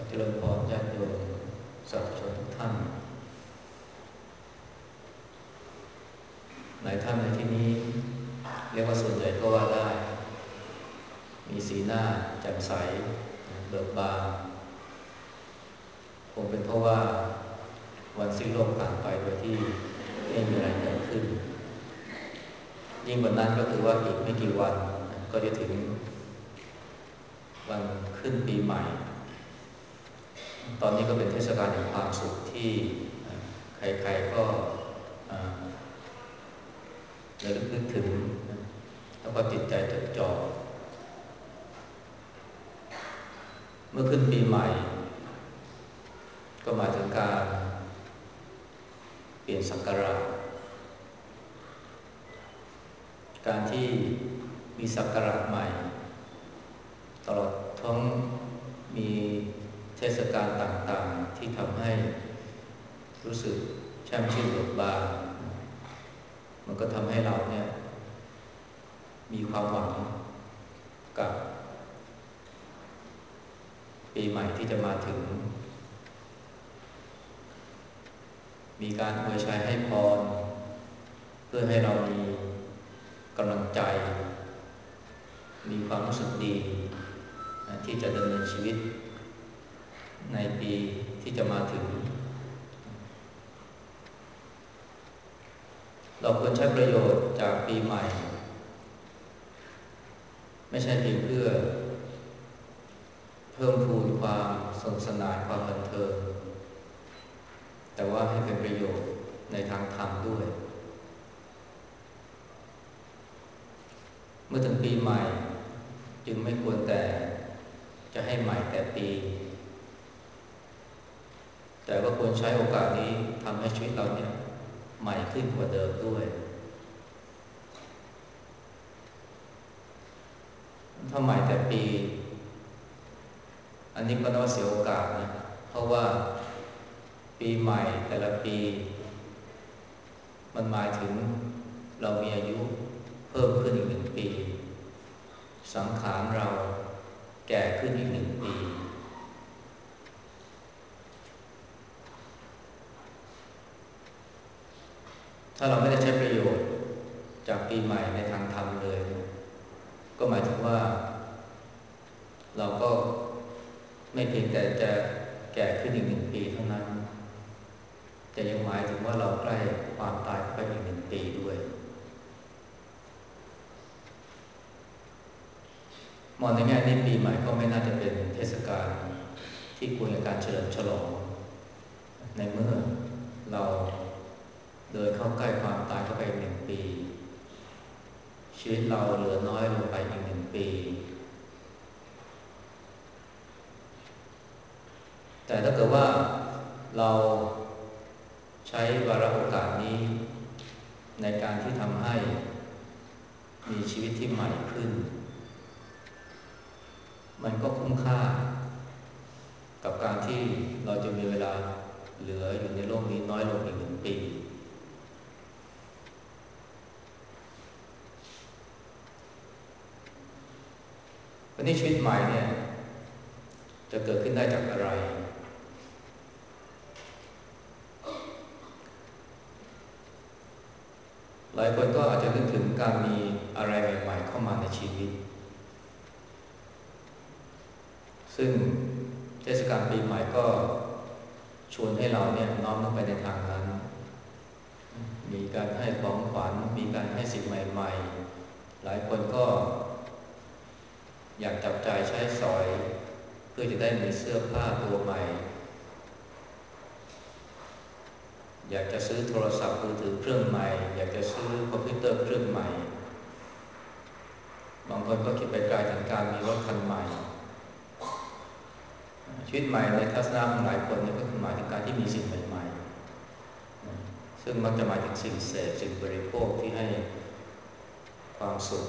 เจริญพรญาติโยมสาธุชนทุกท่านหลายท่านในที่นี้เรียกว่าส่วนใหญ่ก็ว่าได้มีสีหน้าแจ่มใสเบิกบานคงเป็นเพราะว่าวันสิ้นโลกผ่านไปโดยที่ไม่มีอะไรเกิดขึ้นยิ่งกว่านั้นก็คือว่าอีกไม่กี่วันก็จะถึงวันขึ้นปีใหม่ตอนนี้ก็เป็นเทศกาลแห่งความสุขที่ใครๆก็ระลึกนึกถึงแล้วก็จิตใจจดจ่อเมื่อขึ้นปีใหม่ก็หมายถึงการเปลี่ยนศักราชการที่มีศักราชใหม่ตลอดทั้งมีเทศกาลต่างๆที่ทำให้รู้สึกแช่มชื่นเบิกบานมันก็ทำให้เราเนี่ยมีความหวังกับปีใหม่ที่จะมาถึงมีการอวยชัยให้พรเพื่อให้เรามีกำลังใจมีความรู้สึกดีที่จะดำเนินชีวิตในปีที่จะมาถึงเราควรใช้ประโยชน์จากปีใหม่ไม่ใช่เพียงเพื่อเพิ่มพูนความสนุกสนานความบันเทิงแต่ว่าให้เป็นประโยชน์ในทางธรรมด้วยเมื่อถึงปีใหม่จึงไม่ควรแต่จะให้ใหม่แต่ปีแต่ว่าควรใช้โอกาสนี้ทำให้ชีวิตเราเนี่ยใหม่ขึ้นกว่าเดิมด้วยถ้าใหม่แต่ปีอันนี้ก็น่าเสียโอกาสนะเพราะว่าปีใหม่แต่ละปีมันหมายถึงเรามีอายุเพิ่มขึ้นอีก1 ปีสังขารเราแก่ขึ้นอีก1 ปีถ้าเราไม่ได้ใช้ประโยชน์จากปีใหม่ในทางธรรมเลยก็หมายถึงว่าเราก็ไม่เพียงแต่จะแก่ขึ้นอีก1 ปีเท่านั้นแต่ยังหมายถึงว่าเราใกล้ความตายไปอีก1 ปีด้วยมองในแง่นี้ปีใหม่ก็ไม่น่าจะเป็นเทศกาลที่ควรกับการเฉลิมฉลองในเมื่อเราเดินเข้าใกล้ความตายเข้าไปอีก1 ปีชีวิตเราเหลือน้อยลงไปอีก1 ปีแต่ถ้าเกิดว่าเราใช้วาระโอกาสนี้ในการที่ทำให้มีชีวิตที่ใหม่ขึ้นมันก็คุ้มค่ากับการที่เราจะมีเวลาเหลืออยู่ในโลกนี้น้อยลงอีก1 ปีวันนี้ชีวิตใหม่เนี่ยจะเกิดขึ้นได้จากอะไรหลายคนก็อาจจะนึกถึงการมีอะไรใหม่ๆเข้ามาในชีวิตซึ่งเทศกาลปีใหม่ก็ชวนให้เราเนี่ยน้อมลงไปในทางนั้นมีการให้ของขวัญมีการให้สิ่งใหม่ๆหลายคนก็อยากจับจ่ายใช้สอยเพื่อจะได้มีเสื้อผ้าตัวใหม่อยากจะซื้อโทรศัพท์มือถือเครื่องใหม่อยากจะซื้อคอมพิวเตอร์เครื่องใหม่บางคนก็คิดไปไกลถึงการมีรถคันใหม่ชีวิตใหม่ในทัศนะของหลายคนนี่ก็คือหมายถึงการที่มีสิ่งใหม่ๆซึ่งมักจะหมายถึงสิ่งเสพสิ่งบริโภคที่ให้ความสุข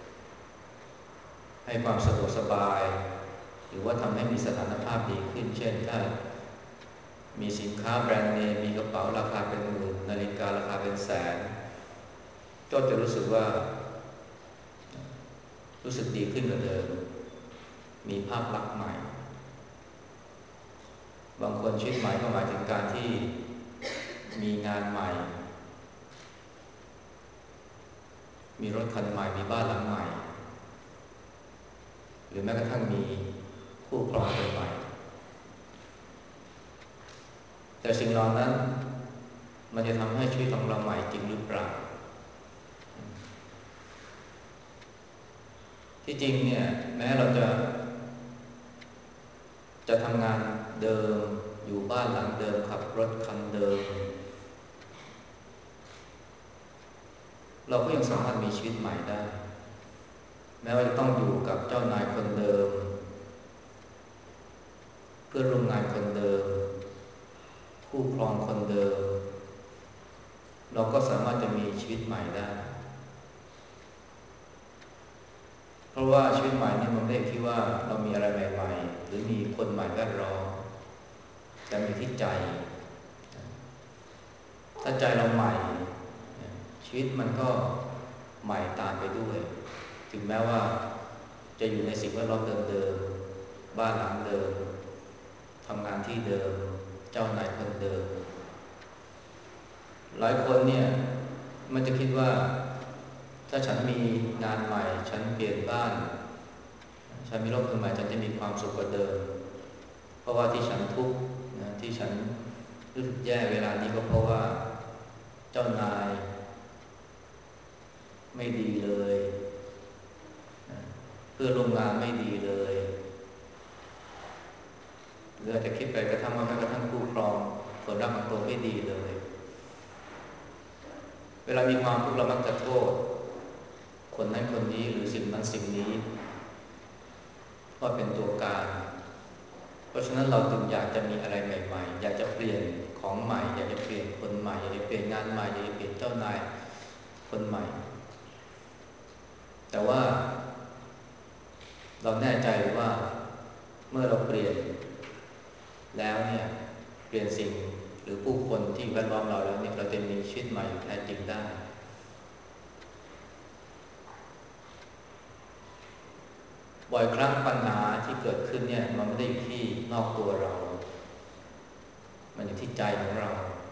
ให้ความสะดวกสบายหรือว่าทำให้มีสถานภาพดีขึ้นเช่นถ้ามีสินค้าแบรนด์เนมมีกระเป๋าราคาเป็นหมื่นนาฬิการาคาเป็นแสนก็จะรู้สึกว่ารู้สึกดีขึ้นกว่าเดิมมีภาพลักษณ์ใหม่บางคนชีวิตใหม่ก็หมายถึงการที่มีงานใหม่มีรถคันใหม่มีบ้านหลังใหม่หรือแม้กระทั่งมีคู่ครองคนใหม่แต่สิ่งเหล่านั้นมันจะทำให้ชีวิตของเราใหม่จริงหรือเปล่าที่จริงเนี่ยแม้เราจะทำงานเดิมอยู่บ้านหลังเดิมขับรถคันเดิมเราก็ยังสามารถมีชีวิตใหม่ได้แม้ว่าจะต้องอยู่กับเจ้านายคนเดิมเพื่อนร่วมงานคนเดิมคู่ครองคนเดิมเราก็สามารถจะมีชีวิตใหม่ได้เพราะว่าชีวิตใหม่นี่มันไม่ได้ที่ว่าเรามีอะไรใหม่ๆหรือมีคนใหม่แวดล้อมแต่มีที่ใจถ้าใจเราใหม่ชีวิตมันก็ใหม่ตามไปด้วยถึงแม้ว่าจะอยู่ในสิ่งแวดล้อมเดิมๆบ้านหลังเดิมทำงานที่เดิมเจ้านายคนเดิมหลายคนเนี่ยมันจะคิดว่าถ้าฉันมีงานใหม่ฉันเปลี่ยนบ้านฉันมีรถคันใหม่ฉันจะมีความสุขกว่าเดิมเพราะว่าที่ฉันทุกข์นะที่ฉันรู้สึกแย่เวลานี้ก็เพราะว่าเจ้านายไม่ดีเลยเพื่อนร่วมงานไม่ดีเลยหรืออาจจะคิดไปกระทั่งว่าแม้กระทั่งคู่ครองคนรักของตัวไม่ดีเลยเวลามีความทุกข์เรามักจะโทษคนนั้นคนนี้หรือสิ่งนั้นสิ่งนี้ว่าเป็นตัวการเพราะฉะนั้นเราจึงอยากจะมีอะไรใหม่ๆอยากจะเปลี่ยนของใหม่อยากจะเปลี่ยนคนใหม่อยากจะเปลี่ยนงานใหม่อยากจะเปลี่ยนเจ้านายคนใหม่แต่ว่าเราแน่ใจหรือว่าเมื่อเราเปลี่ยนแล้วเนี่ยเปลี่ยนสิ่งหรือผู้คนที่แวดล้อมเราแล้วเนี่ยเราจะมีชีวิตใหม่แท้จริงได้บ่อยครั้งปัญหาที่เกิดขึ้นเนี่ยมันไม่ได้อยู่ที่นอกตัวเรามันอยู่ที่ใจของเรา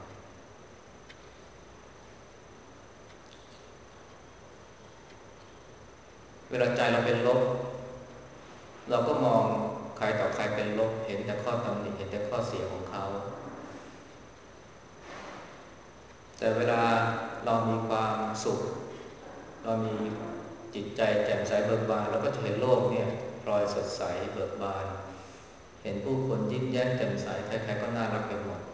เวลาใจเราเป็นลบเราก็มองใครต่อใครเป็นลบเห็นแต่ข้อตำหนิเห็นแต่ข้อเสียของเขาแต่เวลาเรามีความสุขเรามีจิตใจแจ่มใสเบิกบานเราก็จะเห็นโลกเนี่ยพลอยสดใสเบิกบานเห็นผู้คนยิ้มแย้มแจ่มใสใครๆก็น่ารักไปหมด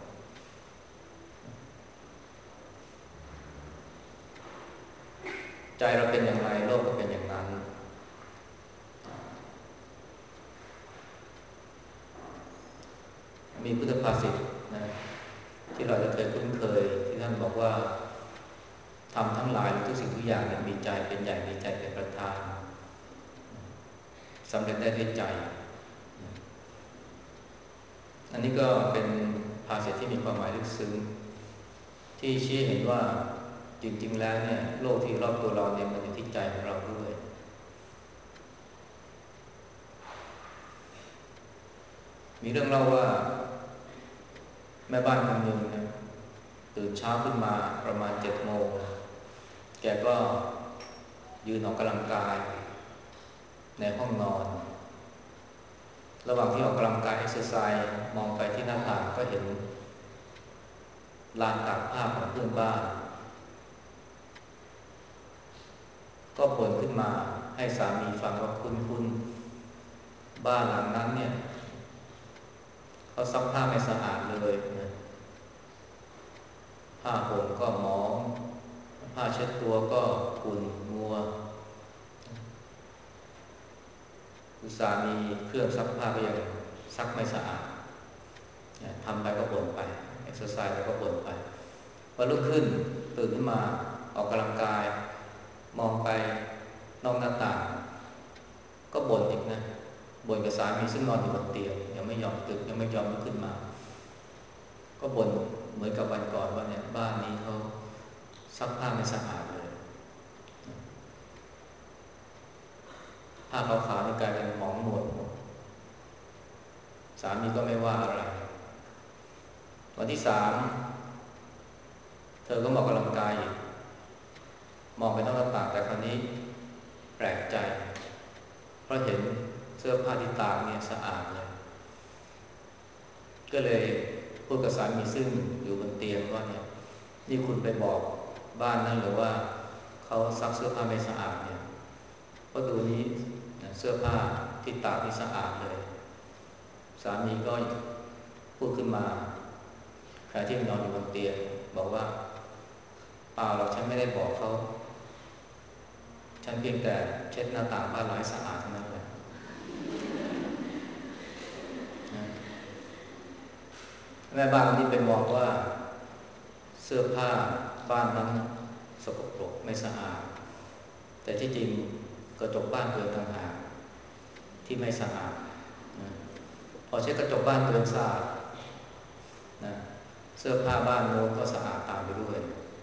ใจเราเป็นอย่างไรโลกก็เป็นอย่างนั้นมีพุทธภาษิตนะที่เราจะเคยคุ้นเคยที่ท่านบอกว่าทำทั้งหลายทุกสิ่งทุกอย่างมีใจเป็นใหญ่มีใจเป็นประธานสำเร็จได้ด้วยใจอันนี้ก็เป็นภาษิตที่มีความหมายลึกซึ้งที่ชี้เห็นว่าจริงๆแล้วเนี่ยโลกที่รอบตัวเราเนี่ยมันอยู่ที่ใจของเราด้วยมีเรื่องเล่าว่าแม่บ้านคนหนึ่งนะตื่นเช้าขึ้นมาประมาณ7 โมงแกก็ยืนออกกำลังกายในห้องนอนระหว่างที่ออกกำลังกายเอ็กซ์ไซส์มองไปที่หน้าต่างก็เห็นลานตากผ้าของเพื่อนบ้านก็บ่นขึ้นมาให้สามีฟังว่าคุณบ้านหลังนั้นเนี่ยเขาซักผ้าไม่สะอาดเลยนะผ้าห่มก็หมองผ้าเช็ดตัวก็ขุ่นมัวอุตส่าห์มีเครื่องซักผ้าก็ยังซักไม่สะอาดทำไปก็บ่นไปเอ็กซ์ไซส์ไปก็บ่นไปพอลุกขึ้นตื่นขึ้นมาออกกำลังกายมองไปนอกหน้าต่างก็บ่นอีกนะบ่นกับสามีซึ่งนอนอยู่บนเตียงยังไม่ยอมตื่นยังไม่ยอมลุกขึ้นมาก็บ่นเหมือนกับวันก่อนว่าเนี่ยบ้านนี้เขาซักผ้าไม่สะอาดเลยผ้าขาวๆนี่กลายเป็นหมองหมดสามีก็ไม่ว่าอะไรวันที่สามเธอก็มาออกกำลังกายอีกมองไปนอกหน้าต่างแต่คราวนี้แปลกใจเพราะเห็นเสื้อผ้าที่ตากเนี่ยสะอาดเลยก็เลยพูดกับสามีซึ่งอยู่บนเตียงว่าเนี่ยนี่คุณไปบอกบ้านนั่นหรือว่าเขาซักเสื้อผ้าไม่สะอาดเนี่ยเพราะดูนี้เสื้อผ้าที่ตากนี่สะอาดเลยสามีก็พูดขึ้นมาขณะที่นอนอยู่บนเตียงบอกว่าเปล่าเราฉันไม่ได้บอกเขาฉันเพียงแต่เช็ดหน้าต่างบ้านให้สะอาดเท่านั้นแหละแม่บ้านที่ไปมองว่าเสื้อผ้าบ้านนั้นสกปรกไม่สะอาดแต่ที่จริงกระจกบ้านตัวเองต่างหากที่ไม่สะอาดนะพอเช็ดกระจกบ้านตัวเองสะอาดนะเสื้อผ้าบ้านโน้นก็สะอาดตามไปด้วย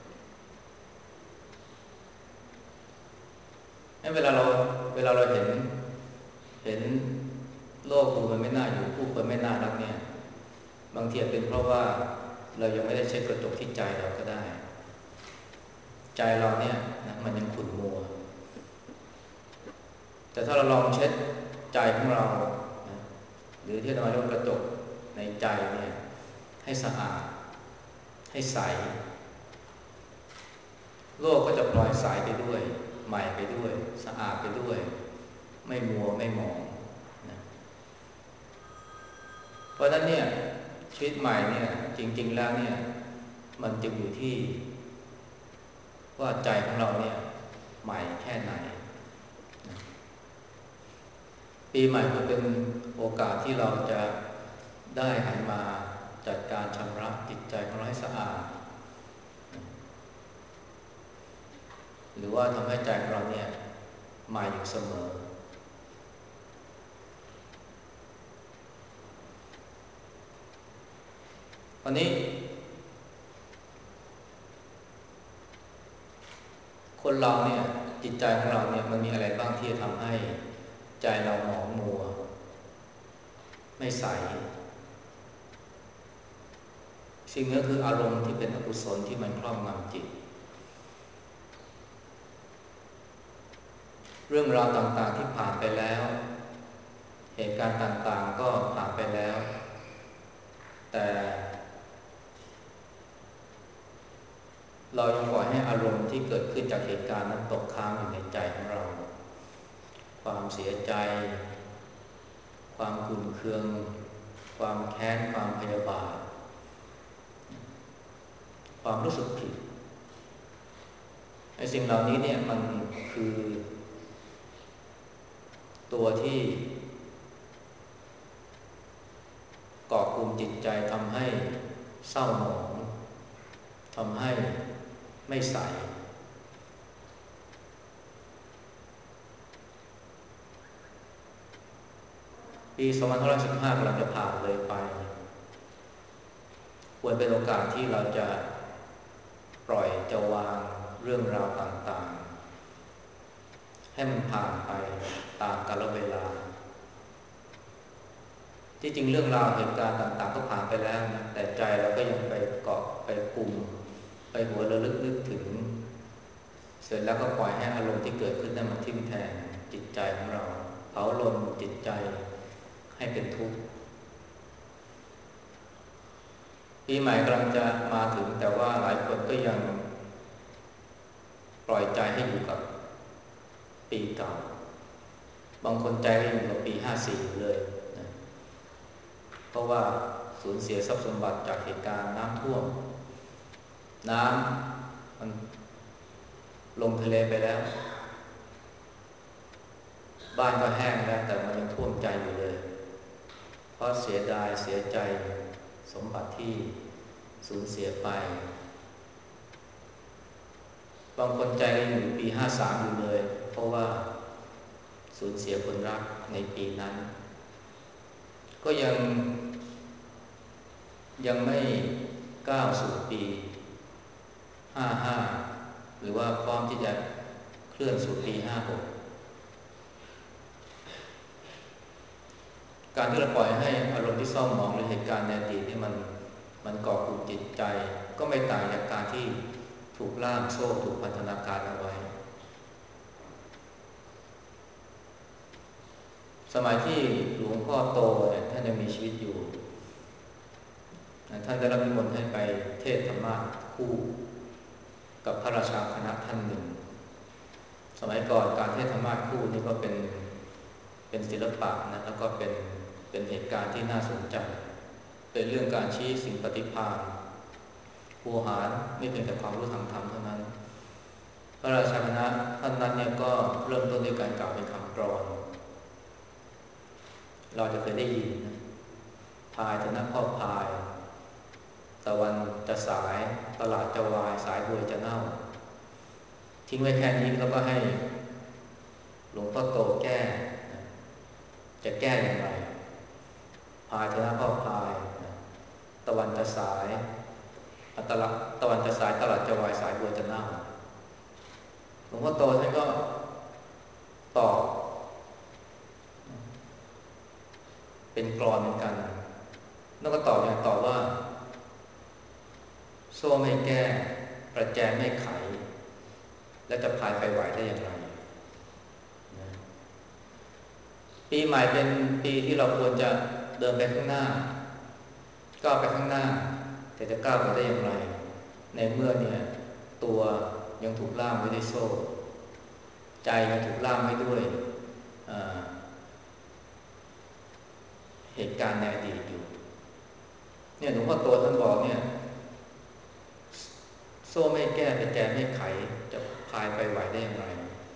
เวลาเราเห็นโลกดูมันไม่น่าอยู่ผู้คนไม่น่ารักเนี่ยบางทีเป็นเพราะว่าเรายังไม่ได้เช็ดกระจกที่ใจเราก็ได้ใจเราเนี่ยนะมันยังขุ่นมัวแต่ถ้าเราลองเช็ดใจของเรานะหรือที่เราเรียกว่ากระจกในใจเนี่ยให้สะอาดให้ใสโลกก็จะพลอยใสไปด้วยใหม่ไปด้วยสะอาดไปด้วยไม่มัวไม่หมองนะเพราะฉะนั้นเนี่ยชีวิตใหม่เนี่ยจริงๆแล้วเนี่ยมันจะอยู่ที่ว่าใจของเราเนี่ยใหม่แค่ไหนนะปีใหม่ก็เป็นโอกาสที่เราจะได้หันมาจัดการชำระจิตใจของเราให้สะอาดหรือว่าทำให้ใจของเราเนี่ยใหม่อยู่เสมอวันนี้คนเราเนี่ยจิตใจของเราเนี่ยมันมีอะไรบ้างที่จะทำให้ใจเราหมองมัวไม่ใสสิ่งนี้คืออารมณ์ที่เป็นอกุศลที่มันครอบงำจิตเรื่องราวต่างๆที่ผ่านไปแล้วเหตุการณ์ต่างๆก็ผ่านไปแล้วแต่เรายังปล่อยให้อารมณ์ที่เกิดขึ้นจากเหตุการณ์นั้นตกค้างอยู่ในใจของเราความเสียใจความขุ่นเคืองความแค้นความพยาบาทความรู้สึกผิดไอ้สิ่งเหล่านี้เนี่ยมันคือตัวที่เกาะกลุ่มจิตใจทำให้เศร้าหมองทำให้ไม่ใสปี2515กำลังจะผ่านเลยไปควรเป็นโอกาสที่เราจะปล่อยจะวางเรื่องราวต่างๆให้มันผ่านไปตามกาลเวลาที่จริงเรื่องราวเหตุการณ์ต่างๆก็ผ่านไปแล้วนะแต่ใจเราก็ยังไปเกาะไปกลุ่มไปหัวระลึกนึกถึงเสร็จแล้วก็ปล่อยให้อารมณ์ที่เกิดขึ้นนั้นมันทิ่มแทงจิตใจของเราเผาลนจิตใจให้เป็นทุกข์ปีใหม่กำลังจะมาถึงแต่ว่าหลายคนก็ยังปล่อยใจให้อยู่กับปีเก่าบางคนใจก็อยู่กับปี54อยู่เลยนะเพราะว่าสูญเสียทรัพย์สมบัติจากเหตุการณ์น้ำท่วมน้ำมันลงทะเลไปแล้วบ้านก็แห้งแล้วแต่มันยังท่วมใจอยู่เลยเพราะเสียดายเสียใจสมบัติที่สูญเสียไปบางคนใจอยู่ปี53อยู่เลยเพราะว่าสูญเสียคนรักในปีนั้นก็ยังไม่ก้าวสู่ปี55หรือว่าพร้อมที่จะเคลื่อนสู่ปี56การที่เราปล่อยให้อารมณ์ที่เศร้าหมองหรือเหตุการณ์ในอดีตที่มันมันก่อกุจิตใจก็ไม่ต่างจากการที่ถูกล่ามโซ่ถูกพันธนาการเอาไว้สมัยที่หลวงพ่อโตเนี่ยท่านยังมีชีวิตอยู่ท่านได้รับนิมนต์ให้ไปเทศธรรมะคู่กับพระราชาคณะท่านหนึ่งสมัยก่อนการเทศธรรมะคู่นี่ก็เป็นศิลปะนะแล้วก็เป็นเหตุการณ์ที่น่าสนใจเป็นเรื่องการชี้สิ่งปฏิภาณภูหารไม่เพียงแต่ความรู้ทางธรรมเท่านั้นพระราชาคณะท่านนั้นเนี่ยก็เริ่มต้นด้วยการกล่าวเป็นคำกลอนเราจะเคยได้ยินนะพายธนพ่อพายตะวันจะสายตลาดจะวายสายบัวจะเน่าทิ้งไว้แค่นี้แล้วก็ให้หลวงพ่อโตแก้จะแก้อย่างไรพายธนพ่อพายตะวันจะสายตะวันจะสายตลาดจะวายสายบัวจะเน่าหลวงพ่อโตท่านก็ตอบเป็นกลอนเหมือนกันแล้วก็ตอบอย่างตอบว่าโซ่ไม่แก้ประแจไม่ไขแล้วจะพายไปไหวได้อย่างไรนะปีใหม่เป็นปีที่เราควรจะเดินไปข้างหน้าก้าวไปข้างหน้าแต่จะก้าวไปได้อย่างไรในเมื่อเนี่ยตัวยังถูกล่ามไว้ด้วยโซ่ใจยังถูกล่ามไว้ด้วยเหตุการณ์ในอดีตอยู่เนี่ยหลวงพ่อโตท่านบอกเนี่ยโซ่ไม่แก้ประแจไม่ไขจะพายไปไหวได้อย่างไร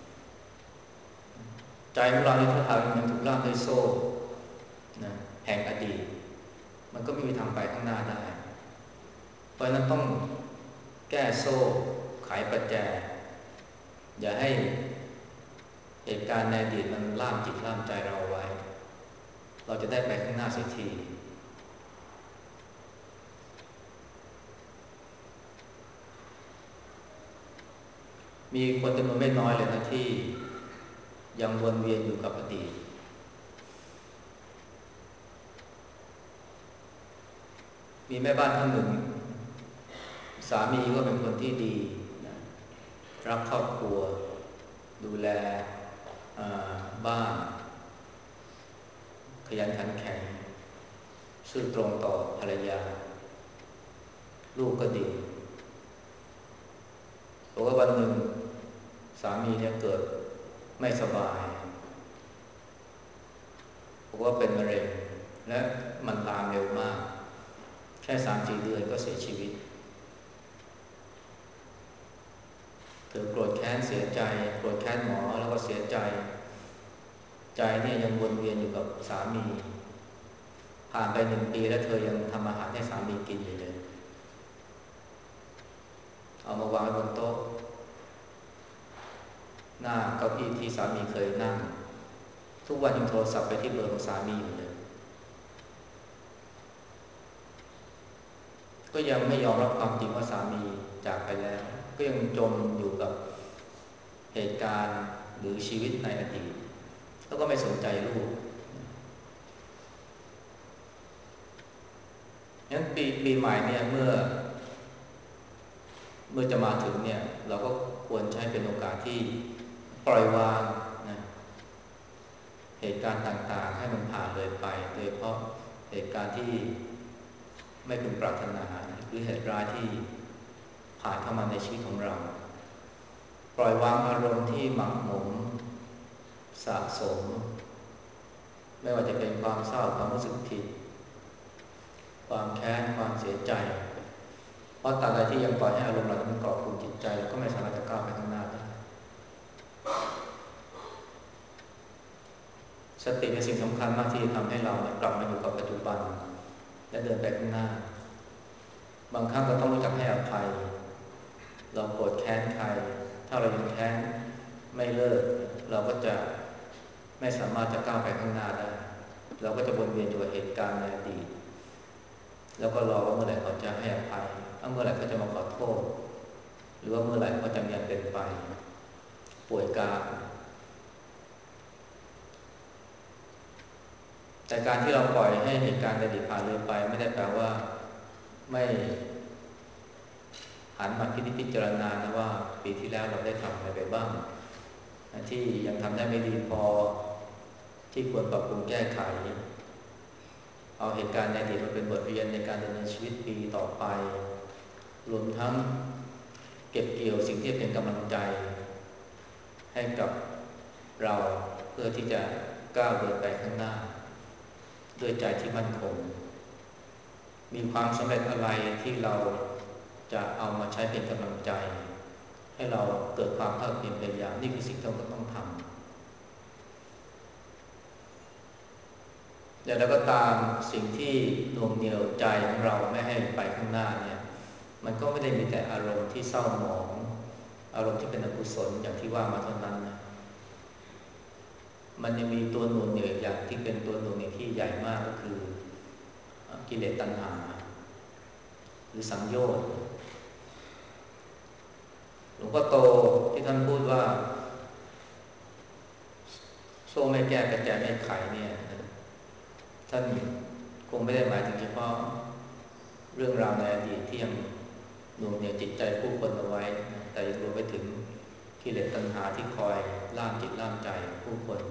ใจของเราในท่าทางยังถูกล่ามด้วยโซ่นะแห่งอดีตมันก็ไม่มีทางไปข้างหน้าได้เพราะฉะนั้นต้องแก้โซ่ไขประแจอย่าให้เหตุการณ์ในอดีตมันล่ามจิตล่ามใจเราไว้เราจะได้ไปข้างหน้าเสียทีมีคนจำนวนไม่น้อยเลยนะที่ยังวนเวียนอยู่กับอดีตมีแม่บ้านท่านหนึ่งสามีก็เป็นคนที่ดีนะรักครอบครัวดูแลบ้านขยันขันแข็งซื่อตรงต่อภรรยาลูกก็ดีบอกว่าวันหนึ่งสามีเนี่ยเกิดไม่สบายบอกว่าเป็นมะเร็งและมันลามเร็วมากแค่ 3-4 เดือนก็เสียชีวิตเธอโกรธแค้นเสียใจโกรธแค้นหมอแล้วก็เสียใจใจเนี่ยยังวนเวียนอยู่กับสามีผ่านไป1 ปีแล้วเธอยังทำอาหารให้สามีกินอยู่เลยเอามาวางบนโต๊ะหน้าเก้าอี้ที่สามีเคยนั่งทุกวันยังโทรศัพท์ไปที่เบอร์ของสามีอยู่เลยก็ยังไม่ยอมรับความจริงว่าสามีจากไปแล้วก็ยังจมอยู่กับเหตุการณ์หรือชีวิตในอดีตแล้วก็ไม่สนใจลูกงั้นปีใหม่เนี่ยเมื่อจะมาถึงเนี่ยเราก็ควรใช้เป็นโอกาสที่ปล่อยวางนะเหตุการณ์ต่างๆให้มันผ่านเลยไปโดยเฉพาะเหตุการณ์ที่ไม่พึงปรารถนาหรือเหตุร้ายที่ผ่านเข้ามาในชีวิตของเราปล่อยวางอารมณ์ที่หมักหมมสะสมไม่ว่าจะเป็นความเศร้าความรู้สึกผิดความแค้นความเสียใจเพราะตราบใดที่ยังปล่อยให้อารมณ์เหล่านั้นเกาะกลุ่มจิตใจเราก็ไม่สามารถจะก้าวไปข้างหน้าได้สติเป็นสิ่งสำคัญมากที่ทำให้เรากลับมาอยู่กับปัจจุบันและเดินไปข้างหน้าบางครั้งเราต้องรู้จักให้อภัยเราโกรธแค้นใครถ้าเรายังแค้นไม่เลิกเราก็จะไม่สามารถจะก้าวไปข้างหน้าได้เราก็จะวนเวียนอยู่กับเหตุการณ์ในอดีตแล้วก็รอว่าเมื่อไหร่เขาจะให้อภัยเมื่อไหร่เขาจะมาขอโทษหรือว่าเมื่อไหร่เขาจะยังเป็นไปป่วยกายแต่การที่เราปล่อยให้เหตุการณ์ในอดีตผ่านเลยไปไม่ได้แปลว่าไม่หันมาคิดพิจารณานะว่าปีที่แล้วเราได้ทำอะไรไปบ้างที่ยังทำได้ไม่ดีพอที่ควรปรับปรุงแก้ไขเอาเหตุการณ์ในอดีตมาเป็นบทเรียนในการดำเนินชีวิตปีต่อไปรวมทั้งเก็บเกี่ยวสิ่งที่เป็นกำลังใจให้กับเราเพื่อที่จะก้าวเดินไปข้างหน้าด้วยใจที่มั่นคงมีความสำเร็จอะไรที่เราจะเอามาใช้เป็นกำลังใจให้เราเกิดความภาคเพียรพยายามนี่คือสิ่งที่เราต้องทำอย่างไรก็ตามสิ่งที่หน่วงเหนี่ยวใจของเราไม่ให้ไปข้างหน้าเนี่ยมันก็ไม่ได้มีแต่อารมณ์ที่เศร้าหมองอารมณ์ที่เป็นอกุศลอย่างที่ว่ามาเท่านั้นนะมันยังมีตัวหน่วงเหนี่ยวอย่างที่เป็นตัวหน่วงเหนี่ยวที่ใหญ่มากก็คือกิเลสตัณหาหรือสังโยชน์หลวงพ่อโตที่ท่านพูดว่าโซ่ไม่แก้กระแจไม่ไขเนี่ยท่านคงไม่ได้หมายถึงเฉพาะเรื่องราวในอดีตที่ยังหน่วงเหนี่ยวจิตใจผู้คนเอาไว้แต่ยังรวมไปถึงกิเลสตัณหาที่คอยล่ามจิตล่ามใจผู้คน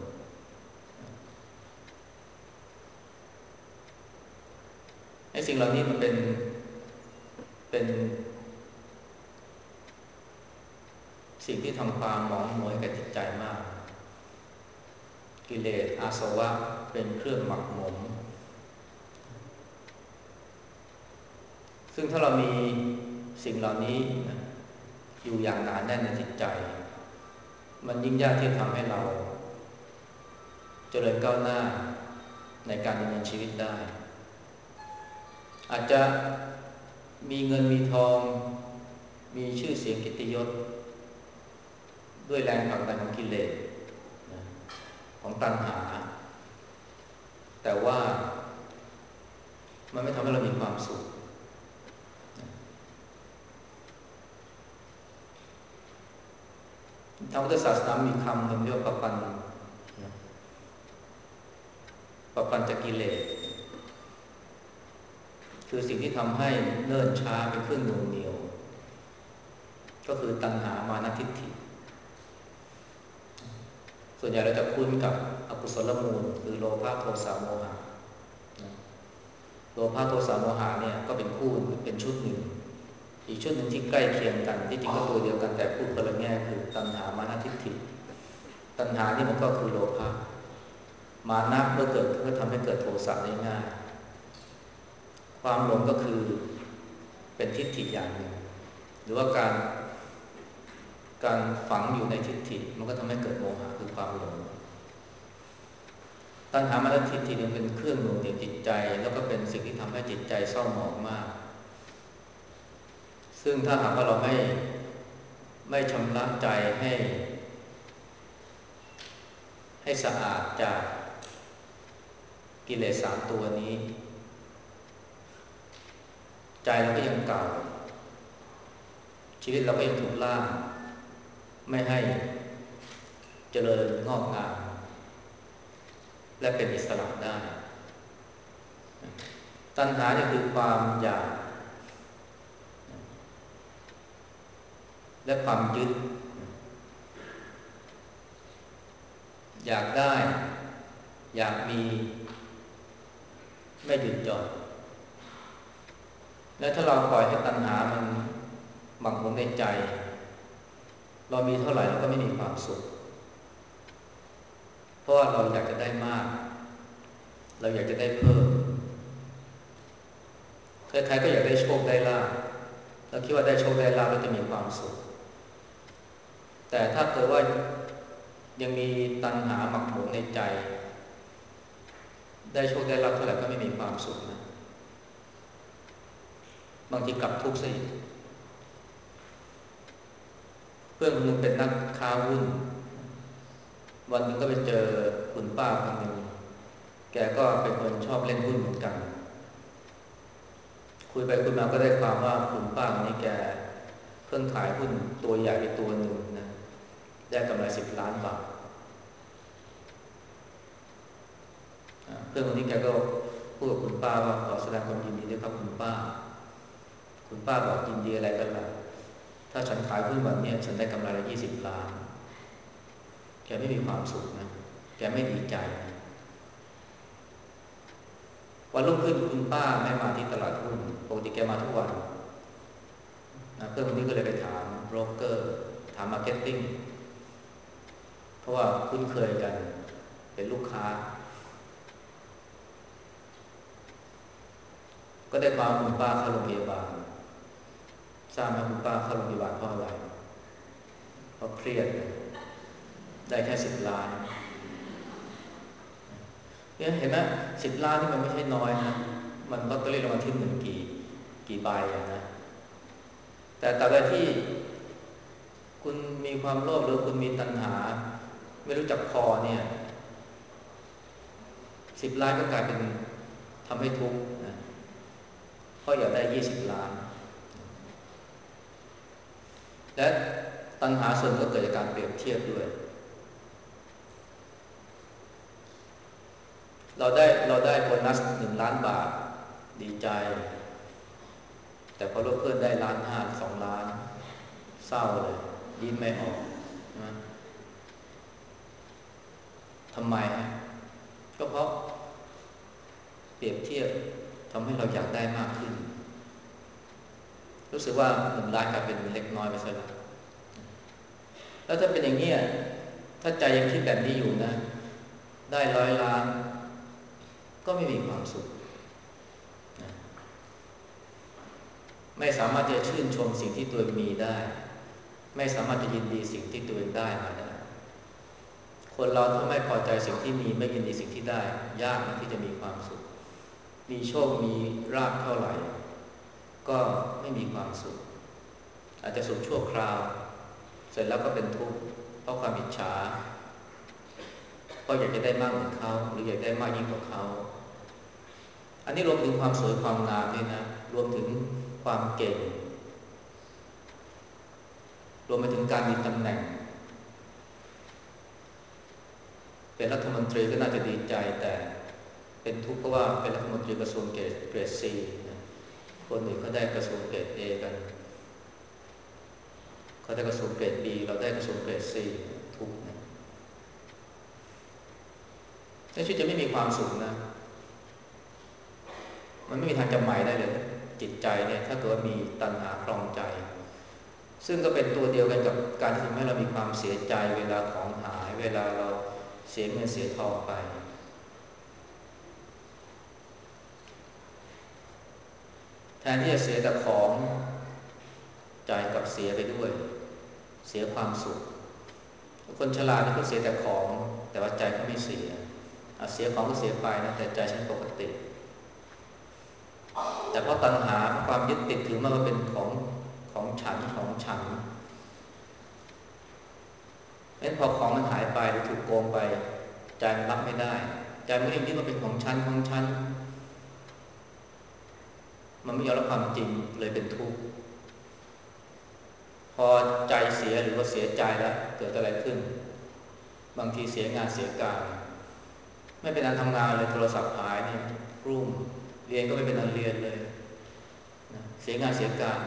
ไอ้สิ่งเหล่านี้มันเป็นสิ่งที่ทำความหมองมัวให้กับจิตใจมากกิเลสอาสวะเป็นเครื่องหมักหมมซึ่งถ้าเรามีสิ่งเหล่านี้อยู่อย่างหนาแน่นในจิตใจมันยิ่งยากที่จะทำให้เราเจริญก้าวหน้าในการดำเนินชีวิตได้อาจจะมีเงินมีทองมีชื่อเสียงกิตติยศด้วยแรงผลักดันของกิเลสของตัณหาแต่ว่ามันไม่ทำให้เรามีความสุขทางพุทธศาสนามีคำหนึ่งเรียกว่าปปัญจกิเลสคือสิ่งที่ทำให้เนิ่นช้าเป็นเครื่องหน่วงเหนี่ยวก็คือตัณหามานะทิฏฐิส่วนใหญ่เราจะคุ้นกับอกุศลมูลคือโลภะโทสะโมหะโลภะโทสะโมหะเนี่ยก็เป็นคู่เป็นชุดหนึ่งอีกชุดหนึ่งที่ใกล้เคียงกันที่จริงก็ตัวเดียวกันแต่พูดคนละแง่คือตัณหามานะทิฏฐิตัณหานี่มันก็คือโลภะมานะเมื่อเกิดขึ้นก็ทำให้เกิดโทสะได้ง่ายความหลงก็คือเป็นทิฏฐิอย่างหนึ่งหรือว่าการฝังอยู่ในทิฏฐิมันก็ทำให้เกิดโมหะคือความหลงตัณหามานะทิฏฐิมันเป็นเครื่องหน่วงเหนี่ยวจิตใจแล้วก็เป็นสิ่งที่ทำให้จิตใจเศร้าหมองมากซึ่งถ้าหากว่าเราไม่ชำระใจให้สะอาดจากกิเลสสามตัวนี้ใจเราก็ยังเก่าชีวิตเราก็ยังถูกล่ามไม่ให้เจริญงอกงามและเป็นอิสระได้ตัณหาเนี่ยคือความอยากและความยึดอยากได้อยากมีไม่หยุดหย่อนและถ้าเราปล่อยให้ตัณหามันหมักหมมในใจเรามีเท่าไหร่เราก็ไม่มีความสุขเพราะว่าเราอยากจะได้มากเราอยากจะได้เพิ่มใครๆก็อยากได้โชคได้ลาภเราคิดว่าได้โชคได้ลาภแล้วจะมีความสุขแต่ถ้าเกิดว่ายังมีตัณหาหมักหมมในใจได้โชคได้ลาภเท่าไหร่ก็ไม่มีความสุขนะบางทีกลับทุกข์ซะอีกเพื่อนคนนึงเป็นนักค้าหุ้นวันหนึ่งก็ไปเจอคุณป้าคนหนึ่งแกก็เป็นคนชอบเล่นหุ้นเหมือนกันคุยไปคุยมาก็ได้ความว่าคุณป้าคนนี้แกเพิ่งขายหุ้นตัวใหญ่ไปตัวหนึ่งนะได้กำไร10 ล้านบาทเพื่อนคนนี้แกก็พูดกับคุณป้าว่าขอแสดงความยินดีด้วยครับคุณป้าคุณป้าบอกยินดีอะไรกันล่ะถ้าฉันขายหุ้นวันนี้ฉันได้กำไรละ20 ล้านแกไม่มีความสุขนะแกไม่ดีใจนะวันรุ่งขึ้นคุณป้าไม่มาที่ตลาดหุ้นปกติแกมาทุกวันนะเพื่อนคนนี้ก็เลยไปถามโบรกเกอร์ถามมาร์เก็ตติ้งเพราะว่าคุ้นเคยกันเป็นลูกค้าก็ได้พาคุณป้าเข้าโรงพยาบาลทราบไหมคุณป้าเข้าโรงพยาบาลเพราะอะไรเพราะเครียดได้แค่10 ล้านเนี่ยเห็นไหม10 ล้านนี่มันไม่ใช่น้อยนะมันลอตเตอรี่รางวัลที่หนึ่งกี่ใบอะนะแต่ตราบใดที่คุณมีความโลภหรือคุณมีตัณหาไม่รู้จักพอเนี่ย10 ล้านก็กลายเป็นทำให้ทุกข์นะเพราะอยากได้20 ล้านและตัณหาส่วนก็เกิดจากการเปรียบเทียบด้วยเราได้โบนัส1 ล้านบาทดีใจแต่พอรู้เพื่อนได้1.5 ล้าน2 ล้านเศร้าเลยยิ้มไม่ออกนะทำไมฮะก็เพราะเปรียบเทียบทำให้เราอยากได้มากขึ้นรู้สึกว่า1 ล้านกลายเป็นเล็กน้อยไปซะแล้วถ้าเป็นอย่างนี้ถ้าใจยังคิดแบบนี้อยู่นะได้100 ล้านก็ไม่มีความสุขนะไม่สามารถจะชื่นชมสิ่งที่ตัวเองมีได้ไม่สามารถจะยินดีสิ่งที่ตัวเองได้มาได้คนเราถ้าไม่พอใจสิ่งที่มีไม่ยินดีสิ่งที่ได้ยากนะที่จะมีความสุขมีโชคมีลาภเท่าไหร่ก็ไม่มีความสุขอาจจะสุขชั่วคราวเสร็จแล้วก็เป็นทุกข์เพราะความอิจฉาเพราะอยากจะได้มากเหมือนเขาหรืออยากได้มากยิ่งกว่าเขาอันนี้รวมถึงความสวยความงามด้วยนะรวมถึงความเก่งรวมไปถึงการมีตำแหน่งเป็นรัฐมนตรีก็น่าจะดีใจแต่เป็นทุกข์เพราะว่าเป็นรัฐมนตรีกระทรวงเกรด C นะคนอื่นเขาได้กระทรวงเกรด A กันเขาได้กระทรวงเกรด B เราได้กระทรวงเกรด C ทุกข์นะแต่ชีวิตจะไม่มีความสุขนะมันไม่มีทางจะใหม่ได้เลยจิตใจเนี่ยถ้าเกิดว่ามีตัณหาครองใจซึ่งก็เป็นตัวเดียวกันกับการที่ทำให้เรามีความเสียใจเวลาของหายเวลาเราเสียเงินเสียทองไปแทนที่จะเสียแต่ของใจกับเสียไปด้วยเสียความสุขคนฉลาดนี่ก็เสียแต่ของแต่ว่าใจเขาไม่เสียเสียของก็เสียไปนะแต่ใจฉันปกติแต่เพราะตัณหาความยึดติดถือมันว่าเป็นของฉันงั้นพอของมันหายไปหรือถูกโกงไปใจมันรับไม่ได้ใจมันยังคิดว่าเป็นของฉันมันไม่ยอมรับความจริงเลยเป็นทุกข์พอใจเสียหรือว่าเสียใจแล้วเกิดอะไรขึ้นบางทีเสียงานเสียการไม่เป็นอันทำงานเลยโทรศัพท์หายเนี่ยรุ่มเรียนก็ไม่เป็นอันเรียนเลยนะเสียงานเสียการ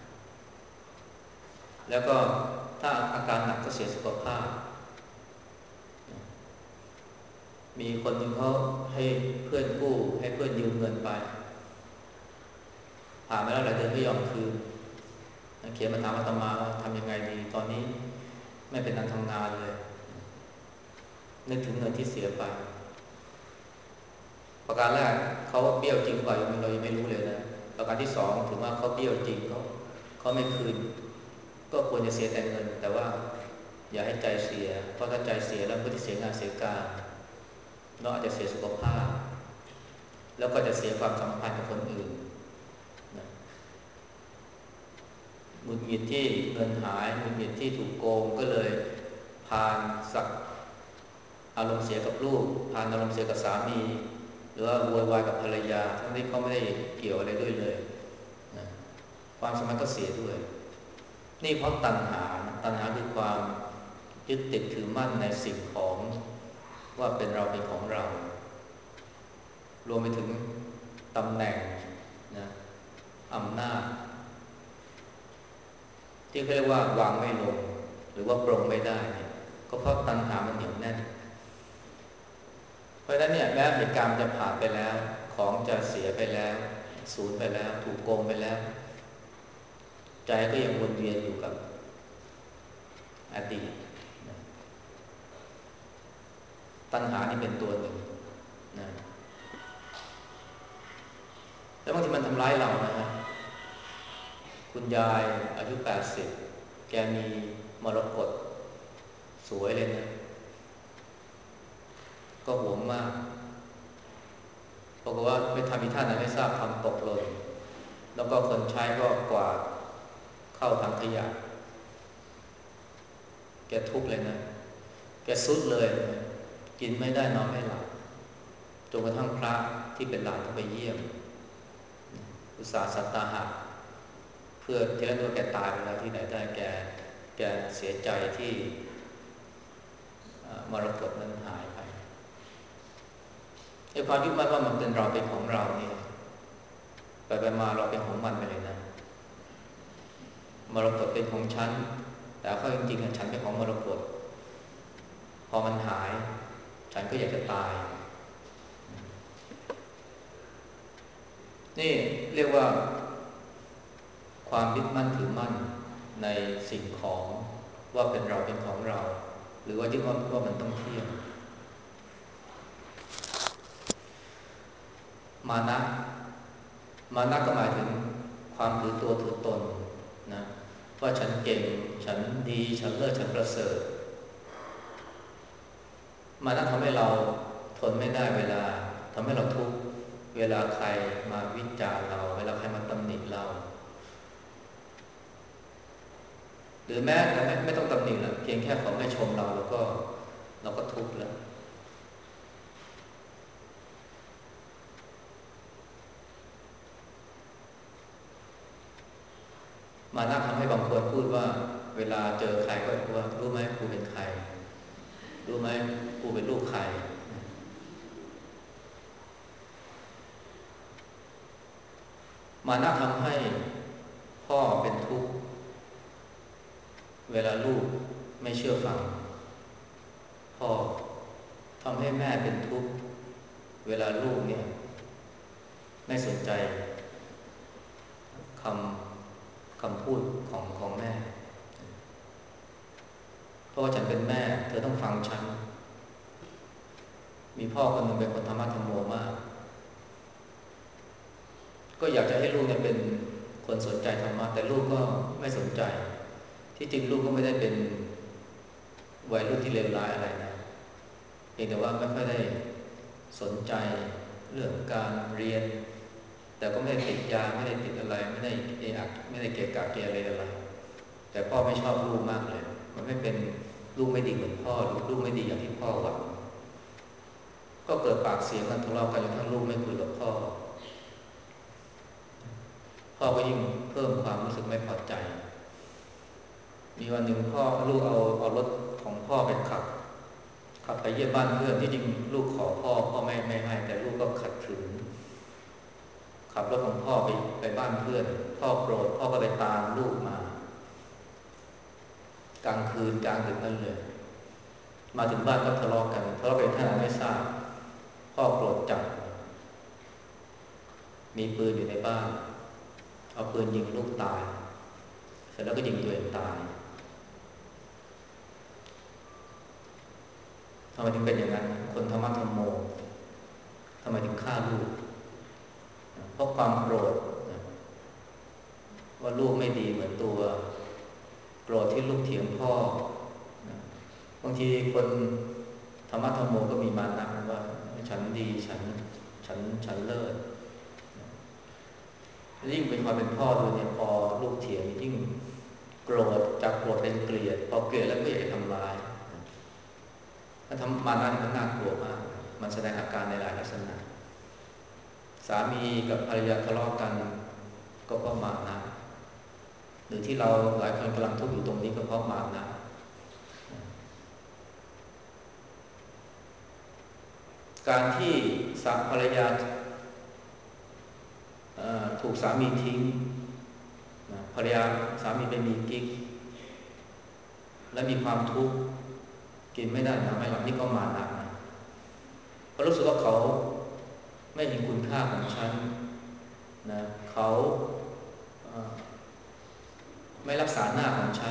แล้วก็ถ้าอาการหนักก็เสียสุขภาพมีคนหนึ่งเขาให้เพื่อนกู้ให้เพื่อนยืมเงินไปผ่านมาแล้วหลายเดือนไม่ยอมคืนเขียนมาถามอาตมาว่าทำยังไงดีตอนนี้ไม่เป็นอันทำงานเลยนึกถึงเงินที่เสียไปประการแรกเขาเบี้ยวจริงกว่าเรายังไม่รู้เลยนะประการที่สองถึงว่าเขาเบี้ยวจริงเขาไม่คืนก็ควรจะเสียแต่เงินแต่ว่าอย่าให้ใจเสียเพราะถ้าใจเสียแล้วก็จะเสียงานเสียการเราอาจจะเสียสุขภาพแล้วก็จะเสียความสัมพันธ์กับคนอื่นนะหงุดหงิดที่เงินหายหงุดหงิดที่ถูกโกงก็เลยพานสักอารมณ์เสียกับลูกพานอารมณ์เสียกับสามีหรือว่าโวยวายกับภรรยาทั้งที่เขาไม่ได้เกี่ยวอะไรด้วยเลยนะความสัมพันธ์ก็เสียด้วยนี่เพราะตัณหาคือความยึดติดถือมั่นในสิ่งของว่าเป็นเราเป็นของเรารวมไปถึงตำแหน่งนะอำนาจที่เขาเรียกว่าวางไม่ลงหรือว่าปรงไม่ได้เนี่ยก็เพราะตัณหามันเหนียวแน่นเพราะฉะนั้นเนี่ยแม้เหตุการณ์จะผ่านไปแล้วของจะเสียไปแล้วสูญไปแล้วถูกโกงไปแล้วใจก็ยังวนเวียนอยู่กับอดีตตัณหานี่เป็นตัวหนึ่งนะแล้วบางทีมันทำร้ายเรานะฮะคุณยายอายุ80แกมีมรกตสวยเลยนะก็หวงมากบอกว่าไปทำอีท่าไหนไม่ทราบทำตกหล่นแล้วก็คนใช้ก็กวาดเข้าถังขยะแกทุกข์เลยนะแกสุดเลยนะกินไม่ได้นอนไม่หลับจนกระทั่งพระที่เป็นหลานต้องไปเยี่ยมอุตส่าห์สัตตาหะเพื่อที่แรกว่าแกตายไปแล้วที่ไหนได้แกเสียใจที่มรกตนั้นหายไปไอ้ความยึดมั่นว่ามันเป็นเราเป็นของเราเนี่ยไปมาเราเป็นของมันไปเลยนะมรกตเป็นของฉันแต่เข้าจริงๆฉันเป็นของมรกตพอมันหายฉันก็อยากจะตายนี่เรียกว่าความยึดมั่นถือมั่นในสิ่งของว่าเป็นเราเป็นของเราหรือว่ายึดว่ามันต้องเที่ยงมานะก็หมายถึงความถือตัวถือตนนะว่าฉันเก่งฉันดีฉันเลิศฉันประเสริฐมานะทำให้เราทนไม่ได้เวลาทำให้เราทุกข์เวลาใครมาวิจารณ์เราเวลาใครมาตำหนิเราหรือแม้แต่ไม่ต้องตำหนิหรอกเพียงแค่เขาไม่ชมเราก็ทุกข์แล้วมานะทำให้บางคนพูดว่าเวลาเจอใครก็พูดว่ารู้ไหมกูเป็นใครรู้ไหมกูเป็นลูกใครมานะทำให้พ่อเป็นทุกข์เวลาลูกไม่เชื่อฟังพ่อทำให้แม่เป็นทุกข์เวลาลูกเนี่ยไม่สนใจคคำพูดของแม่เพราะว่าฉันเป็นแม่เธอต้องฟังฉันมีพ่อคนหนึ่งเป็นคนธรรมะธรรมโมมากก็อยากจะให้ลูกเนี่ยเป็นคนสนใจธรรมะแต่ลูกก็ไม่สนใจที่จริงลูกก็ไม่ได้เป็นวัยรุ่นที่เลวร้ายอะไรนะเพียงแต่ว่าไม่ค่อยได้สนใจเรื่องการเรียนแต่ก็ไม่ได้ติดยาไม่ได้ติดอะไรไม่ได้เอะอะไม่ได้เกะกะเกเรอะไรแต่พ่อไม่ชอบลูกมากเลยมันไม่เป็นลูกไม่ดีเหมือนพ่อหรือลูกไม่ดีอย่างที่พ่อหวังก็เกิดปากเสียงกันทะเลาะกันจนทั้งลูกไม่คุยกับพ่อพ่อก็ยิ่งเพิ่มความรู้สึกไม่พอใจมีวันหนึ่งลูกเอารถของพ่อไปขับไปเยี่ยมบ้านเพื่อนที่จริงลูกขอพ่อไม่ให้แต่ลูกก็ขัดขืนขับรถของพ่อไปบ้านเพื่อนพ่อโกรธพ่อก็เลยตามลูกมากลางคืนกลางดึกนั่นเลยมาถึงบ้านก็ทะเลาะกันทะเลาะไปท่าไหนไม่ทราบพ่อโกรธจัดมีปืนอยู่ในบ้านเอาปืนยิงลูกตายเสร็จแล้วก็ยิงตัวเองตายทำไมถึงเป็นอย่างนั้นคนธรรมะธรรมโมทำไมถึงฆ่าลูกเพราะความโกรธว่าลูกไม่ดีเหมือนตัวโกรธที่ลูกเถียงพ่อบางทีคนธรรมะธรรมโมก็มีมานะว่าฉันดีฉันเลิศยิ่งเป็นความเป็นพ่อดูเนี่ยพอลูกเถียงยิ่งโกรธจากโกรธเป็นเกลียดพอเกลียดแล้วก็อยากจะทำร้ายถ้าทำมานะมันน่ากลัวมากมันแสดงอาการในหลายลักษณะสามีกับภรรยาทะเลาะกันก็เพราะมานะหรือที่เราหลายคนกำลังทุกข์อยู่ตรงนี้ก็เพราะมานะการที่ภรรยาถูกสามีทิ้งนะภรรยาสามีไปมีกิ๊กและมีความทุกข์กินไม่ได้นอนไม่หลับนี่ก็มานะเพราะรู้สึกว่าเขาไม่เห็นคุณค่าของฉันนะเขาไม่รักษาหน้าของฉัน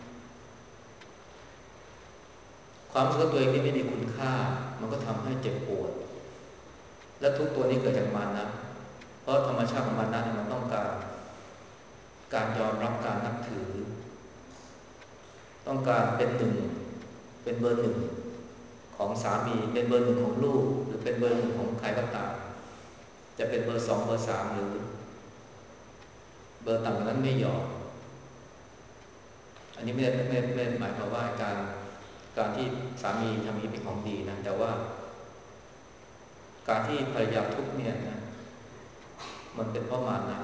ความรู้สึกตัวเองที่ไม่มีคุณค่ามันก็ทำให้เจ็บปวดและทุกตัวนี้เกิดจากมานะเพราะธรรมชาติของมานะมันต้องการยอมรับการนับถือต้องการเป็นหนึ่งเป็นเบอร์หนึ่งของสามีเป็นเบอร์หนึ่งของลูกหรือเป็นเบอร์หนึ่งของใครก็ตามจะเป็นเบอร์สองเบอร์สามหรือเบอร์ต่ำกว่านั้นไม่ยอมอันนี้ไม่หมายความว่าการที่สามีทำอย่างนี้เป็นของดีนะแต่ว่าการที่ภรรยาทุกข์เนี่ยนะมันเป็นเพราะมานะ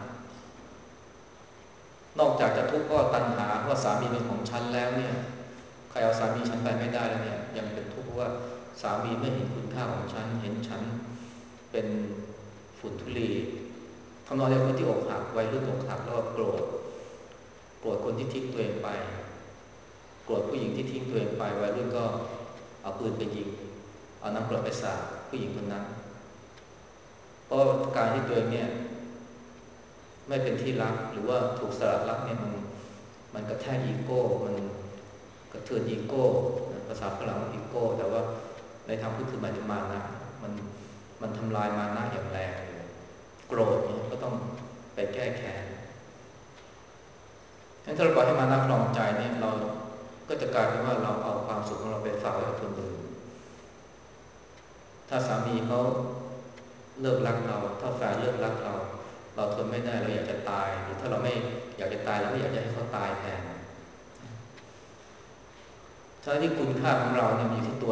นอกจากจะทุกข์เพราะตัณหาว่าสามีเป็นของฉันแล้วเนี่ยใครเอาสามีฉันไปไม่ได้แล้วเนี่ยยังเป็นทุกข์เพราะว่าสามีไม่เห็นคุณค่าของฉันเห็นฉันเป็นฝุ่นธุลีทำนองเดียวกับคนที่อกหักวัยรุ่นอกหักแล้วก็โกรธคนที่ทิ้งตัวเองไปโกรธผู้หญิงที่ทิ้งตัวเองไปวัยรุ่นก็เอาปืนไปยิงเอาน้ำกรดไปสาดผู้หญิงคนนั้นเพราะการที่ตัวเองเนี่ยไม่เป็นที่รักหรือว่าถูกสลัดรักเนี่ยมันกระแทกอีโก้มันกระเทือนอีโก้ภาษาฝรั่งว่าอีโก้แต่ว่าในทางพุทธคือหมายถึงมานะมันทำลายมานะอย่างแรงโกรธเนี่ยก็ต้องไปแก้แค้นงั้นถ้าเราปล่อยให้มานะครองใจเนี่ยเราก็จะกลายเป็นว่าเราเอาความสุขของเราไปฝากไว้กับคนอื่นถ้าสามีเขาเลิกรักเราถ้าแฟนเลิกรักเราทนไม่ได้เราอยากจะตายหรือถ้าเราไม่อยากจะตายเราก็อยากจะให้เขาตายแทนถ้าที่คุณค่าของเราเนี่ยมีที่ตัว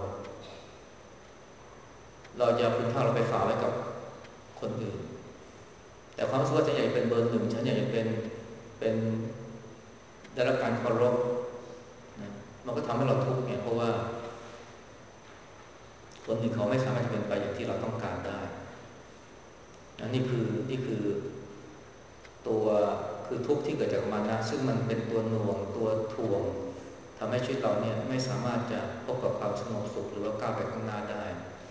เราจะคุณค่าเราไปฝากไว้กับคนอื่นแต่ความรู้สึกว่าฉันอยากเป็นเบอร์หนึ่งฉันอยากจะเป็นได้รับการเคารพนะมันก็ทำให้เราทุกข์เนี่ยเพราะว่าคนอื่นเขาไม่สามารถจะเป็นไปอย่างที่เราต้องการได้นี่คือตัวคือทุกข์ที่เกิดจากมานะซึ่งมันเป็นตัวหน่วงตัวถ่วงทำให้ชีวิตเราเนี่ยไม่สามารถจะพบกับความสงบสุขหรือว่าก้าวไปข้างหน้าได้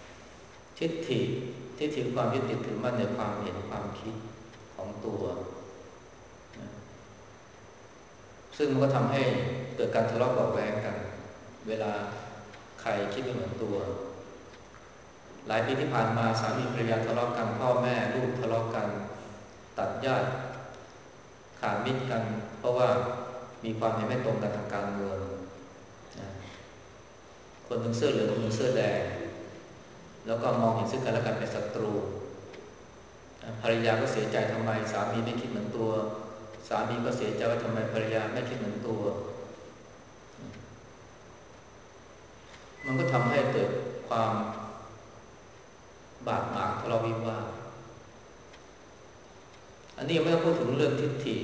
ทิฏฐิความยึดติดถือมั่นในความเห็นความคิดของตัวนะซึ่งมันก็ทำให้เกิดการทะเลาะเบาะแว้งกันเวลาใครคิดไม่เหมือนตัวหลายปีที่ผ่านมาสามีภรรยาทะเลาะกันพ่อแม่ลูกทะเลาะกันตัดญาติขาดมิตรกันเพราะว่ามีความเห็นไม่ตรงกันทางการเมืองนะคนหนึ่งเสื้อเหลืองคนหนึ่งเสื้อแดงแล้วก็มองเห็นซึ่งกันและกันเป็นศัตรูภรรยาก็เสียใจทำไมสามีไม่คิดเหมือนตัวสามีก็เสียใจว่าทำไมภรรยาไม่คิดเหมือนตัวมันก็ทำให้เกิดความบาดหมางทะเลาะวิวาทอันนี้ยังไม่ต้องพูดถึงเรื่องทิฏฐิ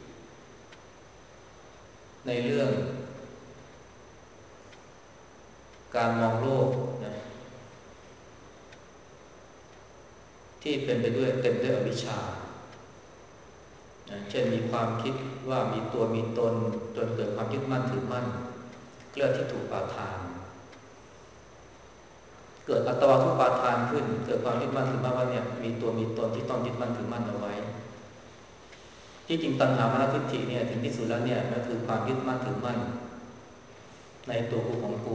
ในเรื่องการมองโลกนะที่เป็นไปด้วยเต็มด้วยอวิชชาเช่นมีความคิดว่ามีตัวมีตนจนเกิดความยึดมั่นถือมั่นเกิดที่ถูกปาทานเกิดอัตวาทุปาทานขึ้นเกิดความยึดมั่นถือมั่นว่าเนี่ยมีตัวมีตนที่ต้องยึดมั่นถือมั่นเอาไว้ที่จริงตัณหามานะทิฏฐิเนี่ยถึงที่สุดแล้วเนี่ยมันคือความยึดมั่นถือมั่นในตัวกูของกู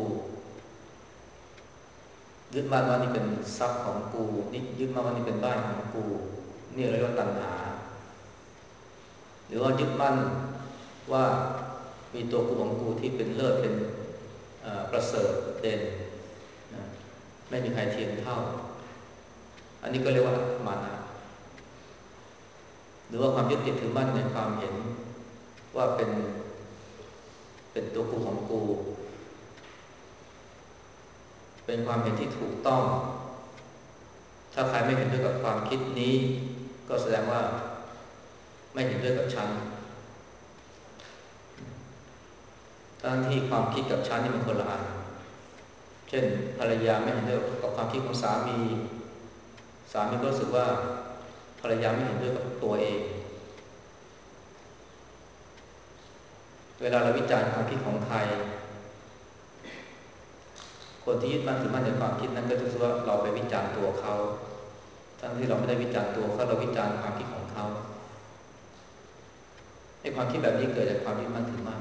ยึดมั่นว่านี่เป็นทรัพย์ของกูนี่ยึดมั่นว่านี่เป็นบ้านของกูนี่เรียกว่าตัณหาหรือว่ายึดมั่นว่ามีตัวกูของกูที่เป็นเลิศเป็นประเสริฐเด่นนะไม่มีใครเทียมเท่าอันนี้ก็เรียกว่ามานะหรือว่าความยึดติดถือมั่นในความเห็นว่าเป็นตัวกูของกูเป็นความเห็นที่ถูกต้องถ้าใครไม่เห็นด้วยกับความคิดนี้ก็แสดงว่าไม่เห็นด้วยกับฉันทั้งที่ความคิดกับฉันนี่มันคนละอันเช่นภรรยาไม่เห็นด้วยกับความคิดของสามีก็รู้สึกว่าภรรยาไม่เห็นด้วยกับตัวเองเวลาเราวิจารณ์ความคิดของใครคนที่ยึดมั่นถือมั่นในความคิดนั้นก็จะรู้สึกว่าเราไปวิจารณ์ตัวเขาทั้งที่เราไม่ได้วิจารณ์ตัวเขาเราวิจารณ์ความคิดของเขาไอ้ความคิดแบบนี้เกิดจากความยึดมั่นถือมั่น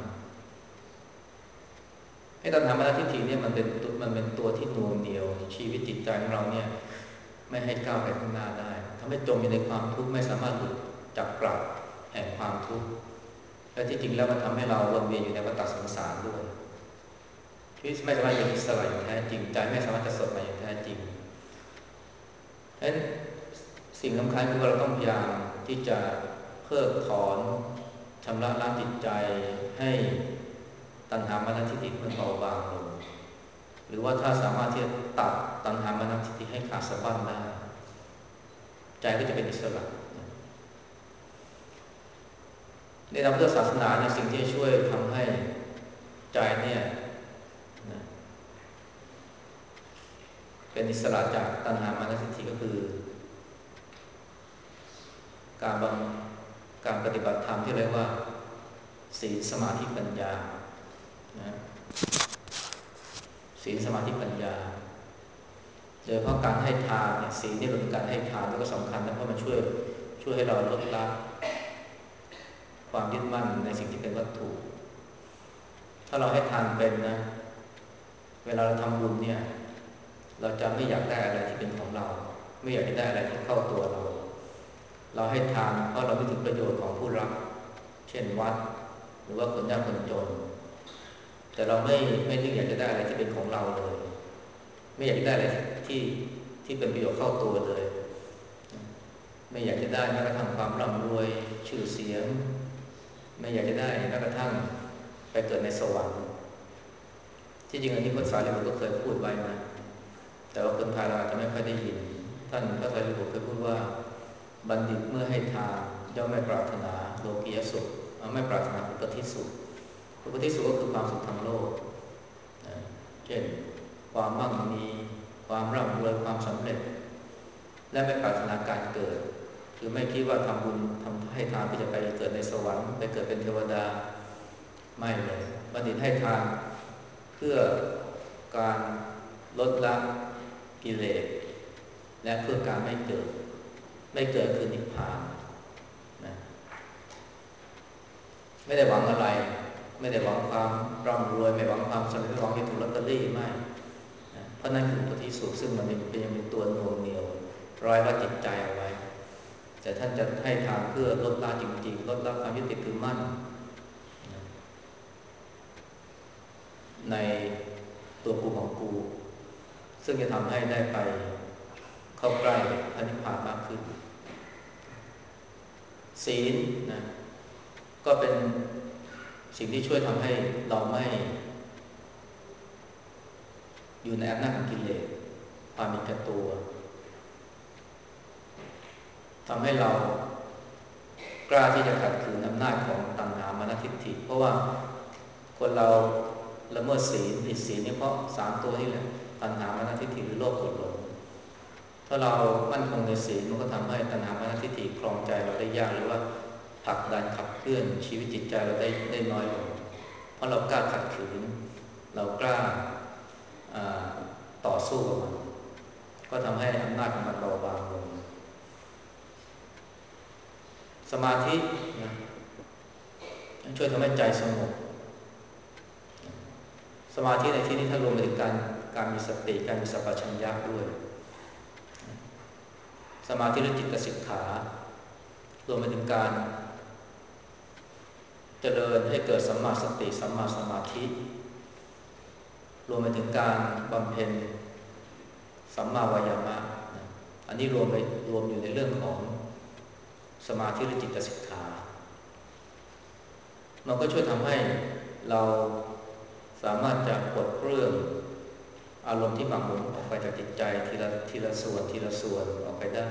ไอ้ตัณหามานะทิฏฐิเนี่ยมันเป็นตัวที่น่วงเหนี่ยวชีวิตจิตใจของเราเนี่ยไม่ให้ก้าวไปข้างหน้าได้ทำให้จมอยู่ในความทุกข์ไม่สามารถหลุดจากกลับแห่งความทุกข์และที่จริงแล้วมันทำให้เราวนเวียนอยู่ในวัฏสงสารด้วยชีวิตไม่สามารถเป็นอิสระอย่างแท้จริงใจไม่สามารถจะสดใหม่อย่างแท้จริงเพราะฉะนั้นสิ่งสำคัญคือว่าเราต้องพยายามที่จะเพิกถอนชำระล้างจิตใจให้ตัณหามานะทิฏฐิมันเบาบางลงหรือว่าถ้าสามารถที่จะตัดตัณหามานะทิฏฐิให้ขาดสะบั้นได้ใจก็จะเป็นอิสระในทางพุทธศาสนาเนี่ยสิ่งที่จะช่วยทำให้ใจเนี่ยเป็นอิสระจากตัณหามานะทิฏฐิก็คือการปฏิบัติธรรมที่เรียกว่าศีลสมาธิปัญญานะศีลสมาธิปัญญาโดยเพราะการให้ทานเนี่ยศีลนี่เป็นการให้ทานแล้วก็สำคัญนะเพราะมันช่วยให้เราลดละความยึดมั่นในสิ่งที่เป็นวัตถุถ้าเราให้ทานเป็นนะเวลาเราทำบุญเนี่ยเราจะไม่อยากได้อะไรที่เป็นของเราไม่อยากจะได้อะไรที่เข้าตัวเราให้ทานเพราะเราไม่ถึงประโยชน์ของผู้รับเช่นวัดหรือว่าคนยากคนจนแต่เราไม่นึกอยากจะได้อะไรที่เป็นของเราเลยไม่อยากได้อะไรที่เป็นประโยชน์เข้าตัวเลยไม่อยากจะได้แม้กระทั่งความร่ำรวยชื่อเสียงไม่อยากจะได้แม้กระทั่งไปเกิดในสวรรค์ที่จริงอันนี้พระสารีบุตรก็เคยพูดไว้นะแต่ว่าคนไทยเราอาจจะไม่ค่อยได้ยินท่านพระสารีบุตรเคยพูดว่าบัณฑิตเมื่อให้ทานย่อมไม่ปรารถนาโลกียสุขไม่ปรารถนาอุปธิสุขอุปธิสุขก็คือความสุขทางโลกเช่นความมั่งมีความร่ำรวยความสำเร็จและไม่ปรารถนาการเกิดคือไม่คิดว่าทำบุญทำให้ทานเพื่อจะไปเกิดในสวรรค์ไปเกิดเป็นเทวดาไม่เลยบัณฑิตให้ทานเพื่อการลดละกิเลสและเพื่อการไม่เกิดคือนิพพานนะไม่ได้หวังอะไรไม่ได้หวังความร่ำรวยไม่หวังความสำเร็จไม่หวังจะถูกลอตเตอรี่ไม่นะเพราะนั่นคืออุปธิสุขซึ่งมันยังเป็นตัวหน่วงเหนี่ยวร้อยละจิตใจเอาไว้แต่ท่านจะให้ทานเพื่อลดละจริงๆลดละความยึดติดถือมั่นนะในตัวกูของกูซึ่งจะทำให้ได้ไปเข้าใกล้พระนิพพานมากขึ้นศีลนะก็เป็นสิ่งที่ช่วยทำให้เราไม่อยู่ในอำนาจของกิเลสความมีแก่ตัวทำให้เรากล้าที่จะขัดขืนอำนาจของตัณหามานะทิฏฐิเพราะว่าคนเราละเมิดศีลผิดศีลนี่เพราะ3ตัวนี่แหละตัณหามานะทิฏฐิหรือโลภโกรธหลงถ้าเรามั่นคงในศีลมันก็ทำให้ตัณหามานะทิฏฐิครองใจเราได้ยากหรือว่าผลักดันขับเคลื่อนชีวิตจิตใจเราได้น้อยลงเพราะเรากล้าขัดขืนเรากล้าต่อสู้กับมันก็ทำให้อำนาจของมันเบาบางลงสมาธินะช่วยทำให้ใจสงบสมาธิในที่นี้ถ้ารวมไปถึงการมีสติการมีสัมปชัญญะด้วยสมาธิหรือจิตสิกขารวมไปถึงการเจริญให้เกิดสัมมาสติสัมมาสมาธิรวมไปถึงการบำเพ็ญสัมมาวายามะอันนี้รวมอยู่ในเรื่องของสมาธิหรือจิตสิกขามันก็ช่วยทำให้เราสามารถจะปลดเปลื้องอารมณ์ที่หมักหมมออกไปจากจิตใจทีละส่วนออกไปได้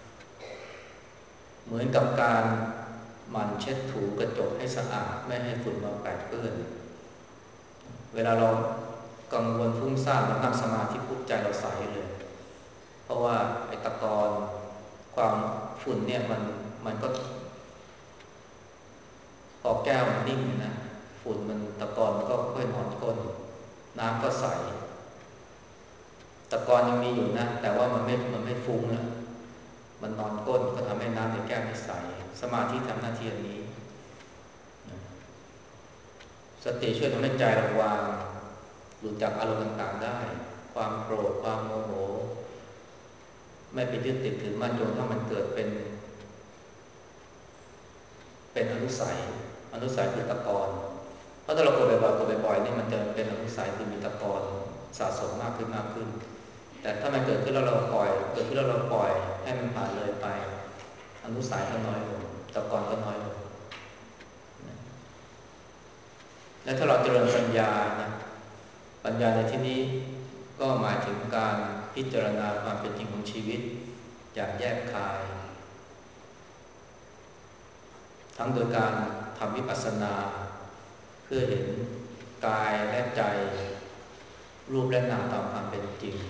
เหมือนกับการหมั่นเช็ดถูกระจกให้สะอาดไม่ให้ฝุ่นมาแปะเปื้อนเวลาเรากังวลฟุ้งซ่านเรานั่งสมาธิปุ๊บใจเราใสเลยเพราะว่าไอ้ตะกอนความฝุ่นเนี่ยมันก็พอแก้วมันนิ่งนะฝุ่นฝุ่นมันตะกอนมันก็ค่อยนอนก้นน้ำก็ใสตะกอนยังมีอยู่นะแต่ว่ามันไม่ฟุ้งแล้วมันนอนก้นก็ทำให้น้ำในแก้วไม่ใสสมาธิทำหน้าที่อันนี้สติช่วยทำให้ใจเราวางหลุดจากอารมณ์ต่างๆได้ความโกรธความโมโหไม่ไปยึดติดถือมั่นจนถ้ามันเกิดเป็นอนุสัยคือตะกอนเพราะถ้าเราโกรธบ่อยๆนี่มันจะเป็นอนุสัยคือมีตะกอนสะสมมากขึ้นแต่ถ้ามันเกิดขึ้นแล้วเราปล่อยให้มันผ่านเลยไปอนุสัยก็น้อยลงตะกอนก็น้อยลงและถ้าเราเจริญปัญญานะปัญญาในที่นี้ก็หมายถึงการพิจารณาความเป็นจริงของชีวิตอย่างแยกคายทั้งโดยการทำวิปัสสนาเพื่อเห็นกายและใจรูปและนามตามความเป็นจริง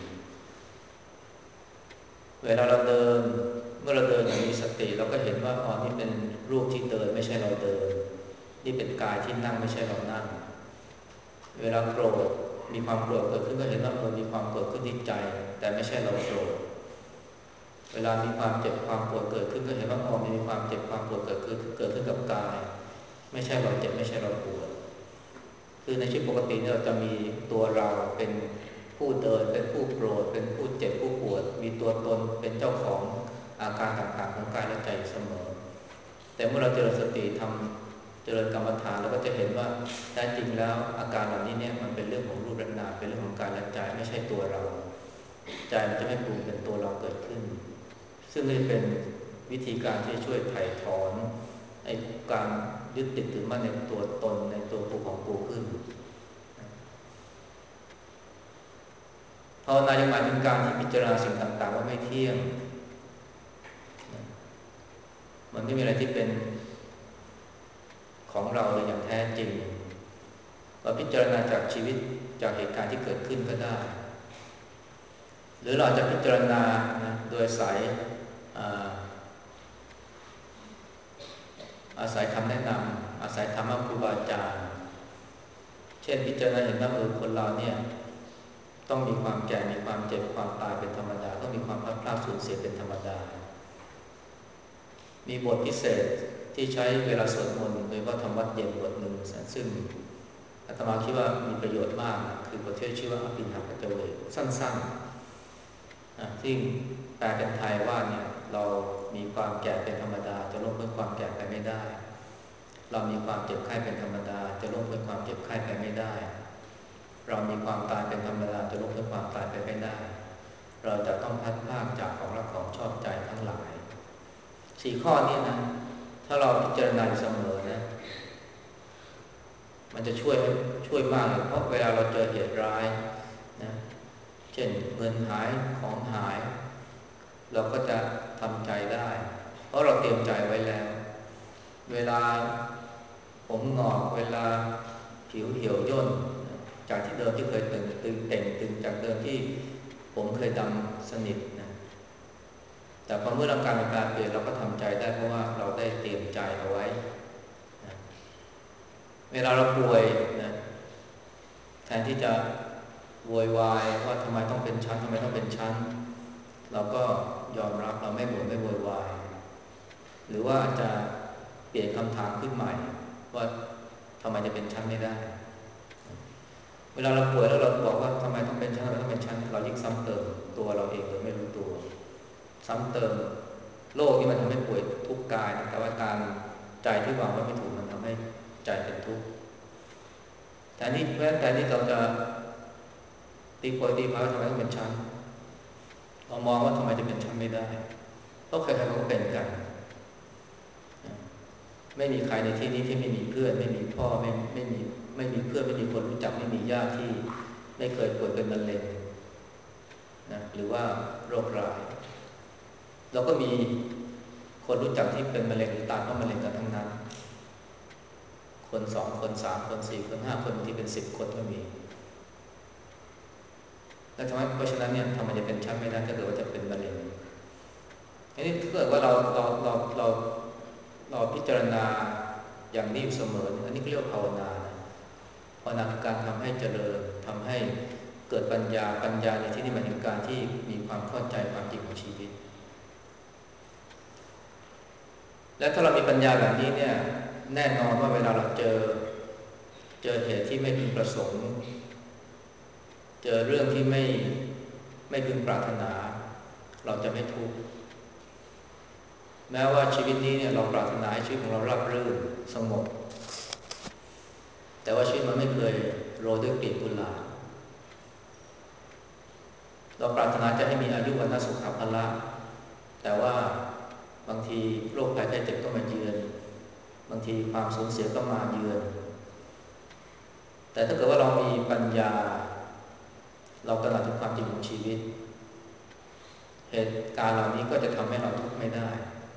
เวลาเราเดินเมื่อเราเดินอย่างมีสติเราก็เห็นว่าอ๋อนี่เป็นรูปที่เดินไม่ใช่เราเดินนี่เป็นกายที่นั่งไม่ใช่เรานั่งเวลาโกรธมีความโกรธเกิดขึ้นก็เห็นว่ามีความโกรธขึ้นที่ใจแต่ไม่ใช่เราโกรธเวลามีความเจ็บความปวดเกิดขึ้นก็เห็นว่าอ๋อมีความเจ็บความปวดเกิดขึ้นกับกายไม่ใช่เราเจ็บไม่ใช่เราปวดคือในชีวิตปกติเราจะมีตัวเราเป็นผู้เดินเป็นผู้โกรธเป็นผู้เจ็บผู้ปวดมีตัวตนเป็นเจ้าของอาการต่างๆของกายและใจเสมอแต่เมื่อเราเจริญสติทำเจริญกรรมฐานเราก็จะเห็นว่าแท้จริงแล้วอาการเหล่านี้เนี่ยมันเป็นเรื่องของรูปและนามเป็นเรื่องของกายและใจไม่ใช่ตัวเราใจมันจะไม่ปรุงเป็นตัวเราเกิดขึ้นซึ่งนี่เป็นวิธีการที่ช่วยไถ่ถอนไอ้การยึดติดถือมั่นในตัวตนในตัวกูของกูขึ้นภาวนายังหมายถึงการที่พิจารณาสิ่งต่างๆว่าไม่เที่ยงมันไม่มีอะไรที่เป็นของเราอย่างแท้จริงเราพิจารณาจากชีวิตจากเหตุการณ์ที่เกิดขึ้นก็ได้หรือเราจะพิจารณานะโดยอาศัยคำแนะนำอาศัยธรรมะครูบาอาจารย์เช่นพิจารณาเห็นว่าคนเราเนี่ยต้องมีความแก่มีความเจ็บความตายเป็นธรรมดาต้องมีความพลัดพรากสูญเสียเป็นธรรมดามีบทพิเศษที่ใช้เวลาสวดมนต์โดยว่าทำวัดเย็นบทหนึ่งซึ่งอาตมาคิดว่ามีประโยชน์มากคือบทที่ชื่อว่าอภินหปัจจเวกสั้นๆที่แปลเป็นไทยว่าเนี่ยเรามีความแก่เป็นธรรมดาจะล่วงพ้นความแก่ไปไม่ได้เรามีความเจ็บไข้เป็นธรรมดาจะล่วงพ้นความเจ็บไข้ไปไม่ได้เรามีความตายเป็นธรรมดาจะล่วงพ้นความตายไปไม่ได้เราจะต้องพัดพรากจากของรักของชอบใจทั้งหลาย4 ข้อนี้นะถ้าเราพิจารณาอยู่เสมอนะมันจะช่วยมากเลยเพราะเวลาเราเจอเหตุร้ายนะเช่นเงินหายของหายเราก็จะทำใจได้เพราะเราเตรียมใจไว้แล้วเวลาผมงอกเวลาผิวเหี่ยวย่นจากที่เดิมที่เคยตึงเต่งตึงจากเดิมที่ผมเคยดำสนิทนะแต่พอเมื่ออาการมันแปรเปลี่ยนเราก็ทำใจได้เพราะว่าเราได้เตรียมใจเอาไว้นะเวลาเราป่วยนะแทนที่จะโวยวายว่าทำไมต้องเป็นชั้นเราก็ยอมรับเราไม่บ่นไม่โวยวายหรือว่าอาจจะเปลี่ยนคำถามขึ้นใหม่ว่าทำไมจะเป็นชั้นไม่ได้เวลาเราป่วยแล้วเราบอกว่าทำไมต้องเป็นชั้นเรายิ่งซ้ำเติมตัวเราเองโดยไม่รู้ตัวซ้ำเติมโรคนี้มันทำให้ป่วยทุกกายแต่ว่าการใจที่วางไว้ไม่ถูกมันทำให้ใจเป็นทุกข์แต่นี่เราจะตีโพยตีพายทำไมต้องเป็นชั้นเรามองว่าทำไมจะเป็นชั้นไม่ได้เพราะใครๆก็เป็นกันไม่มีใครในที่นี้ที่ไม่มีเพื่อนไม่มีพ่อไม่มีเพื่อนไม่มีคนรู้จักไม่มีญาติที่ไม่เคยป่วยเป็นมะเร็งนะหรือว่าโรคร้ายเราก็มีคนรู้จักที่เป็นมะเร็งหรือตายเพราะมะเร็งกันทั้งนั้นคน2 คน3 คน4 คน5 คนบางทีเป็น10 คนก็มีแล้วทำไมเพราะฉะนั้นเนี่ยทำไมจะเป็นชั้นไม่ได้ถ้าเกิดว่าจะเป็นมะเร็งอันนี้ถ้าเกิดว่าเราพิจารณาอย่างนี้อยู่เสมออันนี้ก็เรียกว่าภาวนานะาวนาคือการทำให้เจริญทำให้เกิดปัญญาในที่นี้หมายถึงการที่มีความเข้าใจความจริงของชีวิตและถ้าเรามีปัญญาแบบนี้เนี่ยแน่นอนว่าเวลาเราเจอเหตุที่ไม่พึงประสงค์เจอเรื่องที่ไม่พึงปรารถนาเราจะไม่ทุกข์แม้ว่าชีวิตนี้เนี่ยเราปรารถนาให้ชีวิตของเราราบรื่นสงบแต่ว่าชีวิตมันไม่เคยโรยด้วยกลีบกุหลาบเราปรารถนาจะให้มีอายุวันะสุขภละแต่ว่าบางทีโรคภัยไข้เจ็บก็มาเยือนบางทีความสูญเสียก็มาเยือนแต่ถ้าเกิดว่าเรามีปัญญาเราตระหนักถึงความจริงของชีวิตเหตุการณ์เหล่านี้ก็จะทำให้เราทุกข์ไม่ได้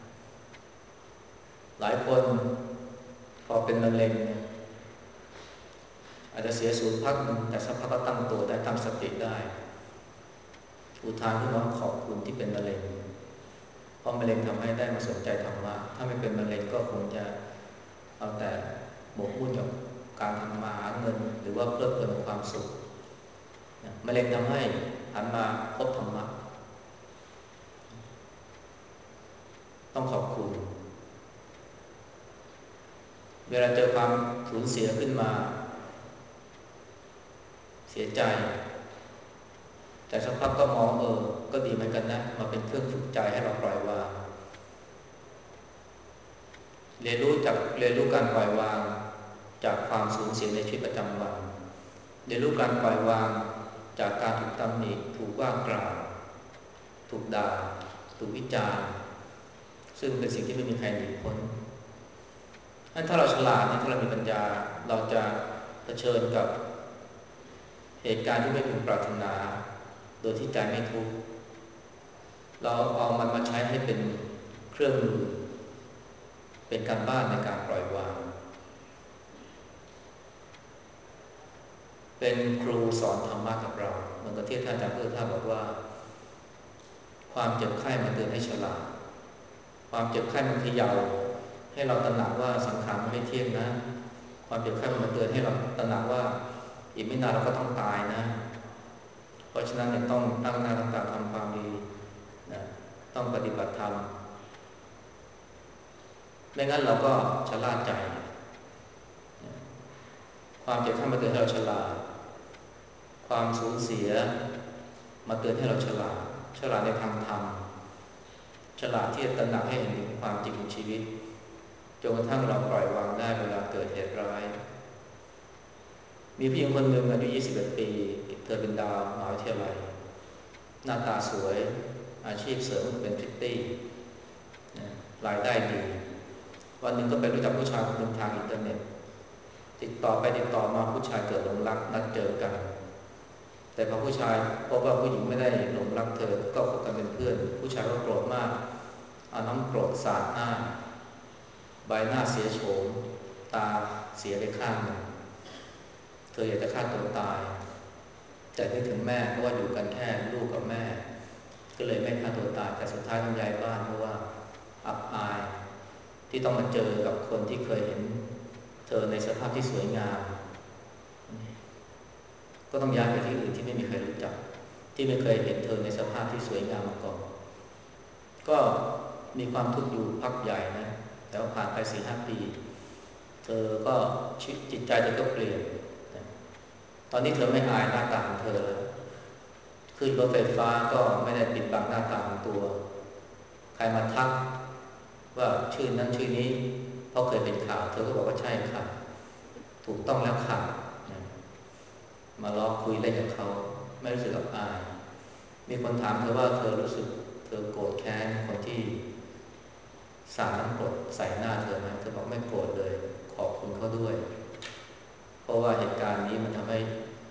หลายคนพอเป็นมะเร็งอาจจะเสียสูญพักหนึ่งแต่สักพักก็ตั้งตัวได้ตั้งสติได้อุทานขึ้นมาขอบคุณที่เป็นมะเร็งเพราะมะเร็งทำให้ได้มาสนใจธรรมะถ้าไม่เป็นมะเร็งก็คงจะเอาแต่หมกมุ่นกับการทำมาหาเงินหรือว่าเพลิดเพลินกับความสุขมะเร็งทำให้หันมาพบธรรมะต้องขอบคุณเวลาเจอความสูญเสียขึ้นมาเสียใจแต่สักพักก็มองก็ดีเหมือนกันนะมาเป็นเครื่องฝึกใจให้เราปล่อยวางเรียนรู้การปล่อยวางจากความสูญเสียในชีวิตประจำวันเรียนรู้การปล่อยวางจากการถูกตำหนิถูกว่ากล่าวถูกด่าถูกวิจารณ์ซึ่งเป็นสิ่งที่ไม่มีใครหนีพ้นถ้าเราฉลาดถ้าเรามีปัญญาเราจะเผชิญกับเหตุการณ์ที่ไม่พึงปรารถนาโดยที่ใจไม่ทุกข์เราเอามันมาใช้ให้เป็นเครื่องมือเป็นการบ้านในการปล่อยวางเป็นครูสอนธรรมะกับเราเหมือนกับที่ท่านอาจารย์ท่านบอกว่าความเจ็บไข้มาเตือนให้ฉลาดความเจ็บไข้มันเขย่าให้เราตระหนักว่าสังขารมันไม่เที่ยงนะความเจ็บไข้มันมาเตือนให้เราตระหนักว่าอีกไม่นานเราก็ต้องตายนะเพราะฉะนั้นเนี่ยต้องตั้งหน้าตั้งตาทำความดีนะต้องปฏิบัติธรรมไม่งั้นเราก็ชะล่าใจความเจ็บไข้มาเตือนให้เราฉลาดความสูญเสียมาเตือนให้เราฉลาดในทางธรรมฉลาดที่จะตระหนักให้เห็นถึงความจริงของชีวิตจนกระทั่งเราปล่อยวางได้เวลาเกิดเหตุร้ายมีผู้หญิงคนหนึ่งอายุ21 ปีเธอเป็นดาวมหาวิทยาลัยหน้าตาสวยอาชีพเสริมเป็นพริตตี้รายได้ดีวันหนึ่งก็ไปรู้จักผู้ชายคนหนึ่งทางอินเทอร์เน็ตติดต่อไปติดต่อมาผู้ชายเกิดหลงรักนัดเจอกันแต่พอผู้ชายพบว่าผู้หญิงไม่ได้หลงรักเธอก็คบกันเป็นเพื่อนผู้ชายก็โกรธมากเอาน้ำกรดสาดหน้าใบหน้าเสียโฉมตาเสียไปข้างหนึ่งเธออยากจะฆ่าตัวตายแต่นึกถึงแม่เพราะว่าอยู่กันแค่ลูกกับแม่ก็เลยไม่ฆ่าตัวตายแต่สุดท้ายต้องย้ายบ้านเพราะว่าอับอายที่ต้องมาเจอกับคนที่เคยเห็นเธอในสภาพที่สวยงามก็ต้องย้ายไปที่อื่นที่ไม่มีใครรู้จักที่ไม่เคยเห็นเธอในสภาพที่สวยงามมาก่อนก็มีความทุกข์อยู่พักใหญ่นะแต่ว่าผ่านไป4-5 ปีเธอก็จิตใจเธอก็เปลี่ยนตอนนี้เธอไม่อายหน้าตาของเธอแล้วขึ้นรถไฟฟ้าก็ไม่ได้ปิดบังหน้าตาของตัวใครมาทักว่าชื่อนั้นชื่อนี้เพราะเคยเป็นข่าวเธอก็บอกว่าใช่ค่ะถูกต้องแล้วค่ะมาล้อคุยเล่นกับเขาไม่รู้สึกอับอายมีคนถามเธอว่าเธอรู้สึกเธอโกรธแค้นคนที่สาดน้ำกรดใส่หน้าเธอไหมเธอบอกไม่โกรธเลยขอบคุณเขาด้วยเพราะว่าเหตุการณ์นี้มันทำให้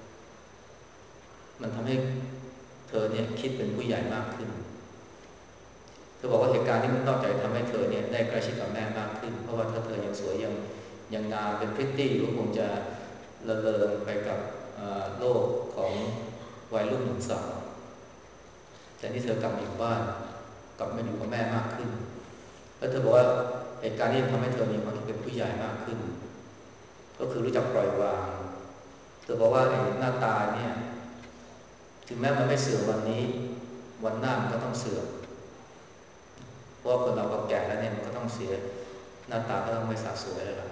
เธอเนี่ยคิดเป็นผู้ใหญ่มากขึ้นเธอบอกว่าเหตุการณ์นี้มันนอกจากทำให้เธอเนี่ยได้ใกล้ชิดกับแม่มากขึ้นเพราะว่าถ้าเธอยังสวยยังงามเป็นพริตตี้ก็คงจะละเลงไปกับโลกของวัยรุ่นหนุ่มสาวแต่นี่เธอกลับมาอยู่บ้านกลับมาอยู่กับแม่มากขึ้นแล้วเธอบอกว่าเหตุการณ์นี้ทำให้เธอมีความคิดเป็นผู้ใหญ่มากขึ้นก็คือรู้จักปล่อยวางคือบอกว่าไอ้หน้าตาเนี่ยถึงแม้มันไม่เสื่อมวันนี้วันหน้ามันก็ต้องเสื่อมเพราะคนเราพอแก่แล้วเนี่ยมันก็ต้องเสียหน้าตาก็ต้องไม่สะสวยแล้วล่ะ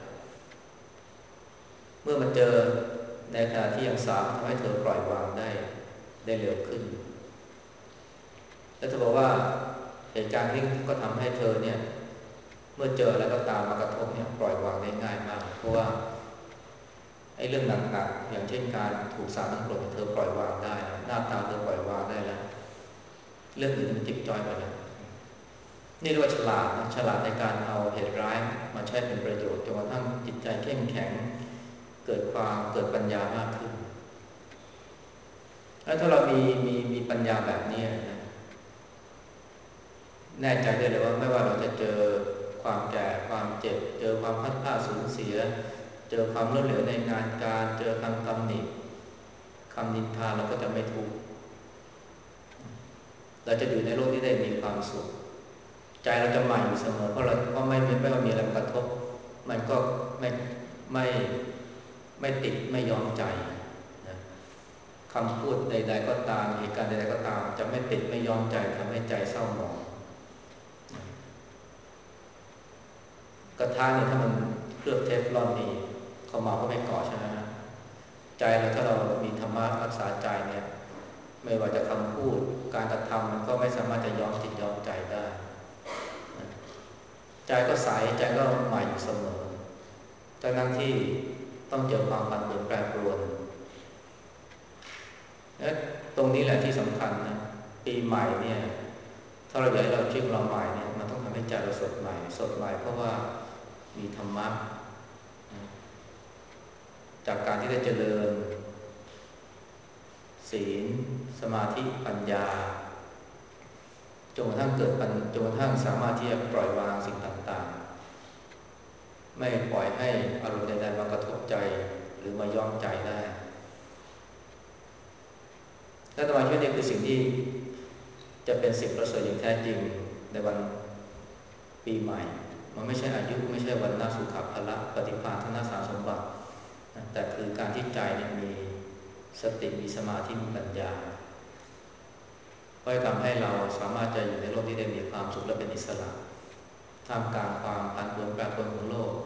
เมื่อมันเจอในขณะที่ยังสามารถทำให้เธอปล่อยวางได้เร็วขึ้นแล้วเธอบอกว่าเหตุการณ์นี้ก็ทำให้เธอเนี่ยเมื่อเจออะไรก็ตามมากระทบเนี่ยปล่อยวางได้ง่ายมากเพราะว่าไอ้เรื่องหนักๆอย่างเช่นการถูกสาปน้ำกรดเธอปล่อยวางได้แล้วหน้าตาเธอปล่อยวางได้แล้วเรื่องอื่นมันจิบจอยไปแล้วนี่เรียกว่าฉลาดนะฉลาดในการเอาเหตุร้ายมาใช้เป็นประโยชน์จนกระทั่งจิตใจเข้มแข็งเกิดปัญญามากขึ้นแล้วถ้าเรามีปัญญาแบบนี้นะแน่ใจได้เลยว่าไม่ว่าเราจะเจอความแก่ความเจ็บเจอความพัดพลาดสูญเสียเจอความล้มเหลวในงานการเจอคำตำหนิคำนินทาเราก็จะไม่ทุกข์เราจะอยู่ในโลกที่ได้มีความสุขใจเราจะใหม่อยู่เสมอเพราะไม่ว่ามีอะไรมากระทบมันก็ไม่ไม่ไม่ติดไม่ยอมใจนะคำพูดใดๆก็ตามเหตุการณ์ใดๆก็ตามจะไม่ติดไม่ยอมใจทำให้ใจเศร้าหมองกระทะเนี่ยถ้ามันเคลือบเทฟลอนนี่เขามาก็ไม่ก่อใช่ไหมฮะใจเราถ้าเรามีธรรมะรักษาใจเนี่ยไม่ว่าจะคำพูดการกระทำมันก็ไม่สามารถจะย้อมจิตย้อมใจได้ใจก็ใสใจก็ใหม่อยู่เสมอทั้งที่ต้องเจอความผันผวนแปรปรวนและตรงนี้แหละที่สำคัญนะปีใหม่เนี่ยถ้าเราอยากให้เราชีวิตเราใหม่เนี่ยมันต้องทำให้ใจเราสดใหม่เพราะว่ามีธรรมะจากการที่ได้เจริญศีลสมาธิปัญญาจนกระทั่งจนกระทั่งสามารถที่จะปล่อยวางสิ่งต่างๆไม่ปล่อยให้อารมณ์ใดๆมากระทบใจหรือมาย้อมใจได้และธรรมะชีวิตนี้คือสิ่งที่จะเป็นสิ่งประเสริฐอย่างแท้จริงในวันปีใหม่มันไม่ใช่อายุไม่ใช่วันนาสุขภละปฏิภาณธนสารสมบัติแต่คือการที่ใจเนี่ยมีสติมีสมาธิมีปัญญาก็จะทำให้เราสามารถจะอยู่ในโลกที่ได้มีความสุขและเป็นอิสระท่ามกลางความผันผวนแปรปรวนของโลก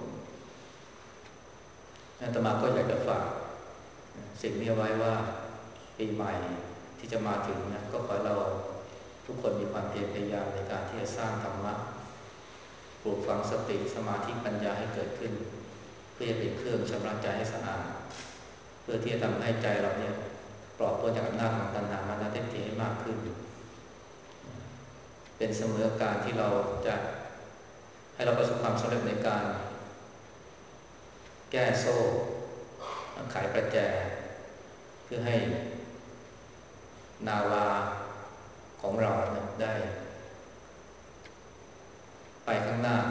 อาตมาก็อยากจะฝากสิ่งนี้ไว้ว่าปีใหม่ที่จะมาถึงนะก็ขอให้เราทุกคนมีความเพียรพยายามในการที่จะสร้างธรรมะปลูกฝังสติสมาธิปัญญาให้เกิดขึ้นเพื่อจะเป็นเครื่องชำระใจให้สะอาดเพื่อที่จะทำให้ใจเราเนี่ยปลอดตัวจากอำนาจของตัณหามานะทิฏฐิให้มากขึ้นเป็นเสมอการที่เราจะให้เราประสบความสำเร็จในการแก้โซ่ไขประแจเพื่อให้นาวาของเราได้ไปข้างหน้า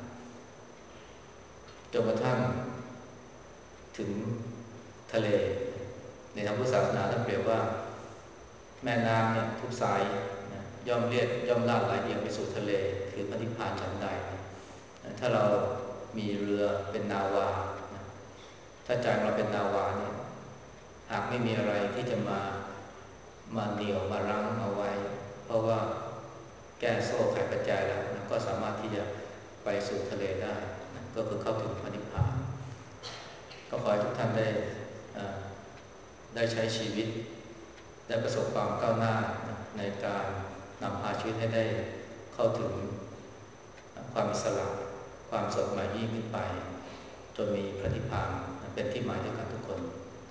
จนกระทั่งถึงทะเลในทางพุทธศาสนาท่านเปรียบว่าแม่น้ำเนี่ยทุกสายย่อมลาดไหลเอียงไปสู่ทะเลคือพระนิพพานชั้นใดถ้าเรามีเรือเป็นนาวาถ้าใจเราเป็นนาวาเนี่ยหากไม่มีอะไรที่จะมาเหนี่ยวมารั้งเอาไว้เพราะว่าแก้โซ่ไขปัจจัยแล้วก็สามารถที่จะไปสู่ทะเลได้ก็คือเข้าถึงพระนิพพานก็ขอให้ทุกท่านได้ใช้ชีวิตได้ประสบความก้าวหน้าในการนำพาชีวิตให้ได้เข้าถึงความอิสระความสดใหม่ยิ่งขึ้นไปจนมีพระนิพพานเป็นที่หมายด้วยกันทุกคน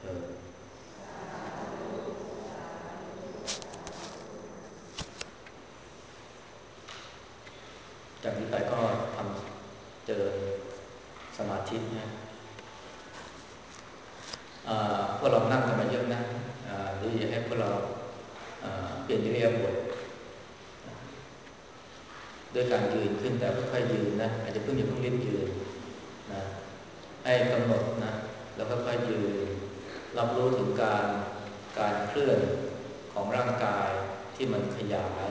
จากนี้ไปก็ทำเจริญสมาธินะพวกเรานั่งกันมาเยอะนะเดี๋ยวอยากให้พวกเราเปลี่ยนอิริยาบถด้วยการยืนขึ้นแต่ค่อยๆยืนนะอาจจะอย่าเพิ่งรีบยืนนะให้กำหนดนะแล้วค่อยๆยืนรับรู้ถึงการเคลื่อนของร่างกายที่มันขยาย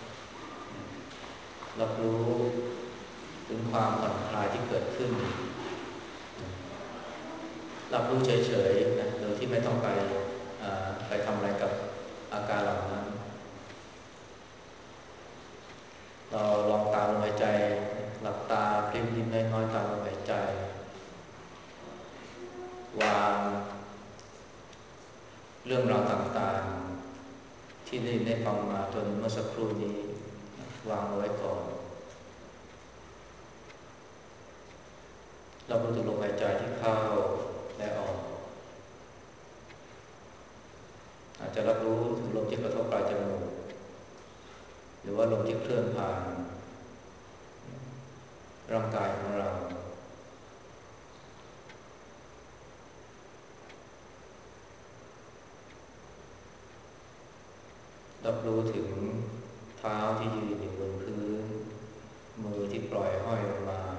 รับรู้ถึงความผ่อนคลายที่เกิดขึ้นรับรู้เฉยๆนะโดยที่ที่ไม่ต้องไปทำอะไรกับอาการเหล่านั้นเราลองตามลมหายใจหลับตาพลิ้มยิ้มน้อยๆตามลมหายใจวางเรื่องราวต่างๆที่ได้ฟังมาจนเมื่อสักครู่นี้วางเอาไว้ก่อนเรารู้ถึงลมหายใจที่เข้าและออกอาจจะรับรู้ถึงลมที่กระทบปลายจมูกหรือว่าลมที่เคลื่อนผ่านร่างกายของเรารับรู้ถึงเท้าที่ยืนอยู่บนพื้นมือที่ปล่อยห้อยลงมา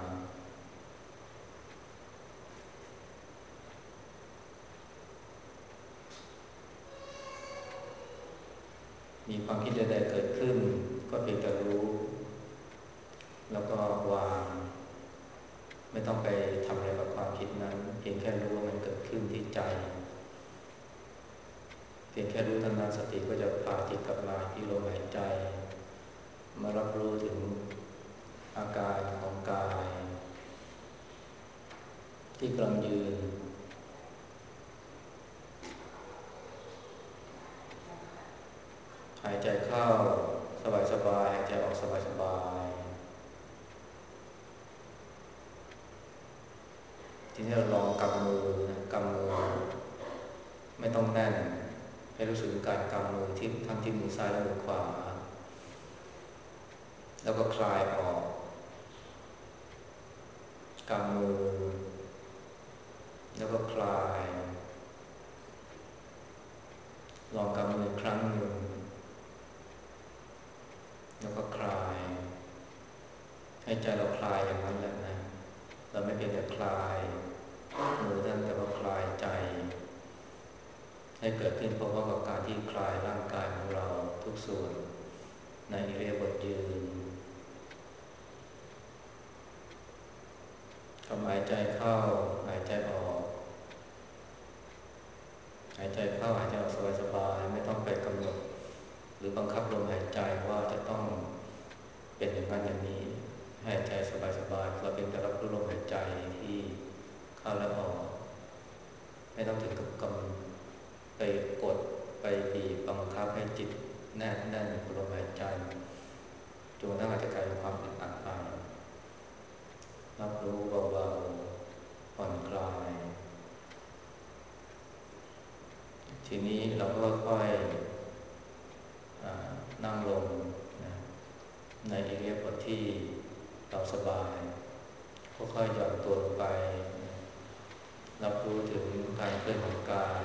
มีความคิดใดๆเกิดขึ้นก็เพียงแต่รู้แล้วก็วางไม่ต้องไปทำอะไรกับความคิดนั้นเพียงแค่รู้ว่ามันเกิดขึ้นที่ใจเพียงแค่รู้เท่านั้นสติก็จะพาจิตกลับมาที่ลมหายใจมารับรู้ถึงอาการของกายที่กำลังยืนหายใจเข้าสบายๆหายใจออกสบายๆทีนี้เราลองกำมือนะกำมือไม่ต้องแน่นให้รู้สึกการกำมือที่ทั้งที่มือซ้ายและมือขวาแล้วก็คลายออกกำมือแล้วก็คลายลองกำมือครั้งหนึ่งแล้วก็คลายให้ใจเราคลายอย่างนั้นแหละนะเราไม่เพียงแต่คลายมือท่านแต่ว่าคลายใจให้เกิดขึ้นเพราะว่ากับการที่คลายร่างกายของเราทุกส่วนในอิริยาบถยืนหายใจเข้าหายใจออกหายใจเข้าหายใจออกสบายๆไม่ต้องไปกำหนดหรือบังคับลมหายใจว่าจะต้องเป็นอย่างนั้นอย่างนี้หายใจสบายๆเราเป็นแต่รับรู้ลมหายใจที่เข้าและออกไม่ต้องถึงกับไปกดไปบีบบังคับให้จิตแน่นอยู่กับลมหายใจจนกระทั่งอาจจะกลายเป็นความอึดอัดไปรับรู้เบาๆผ่อนคลายทีนี้เราก็ค่อยนั่งลงนะในอิริยาบถที่เราสบายค่อยๆหย่อนตัวลงไปรับรู้ถึงการเคลื่อนของกาย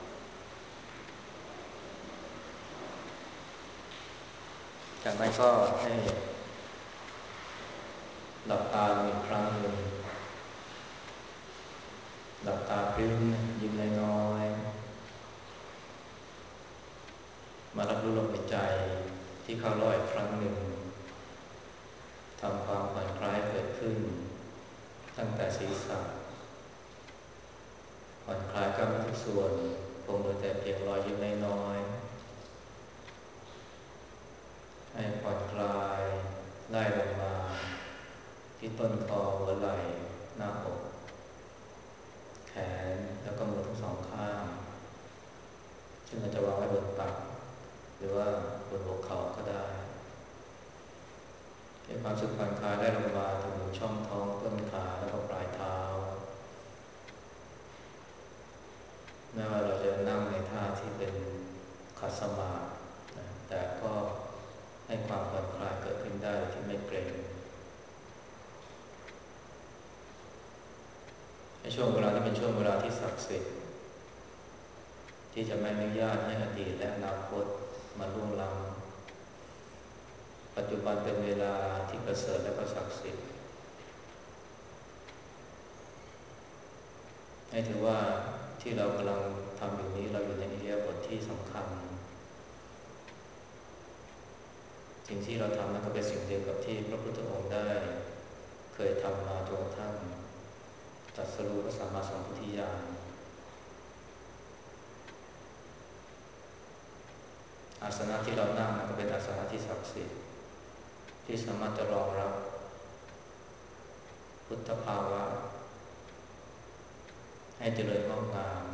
จากนั้นก็ให้หลับตาลงอีกครั้งหนึ่งหลับตาพลิ้มยิ้มน้อยๆมารับรู้ลมหายใจที่เข้าลอยอีกครั้งหนึ่งทำความผ่อนคลายเกิดขึ้นตั้งแต่ศีรษะผ่อนคลายกล้ามเนื้อทุกส่วนคงเหลือแต่เพียงรอยยิ้มน้อยๆให้ผ่อนคลายไล่ลงมาที่ต้นคอหัวไหล่หน้าอกแขนแล้วก็มือทั้งสองข้างซึ่งเราจะวางไว้บนตักหรือว่าบนหัวเข่าก็ได้ให้ความสึกผ่อนคลายได้ลงมาถึงช่องท้องต้นขาแล้วก็ปลายเท้าแม้ว่าเราจะนั่งในท่าที่เป็นขัดสมาธิแต่ก็ให้ความผ่อนคลายเกิดขึ้นได้โดยที่ไม่เกร็งในช่วงเวลาที่เป็นช่วงเวลาที่ศักดิ์สิทธิ์ที่จะไม่อนุญาตให้อดีตและอนาคตมาล่วงล้ำปัจจุบันเป็นเวลาที่ประเสริฐและก็ศักดิ์สิทธิ์ให้ถือว่าที่เรากำลังทำอยู่นี้เราอยู่ในอิริยาบถที่สำคัญสิ่งที่เราทำนั้นก็เป็นสิ่งเดียวกับที่พระพุทธองค์ได้เคยทำมาจนกระทั่งตรัสรู้พระสัมมาสัมพุทธญาณอาสนะที่เรานั่งก็เป็นอาสนะที่ศักดิ์สิทธิ์ที่สามารถจะรองรับพุทธภาวะให้เจริญงอกงาม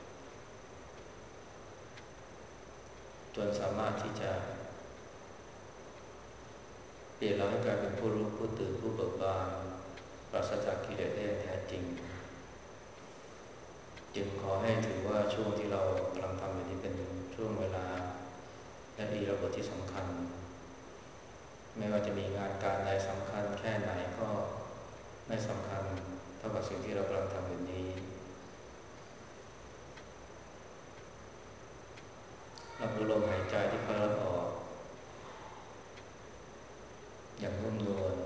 จนสามารถที่จะเปลี่ยนเราให้กลายเป็นผู้รู้ผู้ตื่นผู้เบิกบานปราศจากกิเลสได้แท้จริงจึงขอให้ถือว่าช่วงที่เรากำลังทำอยู่นี้เป็นช่วงเวลาและอิริยาบถที่สำคัญไม่ว่าจะมีงานการใดสำคัญแค่ไหนก็ไม่สำคัญเท่ากับสิ่งที่เรากำลังทำอยู่นี้รับรู้ลมหายใจที่เข้าและออกอย่างนุ่มนวล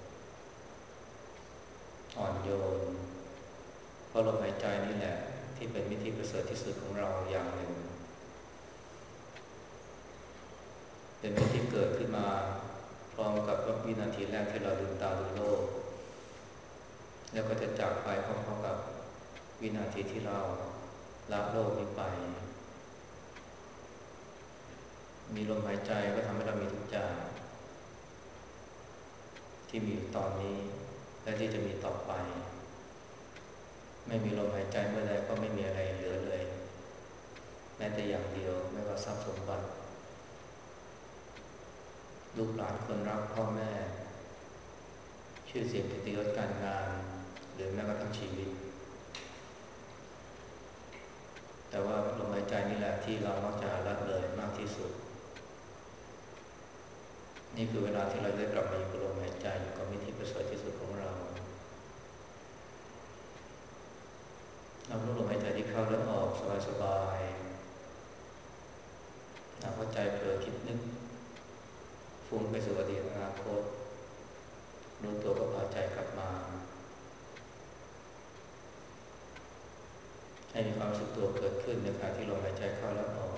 อ่อนโยนเพราะลมหายใจนี่แหละที่เป็นวิธีประเสริฐที่สุดของเราอย่างหนึ่งเป็นวิธีเกิดขึ้นมาพร้อมกับวินาทีแรกที่เราลืมตาดูโลกแล้วก็จะจากไปพร้อมๆกับวินาทีที่เราละโลกนี้ไปมีลมหายใจก็ทำให้เรามีทุกอย่างที่มีอยู่ตอนนี้และที่จะมีต่อไปไม่มีลมหายใจเมื่อใดก็ไม่มีอะไรเหลือเลยแม้แต่อย่างเดียวไม่ว่าทรัพย์สมบัติลูกหลานคนรักพ่อแม่ชื่อเสียงเกียรติยศการงานหรือแม้กระทั่งชีวิตแต่ว่าลมหายใจนี่แหละที่เรามักจะละเลยมากที่สุดนี่คือเวลาที่เราได้กลับมาอยู่กับลมหายใจอยู่กับวิธีประเสริฐที่สุดของเราเรารู้ลมหายใจที่เข้าและออกสบายๆพอใจเผลอคิดนึกฟุ้งไปสู่อดีตอนาคตรู้ตัวก็พาใจกลับมาให้มีความรู้สึกตัวเกิดขึ้นในขณะที่ลมหายใจเข้าและออก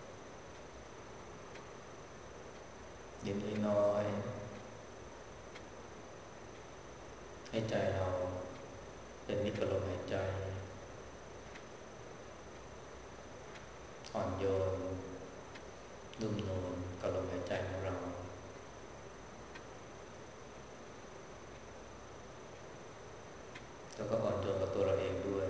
เล็กน้อยให้ใจเราเป็นมิตรกับลมหายใจอ่อนโยนนุ่มนวลกับลมหายใจของเราแล้วก็อ่อนโยนกับตัวเราเองด้วย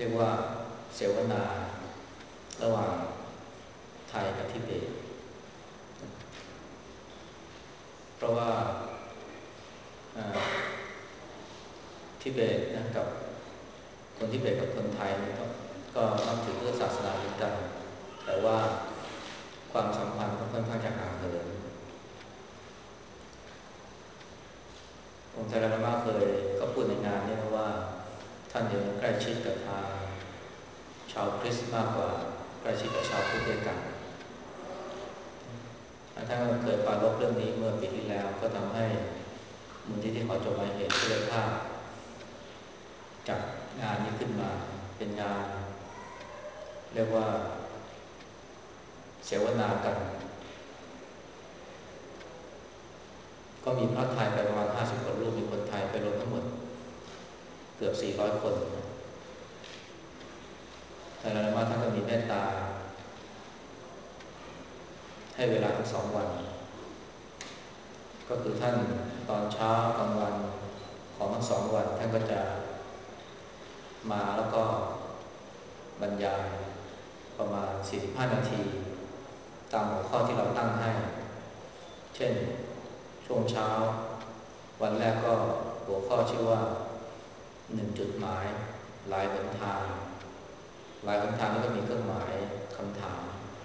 รียกว่าเสวนาระหว่างไทยกับทิเบตเพราะว่าทิเบตนะกับคนทิเบตกับคนไทยก็นับถือพุทธศาสนาเหมือนกันแต่ว่าความสัมพันธ์ก็ค่อนข้างจะห่างเหินองค์ไตรลามะเคยก็พูดในงานนี้นะว่าท่านยังใกล้ชิดกับทางชาวคริสต์มากกว่าใกล้ชิดกับชาวพุทธด้วยกันท่านก็เคยปรารภเรื่องนี้เมื่อปีที่แล้วก็ทำให้มูลนิธิขอจดหมายเหตุเพื่อภาพจัดงานนี้ขึ้นมาเป็นงานเรียกว่าเสวนากันก็มีพระไทยไปประมาณ50กว่ารูปมีคนไทยไปรวมทั้งหมดเกือบ400คนแต่ละมาท่านก็มีเมตตาให้เวลาทั้ง2 วันก็คือท่านตอนเช้ากลางวันของทั้ง2 วันท่านก็จะมาแล้วก็บรรยายประมาณ45 นาทีตามหัวข้อที่เราตั้งให้เช่นช่วงเช้าวันแรกก็หัวข้อชื่อว่า1 จุดหมายหลายหนทางหลายหนทางนี้ก็มีเครื่องหมายคำถาม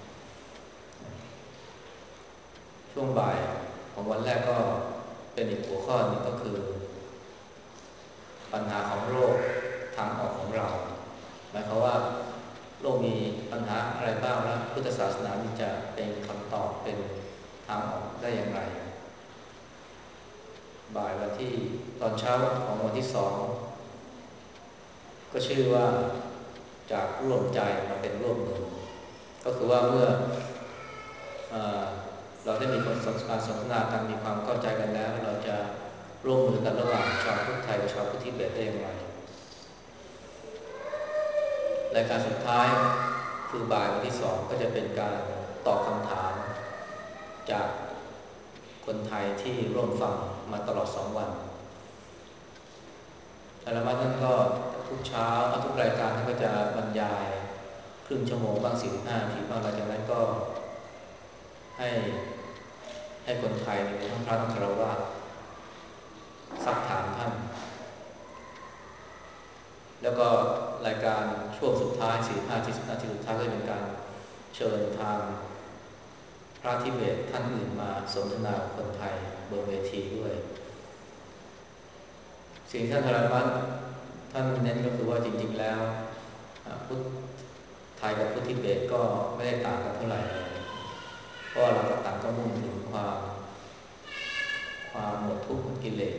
ช่วงบ่ายของวันแรกก็เป็นอีกหัวข้อนึงก็คือปัญหาของโลกทางออกของเราหมายความว่าโลกมีปัญหาอะไรบ้างและพุทธศาสนาจะเป็นคำตอบเป็นทางออกได้อย่างไรบ่ายวันที่ตอนเช้าของวันที่2ก็ชื่อว่าจากร่วมใจมาเป็นร่วมมือก็คือว่าเมื่อเราได้มีการสนทนากันมีความเข้าใจกันแล้วเราจะร่วมมือกันระหว่างชาวพุทธไทยกับชาวพุทธทิเบตได้อย่างไรรายการสุดท้ายคือบ่ายวันที่2ก็จะเป็นการตอบคำถามจากคนไทยที่ร่วมฟังมาตลอด2 วันแต่ละวันนั้นก็ทุกเช้าทุกรายการท่านก็จะบรรยายครึ่งชั่วโมงบ้าง45 นาทีบ้างหลังจากนั้นก็ให้คนไทยทั้งพระทั้งฆราวาสซักถามท่านแล้วก็รายการช่วงสุดท้าย45 นาที10 นาทีสุดท้ายก็เป็นการเชิญทางพระทิเบตท่านอื่นมาสนทนากับคนไทยบนเวทีด้วยสิ่งที่ท่านธารวัฒน์ท่านเน้นก็คือว่าจริงๆแล้วพุทธไทยกับพุทธทิเบตก็ไม่ได้ต่างกันเท่าไหร่เพราะเราก็ต่างก็มุ่งถึงความหมดทุกข์หมดกิเลส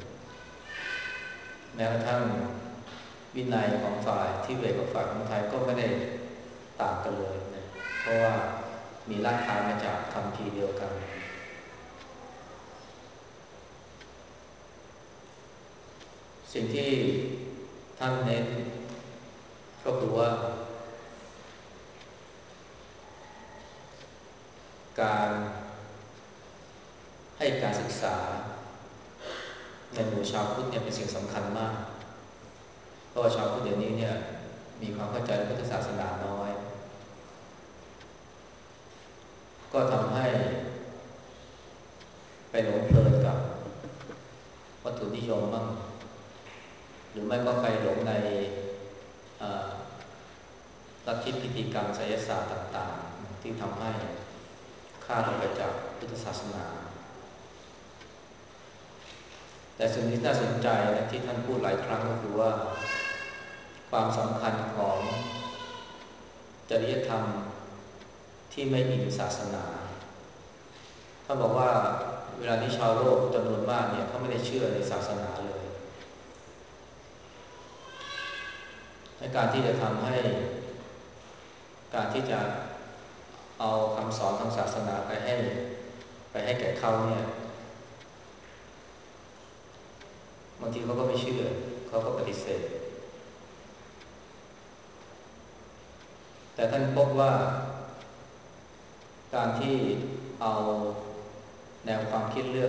แม้กระทั่งวินัยของฝ่ายทิเบตกับฝ่ายของไทยก็ไม่ได้ต่างกันเลยนะเพราะว่ามีรากฐานมาจากคำพีเดียวกันสิ่งที่ท่านเน้นก็คือว่าการให้การศึกษาในหมู่ชาวพุทธเนี่ยเป็นสิ่งสำคัญมากเพราะว่าชาวพุทธเดี๋ยวนี้เนี่ยมีความเข้าใจในพุทธศาสนาน้อยก็ทำให้ไปหลงเพลินกับวัตถุนิยมบ้างหรือไม่ก็ไปหลงในลัทธิพิธีกรรมไสยศาสตร์ต่างๆที่ทำให้ฆ่าเราไปจากพุทธศาสนาแต่สิ่งที่น่าสนใจนะที่ท่านพูดหลายครั้งก็คือว่าความสำคัญของจริยธรรมที่ไม่อิงศาสนาท่านบอกว่าเวลาที่ชาวโลกจำนวนมากเนี่ยเขาไม่ได้เชื่อในศาสนาเลยในการที่จะทำให้การที่จะเอาคำสอนทางศาสนาไปให้แก่เขาเนี่ยบางทีเขาก็ไม่เชื่อเขาก็ปฏิเสธแต่ท่านพบว่าการที่เอาแนวความคิดเรื่อง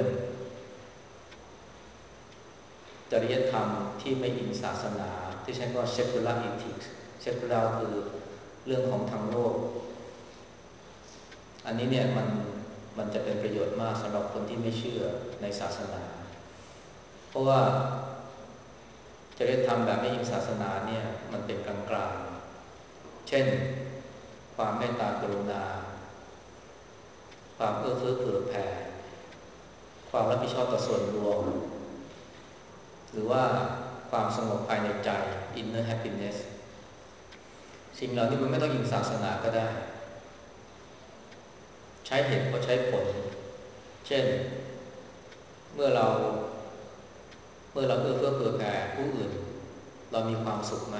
จริยธรรมที่ไม่อิงศาสนาที่ใช้คำว่า secular ethics secular คือเรื่องของทางโลกอันนี้เนี่ยมันจะเป็นประโยชน์มากสำหรับคนที่ไม่เชื่อในศาสนาเพราะว่าจริยธรรมแบบไม่อิงศาสนาเนี่ยมันเป็นกลางๆเช่นความเมตตากรุณาความเอื้อเฟื้อเผื่อแผ่ความรับผิดชอบต่อส่วนรวมหรือว่าความสงบภายในใจ inner happiness สิ่งเหล่านี้มันไม่ต้องอิงศาสนาก็ได้ใช้เหตุก็ใช้ผลเช่นเมื่อเราเอื้อเฟื้อเผื่อแผ่ผู้อื่นเรามีความสุขไหม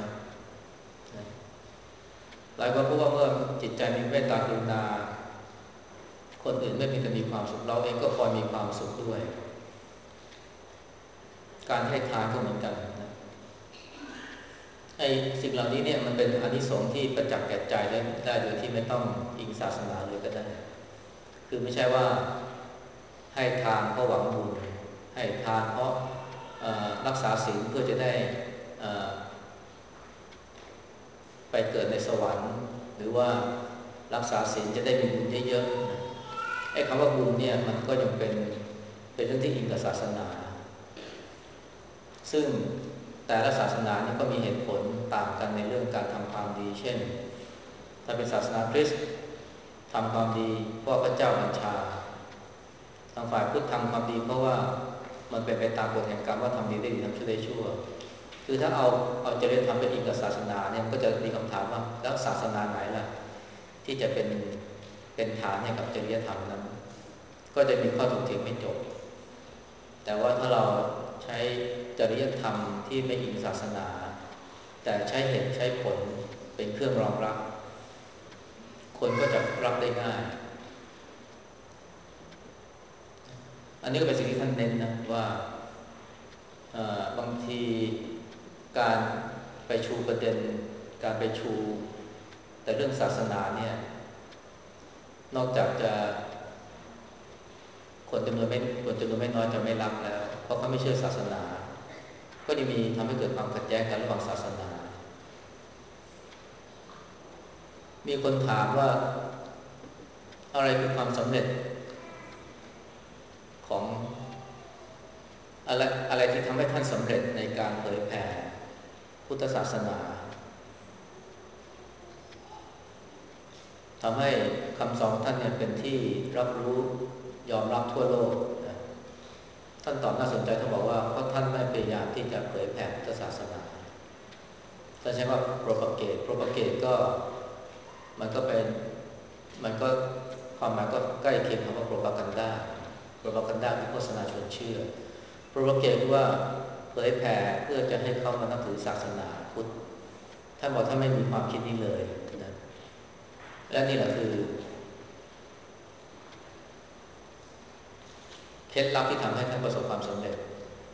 หลายคนพูดว่าเมื่อจิตใจมีเมตตากรุณาคนอื่นไม่เพียงแต่มีความสุขเราเองก็พลอยมีความสุขด้วยการให้ทานก็เหมือนกันนะไอ้สิ่งเหล่านี้เนี่ยมันเป็นอานิสงส์ที่ประจักษ์แก่ใจได้โดยที่ไม่ต้องอิงศาสนาเลยก็ได้คือไม่ใช่ว่าให้ทานเพราะหวังบุญให้ทานเพราะรักษาศีลเพื่อจะได้ไปเกิดในสวรรค์หรือว่ารักษาศีลจะได้มีบุญเยอะๆไอ้คำว่าบุญเนี่ยมันก็ยังเป็นเรื่องที่อิงกับศาสนาซึ่งแต่ละศาสนานี่ก็มีเหตุผลต่างกันในเรื่องการทำความดีเช่นถ้าเป็นศาสนาคริสต์ทำความดีเพราะพระเจ้าบัญชาทางฝ่ายพุทธทำความดีเพราะว่ามันเป็นไปตามกฎแห่งกรรมว่าทำดีได้ดีทำชั่วได้ชั่วคือถ้าเอาจริยธรรมไปอิงกับศาสนาเนี่ยก็จะมีคำถามว่าแล้วศาสนาไหนล่ะที่จะเป็นฐานให้กับจริยธรรมนั้นก็จะมีข้อถกเถียงไม่จบแต่ว่าถ้าเราใช้จริยธรรมที่ไม่อิงศาสนาแต่ใช้เหตุใช้ผลเป็นเครื่องรองรับคนก็จะรับได้ง่ายอันนี้ก็เป็นสิ่งที่ท่านเน้นนะว่าบางทีการไปชูประเด็นการไปชูแต่เรื่องศาสนาเนี่ยนอกจากจะคนจำนวนไม่น้อยจะไม่รับแล้วเพราะเขาไม่เชื่อศาสนาก็จะมีทำให้เกิดความขัดแย้งกันระหว่างศาสนามีคนถามว่าอะไรคือความสำเร็จของอะไรที่ทำให้ท่านสำเร็จในการเผยแผ่พุทธศาสนาทำให้คำสอนท่านเนี่ยเป็นที่รับรู้ยอมรับทั่วโลกท่านตอบน่าสนใจท่านบอกว่าเพราะท่านไม่พยายามที่จะเผยแผ่พุทธศาสนาท่านใช้ว่า propagate ก็มันก็ความหมายก็ใกล้เคียงคำว่า propaganda คือโฆษณาชวนเชื่อ propagate คือว่าเผยแผ่เพื่อจะให้เขามานับถือศาสนาพุทธท่านบอกท่านไม่มีความคิดนี้เลยนะและนี่แหละคือเคล็ดลับที่ทำให้ท่านประสบความสำเร็จ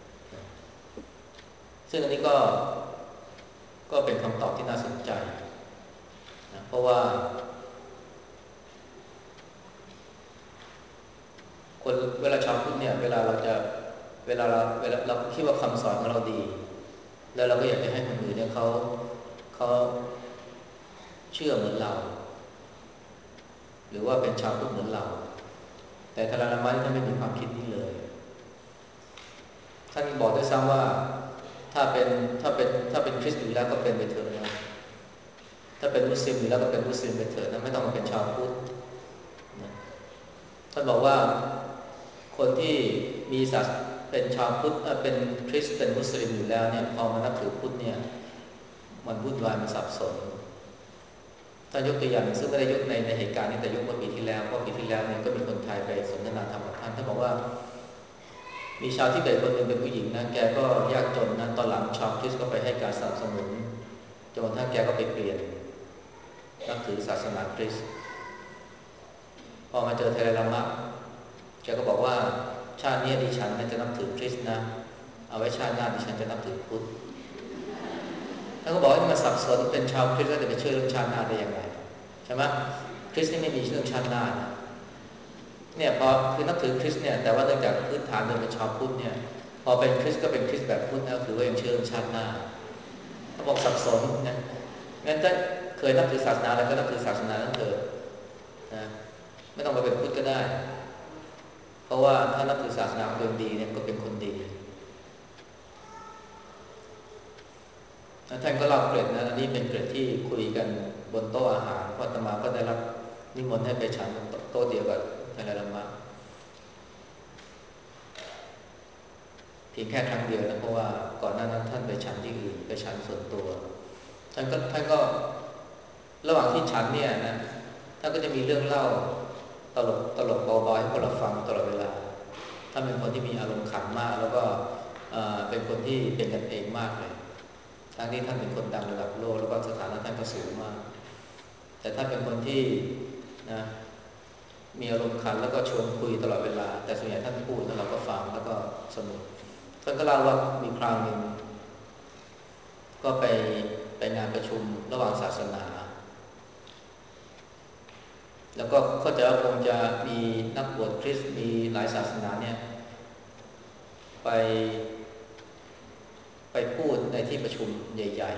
ซึ่งอันนี้ก็เป็นคำตอบที่น่าสนใจนะเพราะว่าคนเวลาชาวพุทธเนี่ยเวลาเราคิดว่าคำสอนของเราดีแล้วเราก็อยากจะให้คนอื่นเนี่ยเขาเชื่อเหมือนเราหรือว่าเป็นชาวพุทธเหมือนเราแต่ทารามาท่านไม่มีความคิดนี้เลยท่านบอกด้วยซ้ำว่าถ้าเป็นคริสต์อยู่แล้วก็เป็นไปเถอะนะถ้าเป็นมุสลิมอยู่แล้วก็เป็นมุสลิมไปเถอะนะไม่ต้องมาเป็นชาวพุทธนะท่านบอกว่าคนที่มีศาสนาเป็นชาวพุทธเป็นคริสต์เป็นมุสลิมอยู่แล้วเนี่ยพอมานับถือพุทธเนี่ยมันวุ่นวายมันสับสนท่านยกตัวอย่างซึ่งไม่ได้ยกในเหตุการณ์นี้แต่ยกเมื่อปีที่แล้วเพราะปีที่แล้วเนี่ยก็มีคนไทยไปสนทนาธรรมกับท่านบอกว่ามีชาวทิเบตคนหนึ่งเป็นผู้หญิงนะแกก็ยากจนนะตอนหลังชาวคริสต์ก็ไปให้การสนับสนุนจนกระทั่งแกก็ไปเปลี่ยนนับถือศาสนาคริสต์พอมาเจอเทเลรามะแกก็บอกว่าชาตินี้ดิฉันจะนับถือคริสต์นะเอาไว้ชาติหน้าดิฉันจะนับถือพุทธแล้วก็บอกว่ามันสับสนเป็นชาวคริสต์แล้วจะไปเชื่อเรื่องชาติหน้าได้ยังไงใช่ไหมคริสต์นี่ไม่มีเรื่องชาติหน้านะเนี่ยพอคือนับถือคริสต์เนี่ยแต่ว่าเนื่องจากพื้นฐานเดิมเป็นชาวพุทธเนี่ยพอเป็นคริสต์ก็เป็นคริสต์แบบพุทธนะถือว่ายังเชื่อเรื่องชาติหน้าเขาบอกสับสนนะงั้นถ้าเคยนับถือศาสนาอะไรก็นับถือศาสนานั้นเถอะนะไม่ต้องมาเป็นพุทธก็ได้เพราะว่าถ้านับถือศาสนาของตัวเองดีเนี่ยก็เป็นคนดีท่านก็เล่าเกร็ดนะอันนี้เป็นเกร็ดที่คุยกันบนโต๊ะอาหารพระอาตมาก็ได้รับนิมนต์ให้ไปฉันบนโต๊ะเดียวกับไตรลามะเพียงแค่ครั้งเดียวนะเพราะว่าก่อนหน้านั้นท่านไปฉันที่อื่นไปฉันส่วนตัวท่านก็ระหว่างที่ฉันเนี่ยนะท่านก็จะมีเรื่องเล่าตลกเบาๆให้พวกเราฟังตลอดเวลาท่านเป็นคนที่มีอารมณ์ขันมากแล้วก็เป็นคนที่เป็นกันเองมากเลยทั้งที่ท่านเป็นคนดังระดับโลกแล้วก็สถานะท่านก็สูงมากแต่ถ้าเป็นคนที่นะมีอารมณ์ขันแล้วก็ชวนคุยตลอดเวลาแต่ส่วนใหญ่ท่านพูดแล้วเราก็ฟังแล้วก็สนุกท่านก็เล่าว่ามีคราวหนึ่งก็ไปงานประชุมระหว่างศาสนาแล้วก็เข้าใจว่าคงจะมีนักบวชคริสต์มีหลายศาสนาเนี่ยไปพูดในที่ประชุมใหญ่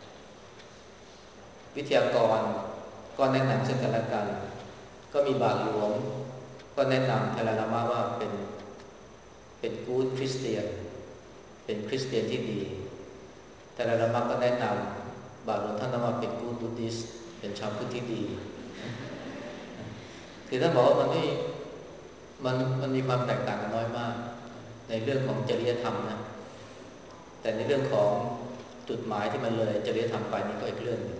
ๆวิทยากรก็แนะนำซึ่งกันและกันก็มีบาทหลวงก็แนะนำไทลาลามาว่าเป็นกู๊ดคริสเตียนเป็นคริสเตียนที่ดีไทลาลามาก็แนะนำบาทหลวงท่านว่าเป็นกู๊ดบูติสเป็นชาวพุทธที่ดีคือท่านบอกว่ามันมีความแตกต่างกันน้อยมากในเรื่องของจริยธรรมนะแต่ในเรื่องของจุดหมายที่มันเลยจริยธรรมไปนี่ก็อีกเรื่องหนึ่ง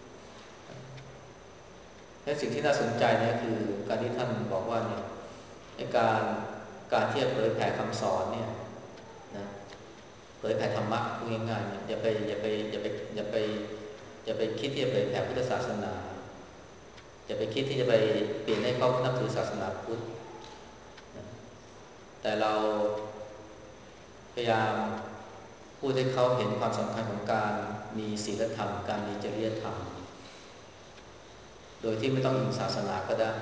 และสิ่งที่น่าสนใจเนี่ยคือการที่ท่านบอกว่าเนี่ยในการที่จะเผยแผ่คำสอนเนี่ยนะเผยแผ่ธรรมะพูดง่ายๆเนี่ยอย่าไปคิดที่จะเผยแผ่พุทธศาสนาอย่าไปคิดที่จะไปเปลี่ยนให้เขานับถือศาสนาพุทธนะแต่เราพยายามพูดให้เขาเห็นความสำคัญของการมีศีลธรรมการมีจริยธรรมโดยที่ไม่ต้องอิงศาสนาก็ได้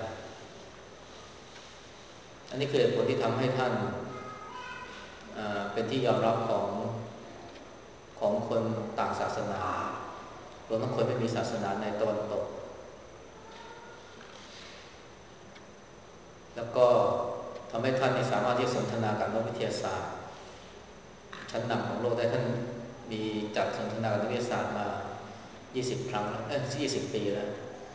อันนี้คือเหตุผลที่ทำให้ท่านเป็นที่ยอมรับของคนต่างศาสนารวมทั้งคนไม่มีศาสนาในตะวันตกแล้วก็ทำให้ท่านสามารถที่จะสนทนากับนักวิทยาศาสตร์ชั้นนำของโลกได้ท่านมีจัดสนทนากับนักวิทยาศาสตร์มา20 ครั้ง20 ปีแล้ว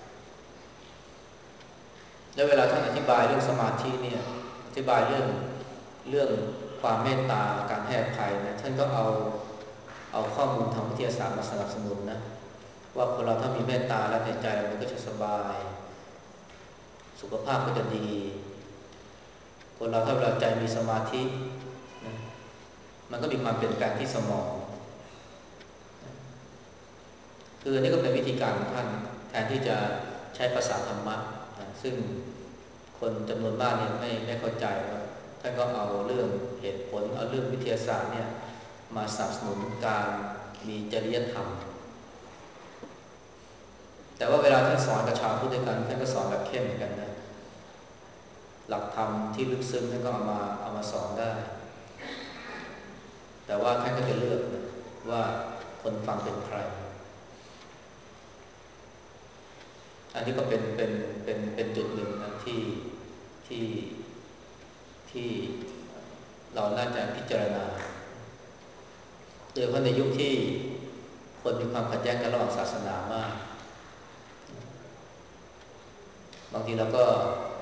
แล้วเวลาท่านอธิบายเรื่องสมาธิเนี่ยอธิบายเรื่องความเมตตาการให้อภัยนะท่านก็เอาข้อมูลทางวิทยาศาสตร์มาสนับสนุนนะว่าคนเราถ้ามีเมตตาแล้วในใจมันก็จะสบายสุขภาพก็จะดีคนเราถ้าเวลาใจมีสมาธินะมันก็มีความเปลี่ยนแปลงที่สมองคืออันนี้ก็เป็นวิธีการของท่านแทนที่จะใช้ภาษาธรรมะนะซึ่งคนจำนวนมากเนี่ยไม่เข้าใจว่าท่านก็เอาเรื่องเหตุผลเอาเรื่องวิทยาศาสตร์เนี่ยมาสนับสนุนการมีจริยธรรมแต่ว่าเวลาท่านสอนกับชาวพุทธด้วยกันท่านก็สอนแบบเข้มเหมือนกันนะหลักธรรมที่ลึกซึ้งท่านก็เอามาสอนได้แต่ว่าท่านก็จะเลือกนะว่าคนฟังเป็นใครอันนี้ก็เป็นจุดหนึ่งนะที่ที่เราน่าจะพิจารณาโดยเฉพาะในยุคที่คนมีความขัดแย้งกันระหว่างศาสนามากบางทีเราก็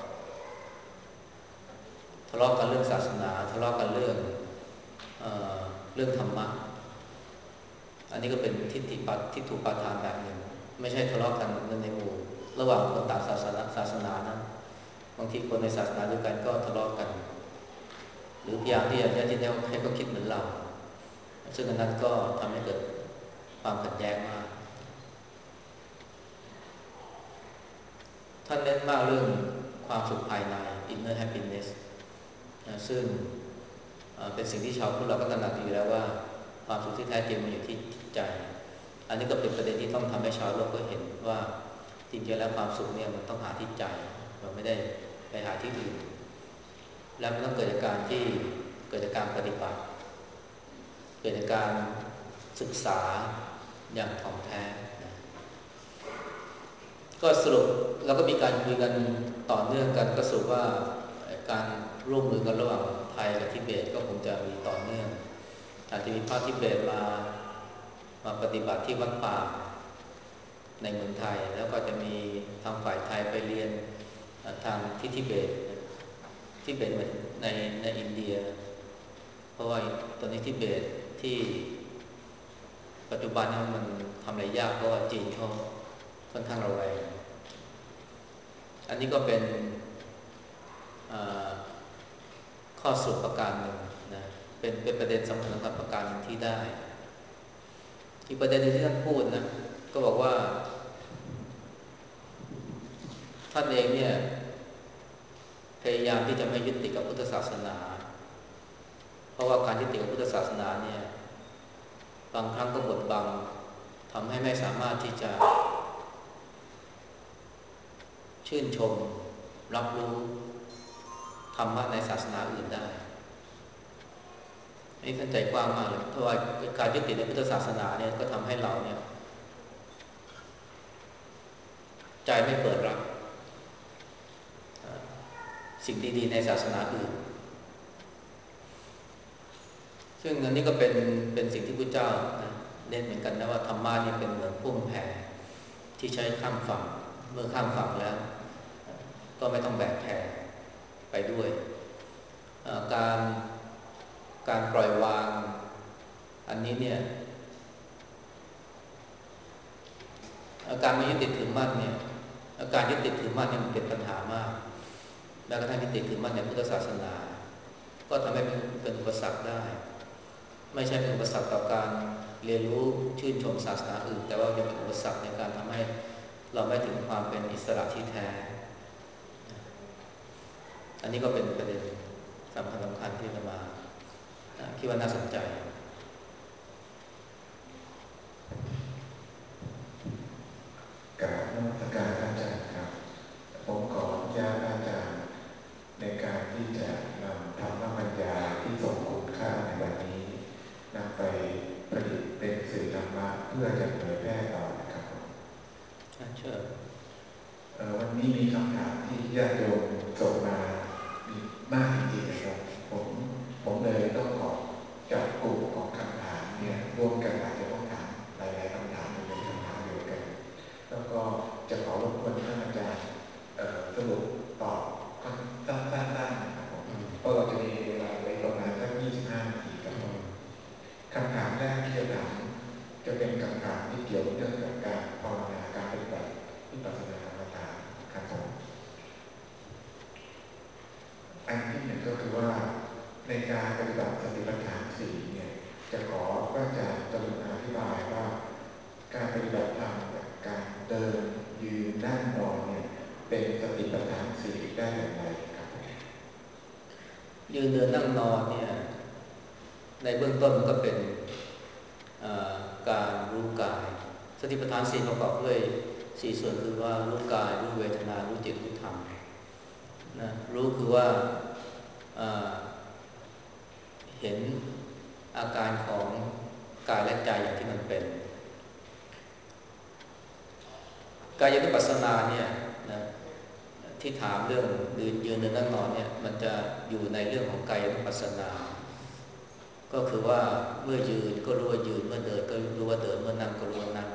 ทะเลาะกันเรื่องศาสนาทะเลาะกันเรื่องธรรมะอันนี้ก็เป็นทิฏฐุปาทานแบบหนึ่งไม่ใช่ทะเลาะกันในหมู่ระหว่างคนต่างศาสนานะบางทีคนในศาสนาเดียวกันก็ทะเลาะกันหรือพยายามที่จะให้เขาคิดเหมือนเราซึ่งอันนั้นก็ทำให้เกิดความขัดแย้งมากท่านเน้นมากเรื่องความสุขภายใน inner happiness นะซึ่งเป็นสิ่งที่ชาวพุทธเราก็ตระหนักอยู่แล้วว่าความสุขที่แท้จริงมันอยู่ที่จิตใจอันนี้ก็เป็นประเด็นที่ต้องทำให้ชาวโลกก็เห็นว่าจริงๆแล้วความสุขเนี่ยมันต้องหาที่ใจมันไม่ได้ไปหาที่อื่นและมันต้องเกิดจากการปฏิบัติเกิดจากการศึกษาอย่างถ่องแท้นะก็สรุปแล้วก็มีการคุยกันต่อเนื่องกันก็สรุปว่าการร่วมมือกันระหว่างไทยกับทิเบตก็คงจะมีต่อเนื่องอาจจะมีพระทิเบตมาปฏิบัติที่วัดป่าในเมืองไทยแล้วก็จะมีทางฝ่ายไทยไปเรียนทางที่ทิเบตในอินเดียเพราะว่าตอนนี้ทิเบตที่ปัจจุบันนี้มันทำอะไรยากเพราะว่าจีนเขาค่อนข้างระแวงอันนี้ก็เป็นข้อสรุปประการหนึ่งนะเป็นประเด็นสำคัญประการหนึ่งที่ได้อีกประเด็นที่ท่านพูดนะก็บอกว่าท่านเองเนี่ยพยายามที่จะไม่ยึดติดกับพุทธศาสนาเพราะว่าการยึดติดกับพุทธศาสนาเนี่ยบางครั้งก็บดบังทำให้ไม่สามารถที่จะชื่นชมรับรู้ธรรมะในศาสนาอื่นได้นี่ท่านใจกว้างมากเลยเพราะว่าการยึดติดในพุทธศาสนาเนี่ยก็ทำให้เราเนี่ยใจไม่เปิดรับสิ่งดีๆในศาสนาอื่นซึ่งอันนี้ก็เป็นสิ่งที่พระเจ้านะเน้นเหมือนกันนะว่าธรรมะนี่เป็นเหมือนพุ่มแผ่ที่ใช้ข้ามฝั่งเมื่อข้ามฝั่งแล้วก็ไม่ต้องแบกแผ่ไปด้วยการปล่อยวางอันนี้เนี่ยการไม่ยึดติดถือมั่นเนี่ยการยึดติดถือมั่นเนี่ยมันเป็นปัญหามากแม้กระทั่งยึดติดถือมั่นในพุทธศาสนาก็ทำให้เป็นอุปสรรคได้ไม่ใช่เป็นอุปสรรคต่อการเรียนรู้ชื่นชมศาสนาอื่นแต่ว่ายังเป็นอุปสรรคในการทำให้เราไม่ถึงความเป็นอิสระที่แท้อันนี้ก็เป็นประเด็นสำคัญที่จะมาคิดว่าน่าสนใจกราบนมัสการอาจารย์ครับผมขออนุญาตอาจารย์ในการที่จะนำธรรมบรรยายที่ทรงคุณค่าในวันนี้นำไปผลิตเป็นสื่อธรรมะเพื่อจะเผยแพร่ต่อนะครับเชิญวันนี้มีคำถามที่ญาติโยมส่งมามีมากจริงๆนะครับผมเลยต้องขอจับกลุ่มของคำถามเนี่ยรวมกันอาจจะต้องถามหลายๆคำถามในคำถามเดียวกันแล้วก็จะขอรบกวนท่านอาจารย์สรุปตอบสั้นๆนะครับผมเพราะเราจะมีเวลาไว้ประมาณสัก25 นาทีครับผมคำถามแรกที่จะถามจะเป็นคำถามที่เกี่ยวเนื่องกับการภาวนาการปฏิบัติวิปัสสนากรรมฐานครับผมอันที่หนึ่งก็คือว่าในการปฏิบัติสติปัฏฐาน4เนี่ยจะขอพระอาจารย์กรุณาอธิบายว่าการปฏิบัติธรรมกับการเดินยืนนั่งนอนเนี่ยเป็นสติปัฏฐาน4ได้อย่างไรครับยืนเดินนั่งนอนเนี่ยในเบื้องต้นมันก็เป็นการรู้กายสติปัฏฐาน4ประกอบด้วย4ส่วนคือว่ารู้กายรู้เวทนารู้จิตรู้ธรรมนะรู้คือว่าเห็นอาการของกายและใจอย่างที่มันเป็นกายวิปัสสนาเนี่ยนะที่ถามเรื่องยืนเดินนั่งนอนเนี่ยมันจะอยู่ในเรื่องของกายวิปัสสนาก็คือว่าเมื่อยืนก็รู้ว่ายืนเมื่อเดินก็รู้ว่าเดินเมื่อนั่งก็รู้ว่านั่ง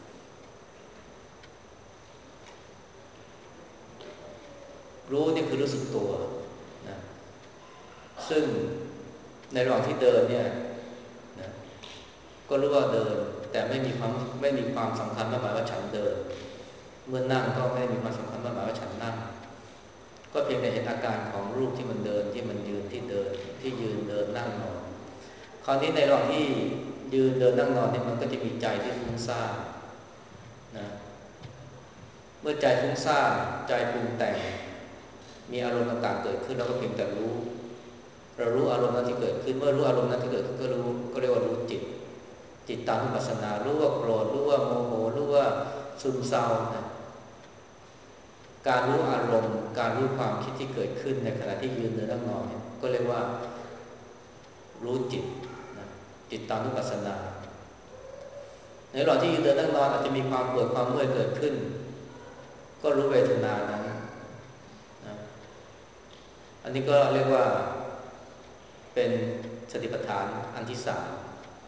รู้นี่คือรู้สึกตัวนะซึ่งในระหว่างที่เดินเนี่ยนะก็รู้ว่าเดินแต่ไม่มีความสำคัญหมายว่าฉันเดินเมื่อนั่งก็ไม่มีความสำคัญหมายว่าฉันนั่งก็เพียงแต่เห็นอาการของรูปที่มันเดินที่มันยืนที่เดินที่ยืนเดินนั่งนอนคราวนี้ในระหว่างที่ยืนเดินนั่งนอนเนี่ยมันก็จะมีใจที่ฟุ้งซ่านนะเมื่อใจฟุ้งซ่านใจปรุงแต่งมีอารมณ์ต่างๆเกิดขึ้นเราก็เพียงแต่รู้เรารู้อารมณ์นั้นที่เกิดขึ้นเมื่อรู้อารมณ์นั้นที่เกิดขึ้นก็รู้ก็เรียกว่ารู้จิตตามวิปัสสนารู้ว่าโกรธรู้ว่าโมโหรู้ว่าซึมเศร้านะการรู้อารมณ์การรู้ความคิดที่เกิดขึ้นในขณะที่ยืนเดินนั่งนอนเนี่ยก็เรียกว่ารู้จิตนะจิตตามวิปัสสนาในระหว่างที่ยืนเดินนั่งนอนอาจจะมีความปวดความเมื่อยเกิดขึ้นก็รู้เวทนานั้นนะอันนี้ก็เรียกว่าเป็นสติปัฏฐานอันที่สาม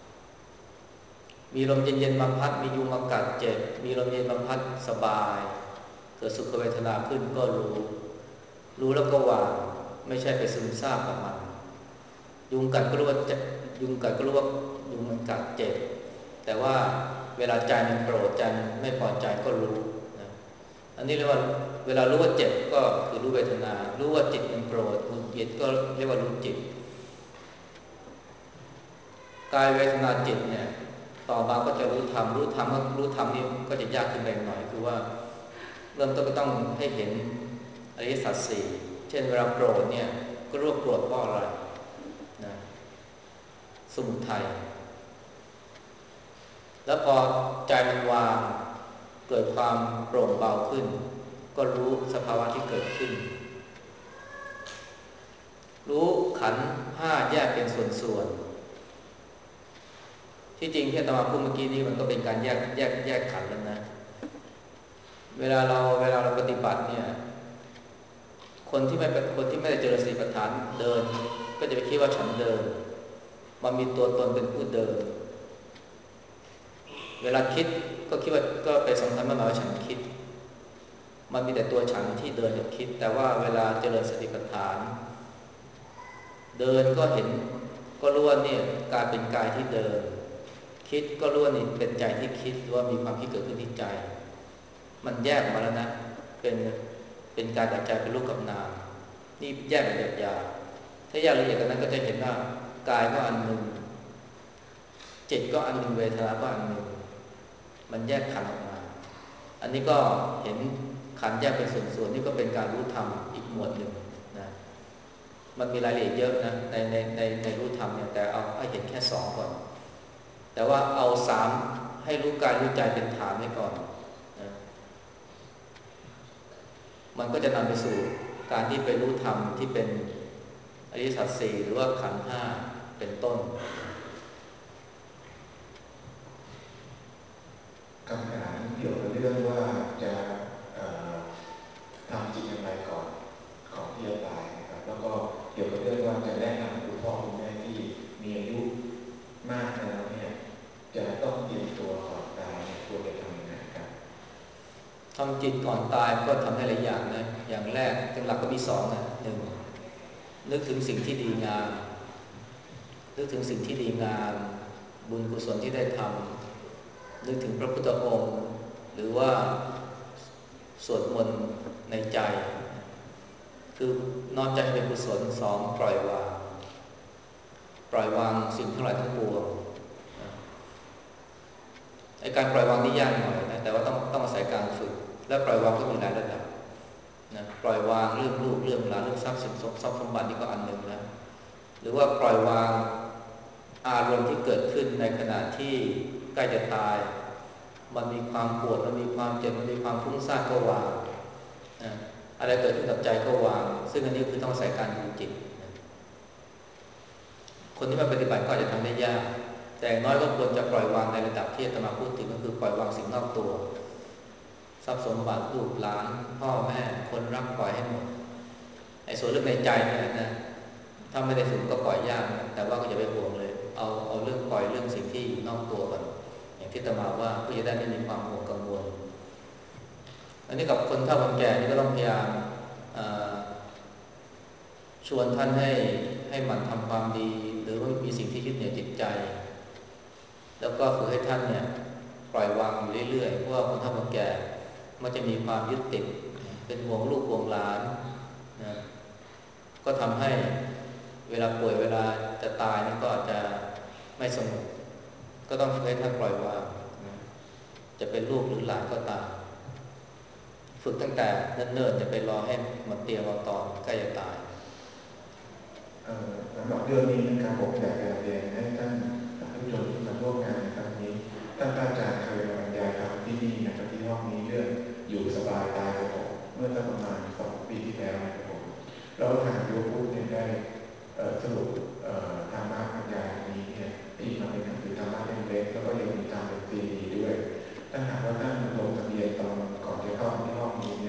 มีลมเย็นๆมาพัดมียุงมากัดเจ็บมีลมเย็นมาพัดสบายเกิดสุขเวทนาขึ้นก็รู้แล้วก็วางไม่ใช่ไปซึมซาบกับมันยุงกัดก็รู้ว่ายุงกัดก็รู้ว่ายุงมันกัดเจ็บแต่ว่าเวลาใจมันโกรธใจมันไม่พอใจก็รู้นะอันนี้เรียกว่าเวลารู้ว่าเจ็บก็คือรู้เวทนารู้ว่าจิตมันโกรธหงุดหงิดก็เรียกว่ารู้จิตกายเวทนาจิตเนี่ยต่อมาก็จะรู้ธรรมรู้ธรรมนี่ก็จะยากขึ้นไปหน่อยคือว่าเริ่มต้นก็ต้องให้เห็นอริยสัจสี่เช่นเวลาโกรธเนี่ยก็รู้ว่าโกรธเพราะอะไรนะสมุทัยแล้วพอใจมันวางเกิดความโปร่งเบาขึ้นก็รู้สภาวะที่เกิดขึ้นรู้ขันธ์ห้าแยกเป็นส่วนๆที่จริงที่อาตมาพูดเมื่อกี้นี้มันก็เป็นการแยกขันธ์แล้วนะเวลาเราปฏิบัติเนี่ยคนที่ไม่ได้เจริญสติปัฏฐานเดินก็จะไปคิดว่าฉันเดินมันมีตัวตนเป็นผู้เดินเวลาคิดก็คิดว่าก็ไปสำคัญมากว่าฉันคิดมันมีแต่ตัวฉันที่เดินกับคิดแต่ว่าเวลาเจริญสติปัฏฐานเดินก็เห็นก็รู้ว่าเนี่ยกายเป็นกายที่เดินคิดก็รู้ว่านี่เป็นใจที่คิดหรือว่ามีความคิดเกิดขึ้นที่ใจมันแยกออกมาแล้วนะเป็นกายกับใจเป็นรูปกับนามนี่แยกแบบหยาบๆถ้าแยกละเอียดกันนั้นก็จะเห็นว่ากายก็อันหนึ่งจิตก็อันหนึ่งเวทนาก็อันหนึ่งมันแยกขันธ์ออกมาอันนี้ก็เห็นขันธ์แยกเป็นส่วนๆนี่ก็เป็นการรู้ธรรมอีกหมวดหนึ่งนะมันมีรายละเอียดเยอะนะในรู้ธรรมเนี่ยแต่เอาให้เห็นแค่สองก่อนแต่ว่าเอาสามให้รู้กายรู้ใจเป็นฐานไว้ก่อนนะมันก็จะนำไปสู่การที่ไปรู้ธรรมที่เป็นอริยสัจสี่หรือว่าขันธ์ห้าเป็นต้นคำถามเกี่ยวกับเรื่องว่าจะทำจิตอย่างไรก่อนที่จะตายนะครับแล้วก็เกี่ยวกับเรื่องว่าจะแนะนำคุณพ่อคุณแม่ที่มีอายุมากแล้วเนี่ยจะต้องเตรียมตัวก่อนตายควรจะทำยังไงครับทำจิตก่อนตายก็ทำได้หลายอย่างนะอย่างแรกหลักก็มีสองนะหนึ่งนึกถึงสิ่งที่ดีงามนึกถึงสิ่งที่ดีงามบุญกุศลที่ได้ทำนึกถึงพระพุทธองค์หรือว่าสวดมนต์ในใจคือนอนใจให้เป็นกุศลสองปล่อยวางสิ่งทั้งหลายทั้งปวงไอ้การปล่อยวางนี่ยากหน่อยนะแต่ว่าต้องอาศัยการฝึกและปล่อยวางก็มีหลายระดับนะปล่อยวางเรื่องลูกเรื่องหลานเรื่องทรัพย์สินทรัพย์สมบัตินี่ก็อันหนึ่งนะหรือว่าปล่อยวางอารมณ์ที่เกิดขึ้นในขณะที่ใกล้จะตายมันมีความปวดมันมีความเจ็บมันมีความฟุ้งซ่านก็วางนะอะไรเกิดขึ้นกับใจก็วางซึ่งอันนี้คือต้องอาศัยการดูจิตนะคนที่มาปฏิบัติก็อาจจะทำได้ยากแต่น้อยก็ควรจะปล่อยวางในระดับที่อาตมาพูดถึงก็คือปล่อยวางสิ่งนอกตัวทรัพย์สมบัติลูกหลานพ่อแม่คนรักปล่อยให้หมดไอ้ส่วนเรื่องในใจเนี่ยนะถ้าไม่ได้ฝึกก็ปล่อยยากนะแต่ว่าก็อย่าไปห่วงเลยเอาเรื่องปล่อยเรื่องสิ่งที่อยู่นอกตัวก่อนอย่างที่อาตมาว่าเพื่อจะได้ไม่มีความห่วงกังวลอันนี้กับคนเฒ่าคนแก่นี่ก็ต้องพยายามชวนท่านให้หมั่นทำความดีหรือว่ามีสิ่งที่ยึดเหนี่ยวจิตใจแล้วก็ฝึกให้ท่านเนี่ยปล่อยวางอยู่เรื่อยๆเพราะว่าคนเฒ่าคนแก่มันจะมีความยึดติดเป็นห่วงลูกห่วงหลานนะก็ทำให้เวลาป่วยเวลาจะตายนี่ก็อาจจะไม่สงบก็ต้องฝึกให้ท่านปล่อยวางนะจะเป็นลูกหรือหลานก็ตามฝึกตั้งแต่เนิ่นๆจะไปรอให้มันเตรียมเอาตอนใกล้จะตายสำหรับเรื่องนี้นะครับผมอยากจะเรียนให้ท่านผู้ชมที่มาร่วมงานในครั้งนี้ท่านอาจารย์เคยมาบรรยายธรรมที่นี่นะครับที่ห้องนี้เรื่องอยู่สบายตายสงบเมื่อประมาณ2 ปีที่แล้วนะครับผมแล้วทางยูทูบเนี่ยได้สรุปธรรมะบรรยายนี้เนี่ยที่มาเป็นหนังสือธรรมะเล่มเล็กแล้วก็ยังมีทำเป็นซีดีด้วยถ้าหากว่าท่านลงทะเบียนตอนก่อนจะเข้าที่ห้องนี้เนี่ย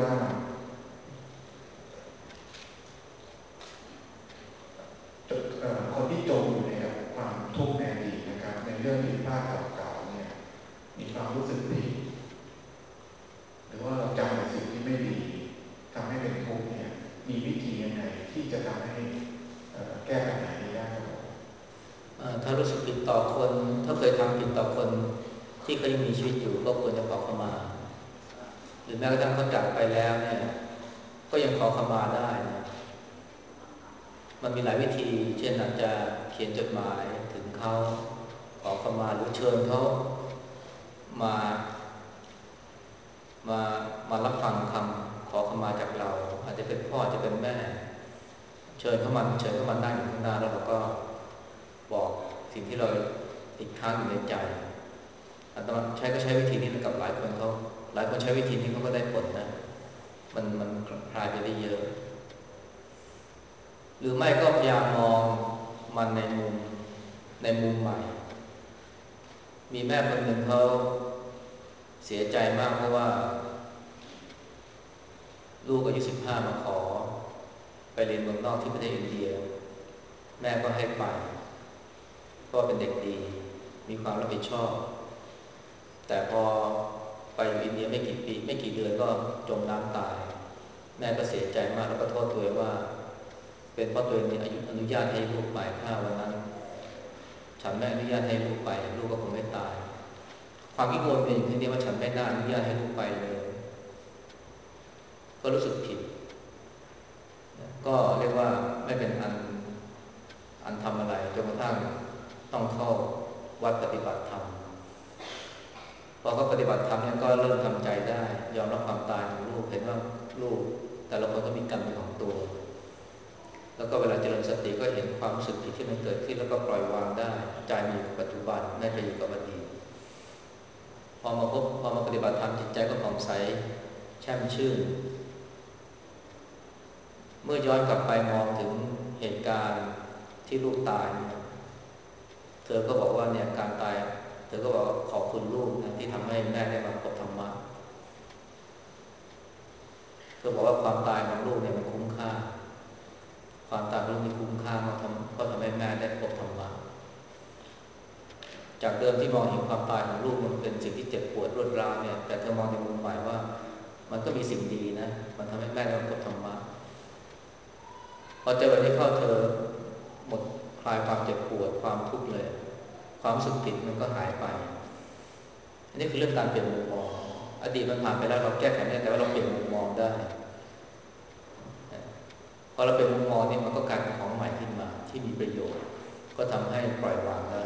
ว่าคนที่จมอยู่ในความทุกข์ในอดีตนะครับในเรื่องผิดพลาดเก่าๆเนี่ยมีความรู้สึกผิดหรือว่าเราจำในสิ่งที่ไม่ดีทำให้เป็นทุกข์เนี่ยมีวิธียังไงที่จะทำให้แก้ปัญหานี้ได้ครับถ้ารู้สึกผิดต่อคนถ้าเคยทำผิดต่อคนที่เขายังมีชีวิตอยู่ก็ควรจะขอขมาหรือแม้กระทั่งเขาจากไปแล้วเนี่ยก็ยังขอขมาได้นะมันมีหลายวิธีเช่นอาจจะเขียนจดหมายถึงเขาขอขมาหรือเชิญเขามามามารับฟังคำขอขมาจากเราอาจจะเป็นพ่ออาจจะเป็นแม่เชิญเขามานั่งอยู่ข้างหน้าแล้วเราก็บอกสิ่งที่เราติดค้างอยู่ในใจอาตมาใช้วิธีนี้กับหลายคนใช้วิธีนี้เขาก็ได้ผลนะมันคลายไปได้เยอะหรือไม่ก็พยายามมองมันในมุมใหม่มีแม่คนหนึ่งเขาเสียใจมากเพราะว่าลูกอายุ15มาขอไปเรียนเมืองนอกที่ประเทศอินเดียแม่ก็ให้ไปเพราะเป็นเด็กดีมีความรับผิดชอบแต่พอไปอยู่อินเดียไม่กี่เดือนก็จมน้ำตายแม่ก็เสียใจมากแล้วก็โทษตัวเองว่าเป็นเพราะตัวเองอนุญาตให้ลูกไปถ้าวันนั้นฉันไม่อนุญาตให้ลูกไปลูกก็คงไม่ตายความคิดวนเป็นอย่างนี้ว่าฉันไม่น่าอนุญาตให้ลูกไปเลยก็รู้สึกผิดก็เรียกว่าไม่เป็นอันทำอะไรจนกระทั่งต้องเข้าวัดปฏิบัติธรรมพอเขาปฏิบัติธรรมเนี่ยก็เริ่มทำใจได้ยอมรับความตายของลูกเห็นว่าลูกแต่ละคนก็มีกรรมเป็นของตัวแล้วก็เวลาเจริญสติก็เห็นความรู้สึกผิดที่มันเกิดขึ้นแล้วก็ปล่อยวางได้ใจมีอยู่กับปัจจุบันไม่ไปอยู่กับอดีตพอมาปฏิบัติธรรมจิตใจก็ผ่องใสแช่มชื่นเมื่อย้อนกลับไปมองถึงเหตุการณ์ที่ลูกตายเนี่ยเธอก็บอกว่าเนี่ยการตายเธอก็บอกขอบคุณลูกนะที่ทำให้แม่ได้มาพบธรรมะเธอบอกว่าความตายของลูกเนี่ยมันคุ้มค่าความตายของลูกนี่คุ้มค่ามากเพราะทำให้แม่ได้พบธรรมะจากเดิมที่มองเห็นความตายของลูกมันเป็นสิ่งที่เจ็บปวดรวดร้าวเนี่ยแต่เธอมองในมุมใหม่ว่ามันก็มีสิ่งดีนะมันทำให้แม่ได้มาพบธรรมะพอเจอวันนี้เข้าเธอหมดคลายความเจ็บปวดความทุกข์เลยความรู้สึกผิดมันก็หายไปอันนี้คือเรื่องการเปลี่ยนมุมมองอดีตมันผ่านไปแล้วเราแก้ไขไม่ได้แต่ว่าเราเปลี่ยนมุมมองได้พอเราเปลี่ยนมุมมองนี่มันก็กลายเป็นของใหม่ขึ้นมาที่มีประโยชน์ก็ทำให้ปล่อยวางได้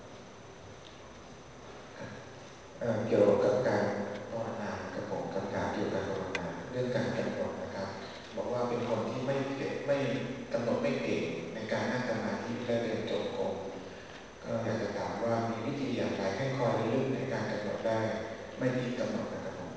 เกี่ยวกับการภาวนากับผมคำถามเกี่ยวกับภาวนาเรื่องการกำหนดนะครับบอกว่าเป็นคนที่ไม่เก่งไม่กำหนดไม่เก่งในการนั่งสมาธิและเดินจงกรมก็อยากจะถามว่ามีวิธีอย่างไรให้คอยระลึกในการกำหนดได้ไม่ผิดกำหนดนะครับผม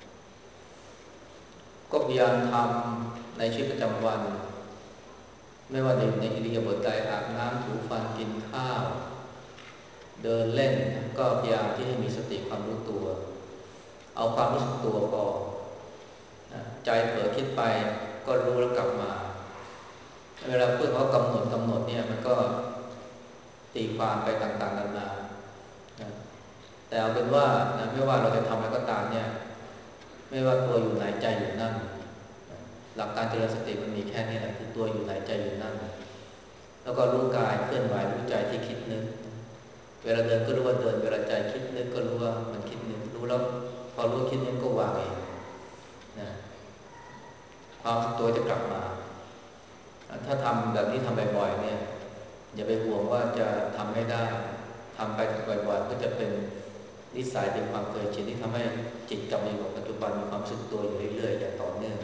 ก็พยายามทำในชีวิตประจำวันไม่ว่าในอิริยาบถใดอาบน้ำถูฟันกินข้าวเดินเล่นก็พยายามที่ให้มีสติความรู้ตัวเอาความรู้สึกตัวพอใจเผลอคิดไปก็รู้แล้วกลับมาเวลาพูดว่ากำหนดเนี่ยมันก็ตีความไปต่างๆนานาแต่เอาเป็นว่าไม่ว่าเราจะทำอะไรก็ตามเนี่ยไม่ว่าตัวอยู่ไหนใจอยู่นั่นหลักการเจริญสติมันมีแค่นี้แหละคือตัวอยู่ไหนใจอยู่นั่นแล้วก็รู้กายเคลื่อนไหวรู้ใจที่คิดนึกเวลาเดินก็รู้ว่าเดินเวลาใจคิดนึกก็รู้ว่ามันคิดนึกรู้แล้วพอรู้คิดนึกก็วางเองนะความรู้ตัวจะกลับมาถ้าทำแบบนี้ทำบ่อยๆเนี่ยอย่าไปห่วงว่าจะทำไม่ได้ทำไปบ่อยๆก็จะเป็นนิสัยเป็นความเคยชินที่ทำให้จิตกลับมาอยู่กับปัจจุบันมีความรู้สึกตัวอยู่เรื่อยๆอย่างต่อเนื่อง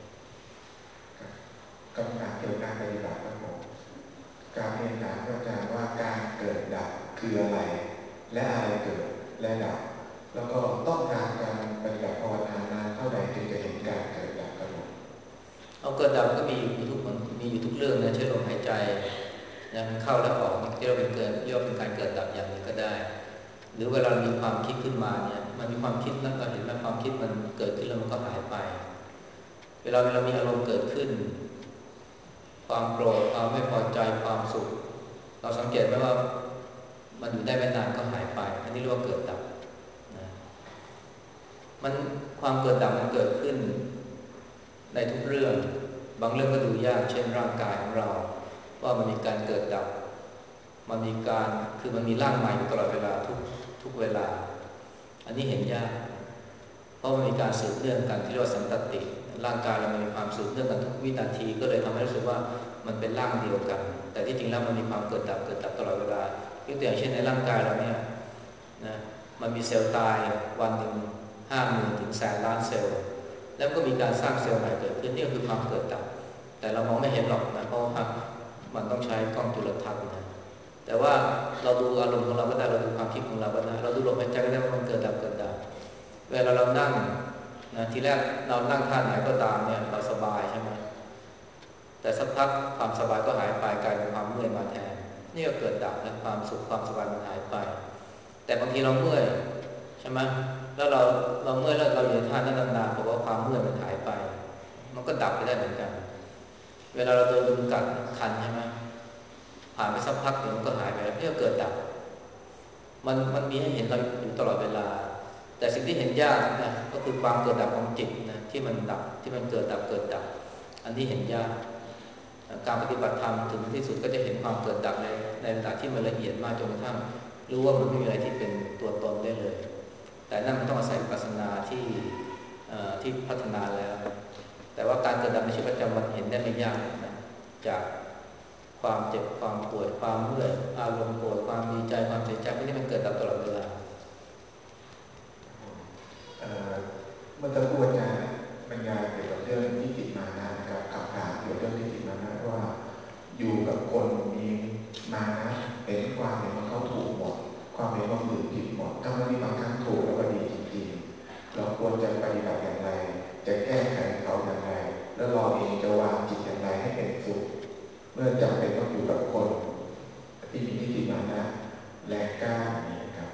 กำลังเกี่ยวกับการปฏิบัติครับผมการเรียนถามอาจารย์ว่าการเกิดดับคืออะไรและอะไรเกิดและดับแล้วก็ต้องการการปฏิบัติภาวนานานเท่าใดจึงจะเห็นการเกิดดับครับผมเอาเกิดดับก็มีอยู่ทุกคนมีอยู่ทุกเรื่องนะเช่นลมหายใจนะมันเข้าแล้วออกที่เราเป็นเกิดเรียกว่าเป็นการเกิดดับอย่างหนึ่งก็ได้หรือเวลามีความคิดขึ้นมาเนี่ยมันมีความคิดนั้นเราเห็นไหมความคิดมันเกิดขึ้นแล้วมันก็หายไปเวลามีอารมณ์เกิดขึ้นความโกรธความไม่พอใจความสุขเราสังเกตไหมว่ามันอยู่ได้ไม่นานก็หายไปอันนี้เรียกว่าเกิดดับนะมันความเกิดดับมันเกิดขึ้นในทุกเรื่องบางเรื่องก็ดูยากเช่นร่างกายของเราว่ามันมีการเกิดดับมันมีการคือมันมีร่างใหม่อยู่ตลอดเวลาทุกเวลาอันนี้เห็นยากเพราะมันมีการสืบเนื่องกันที่เรียกว่าสันตติร่างกายเรามีความสืบเนื่องกันทุกวินาทีก็เลยทำให้รู้สึกว่ามันเป็นร่างเดียวกันแต่ที่จริงแล้วมันมีความเกิดดับตลอดเวลายกตัวอย่างเช่นในร่างกายเราเนี่ยนะมันมีเซลล์ตายวันหนึ่ง50,000 ถึง100,000 ล้านเซลล์แล้วก็มีการสร้างเซลล์ใหม่เกิดขึ้นนี่ก็คือความเกิดดับแต่เรามองไม่เห็นหรอกนะเพราะว่ามันต้องใช้กล้องจุลทรรศน์นะแต่ว่าเราดูอารมณ์ของเราก็ได้เราดูความคิดของเราก็ได้เราดูลมหายใจก็ได้ว่ามันเกิดดับเวลาเรานั่งนะทีแรกเรานั่งท่าไหนก็ตามเนี่ยเราสบายใช่ไหมแต่สักพักความสบายก็หายไปกลายเป็นความเมื่อยมาแทนนี่ก็เกิดดับแล้วความสุขความสบายมันหายไปแต่บางทีเราเมื่อยใช่ไหมแล้วเราเมื่อยแล้วเราอยู่ในท่านั้นนานๆเพราะว่าความเมื่อยมันหายไปมันก็ดับไปได้เหมือนกันเวลาเราโดนยุงกัดคันใช่ไหมผ่านไปสักพักเดี๋ยวมันก็หายไปแล้วนี่ก็เกิดดับมันมีให้เห็นเราอยู่ตลอดเวลาแต่สิ่งที่เห็นยากนะก็คือความเกิดดับของจิตนะที่มันดับที่มันเกิดดับอันนี้เห็นยากการปฏิบัติธรรมถึงที่สุดก็จะเห็นความเกิดดับในระดับที่มันละเอียดมากจนกระทั่งรู้ว่ามันไม่มีอะไรที่เป็นตัวตนได้เลยแต่นั่นมันต้องอาศัยวิปัสสนาที่พัฒนาแล้วแต่ว่าการเกิดดับในชีวิตประจำวันเห็นได้ไม่ยากนะจากความเจ็บความปวดความเมื่อยอารมณ์โกรธความดีใจความเสียใจพวกนี้มันเกิดดับตลอดเวลาเมื่อตะพูดอาจารย์บรรยายเกี่ยวกับเรื่องทิฏฐิมานะนะครับคำถามเกี่ยวกับเรื่องทิฏฐิมานะว่าอยู่กับคนมีมานะเห็นความเห็นว่าเขาถูกหมดความเห็นว่าคนอื่นผิดหมดทั้งที่บางครั้งถูกแล้วก็ดีจริงๆเราควรจะปฏิบัติอย่างไรจะแก้ไขเขาอย่างไรแล้วเราเองจะวางจิตอย่างไรให้เป็นสุขเมื่อจำเป็นต้องอยู่กับคนที่มีทิฏฐิมานะแรงกล้าอย่างนี้ครับ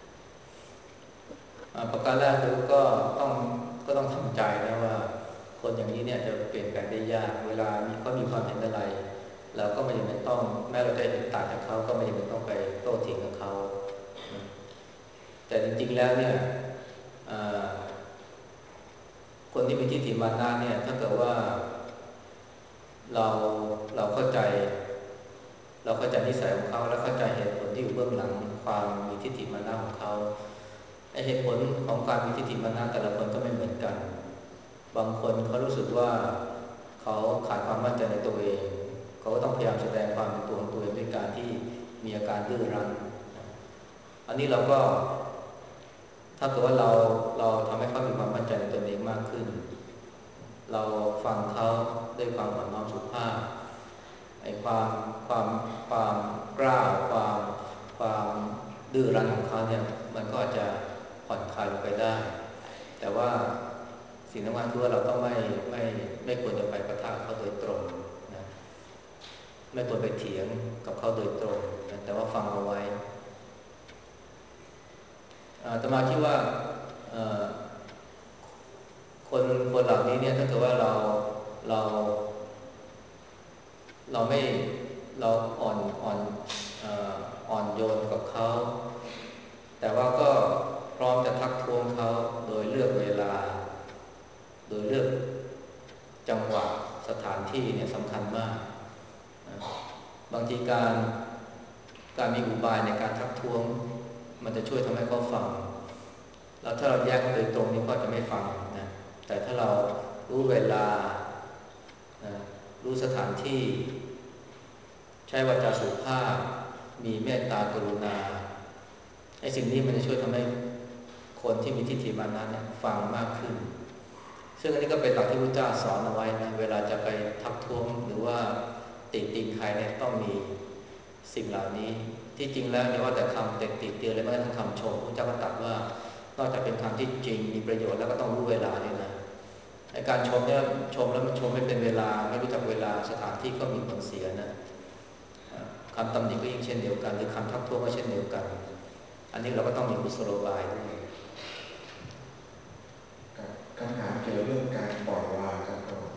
ประการแรกคือก็ต้องทำใจนะว่าคนอย่างนี้เนี่ยจะเปลี่ยนแปลงได้ยากเวลาเขามีความเห็นอะไรเราก็ไม่จำเป็นต้องแม้เราจะเห็นต่างจากเขาก็ไม่จำเป็นต้องไปโต้เถียงกับเขาแต่จริงๆแล้วเนี่ยคนที่มีทิฏฐิมานะเนี่ยถ้าเกิดว่าเราเราเข้าใจนิสัยของเขาและเข้าใจเหตุผลที่อยู่เบื้องหลังความมีทิฏฐิมานะของเขาไอเหตุผลของความมีทิฏฐิมานะแต่ละคนก็ไม่เหมือนกันบางคนเขารู้สึกว่าเขาขาดความมั่นใจในตัวเองเขาก็ต้องพยายามแสดงความเป็นตัวของตัวเองด้วยการที่มีอาการดื้อรั้นอันนี้เราก็ถ้าเกิดว่าเราทำให้เขามีความมั่นใจในตนเองมากขึ้นเราฟังเขาด้วยความอ่อนน้อมสุภาพไอ้ความความกล้าความดื้อรั้นของเขาเนี่ยมันก็อาจจะผ่อนคลายลงไปได้แต่ว่าสิ่งสำคัญคือว่าเราต้องไม่ควรจะไปปะทะเขาโดยตรงนะไม่ควรไปเถียงกับเขาโดยตรงนะแต่ว่าฟังเอาไว้อาตมาคิดว่าคนเหล่านี้เนี่ยถ้าเกิดว่าเราเราไม่เราเอ่อ่อนโยนกับเขาแต่ว่าก็พร้อมจะทักท้วงเขาโดยเลือกเวลาโดยเลือกจังหวะสถานที่เนี่ยสำคัญมากนะบางทีการมีอุบายในการทักท้วงมันจะช่วยทำให้เขาฟังแล้วถ้าเราแยกเขาโดยตรงนี้ก็จะไม่ฟังนะแต่ถ้าเรารู้เวลานะรู้สถานที่ใช้วาจาสุภาพมีเมตตากรุณาไอ้สิ่งนี้มันจะช่วยทำให้คนที่มีทิฏฐิมานะเนี่ยฟังมากขึ้นซึ่งอันนี้ก็เป็นหลักที่พระเจ้าสอนเอาไว้นะเวลาจะไปทักท้วงหรือว่าติติงใครเนี่ยต้องมีสิ่งเหล่านี้ที่จริงแล้วอย่าว่าแต่คำติเตียนเลยแม้กระทั่งคำชมพระเจ้าก็ตรัสว่านอกจากเป็นคำที่จริงมีประโยชน์แล้วก็ต้องรู้เวลาด้วยนะในการชมเนี่ยชมแล้วมันชมไม่เป็นเวลาไม่รู้จักเวลาสถานที่ก็มีผลเสียนะคำตำหนิก็ยิ่งเช่นเดียวกันหรือคำทักท้วงก็เช่นเดียวกันอันนี้เราก็ต้องมีกุศโลบายด้วยคำถามเกี่ยวกับเรื่องการปล่อยวางครับ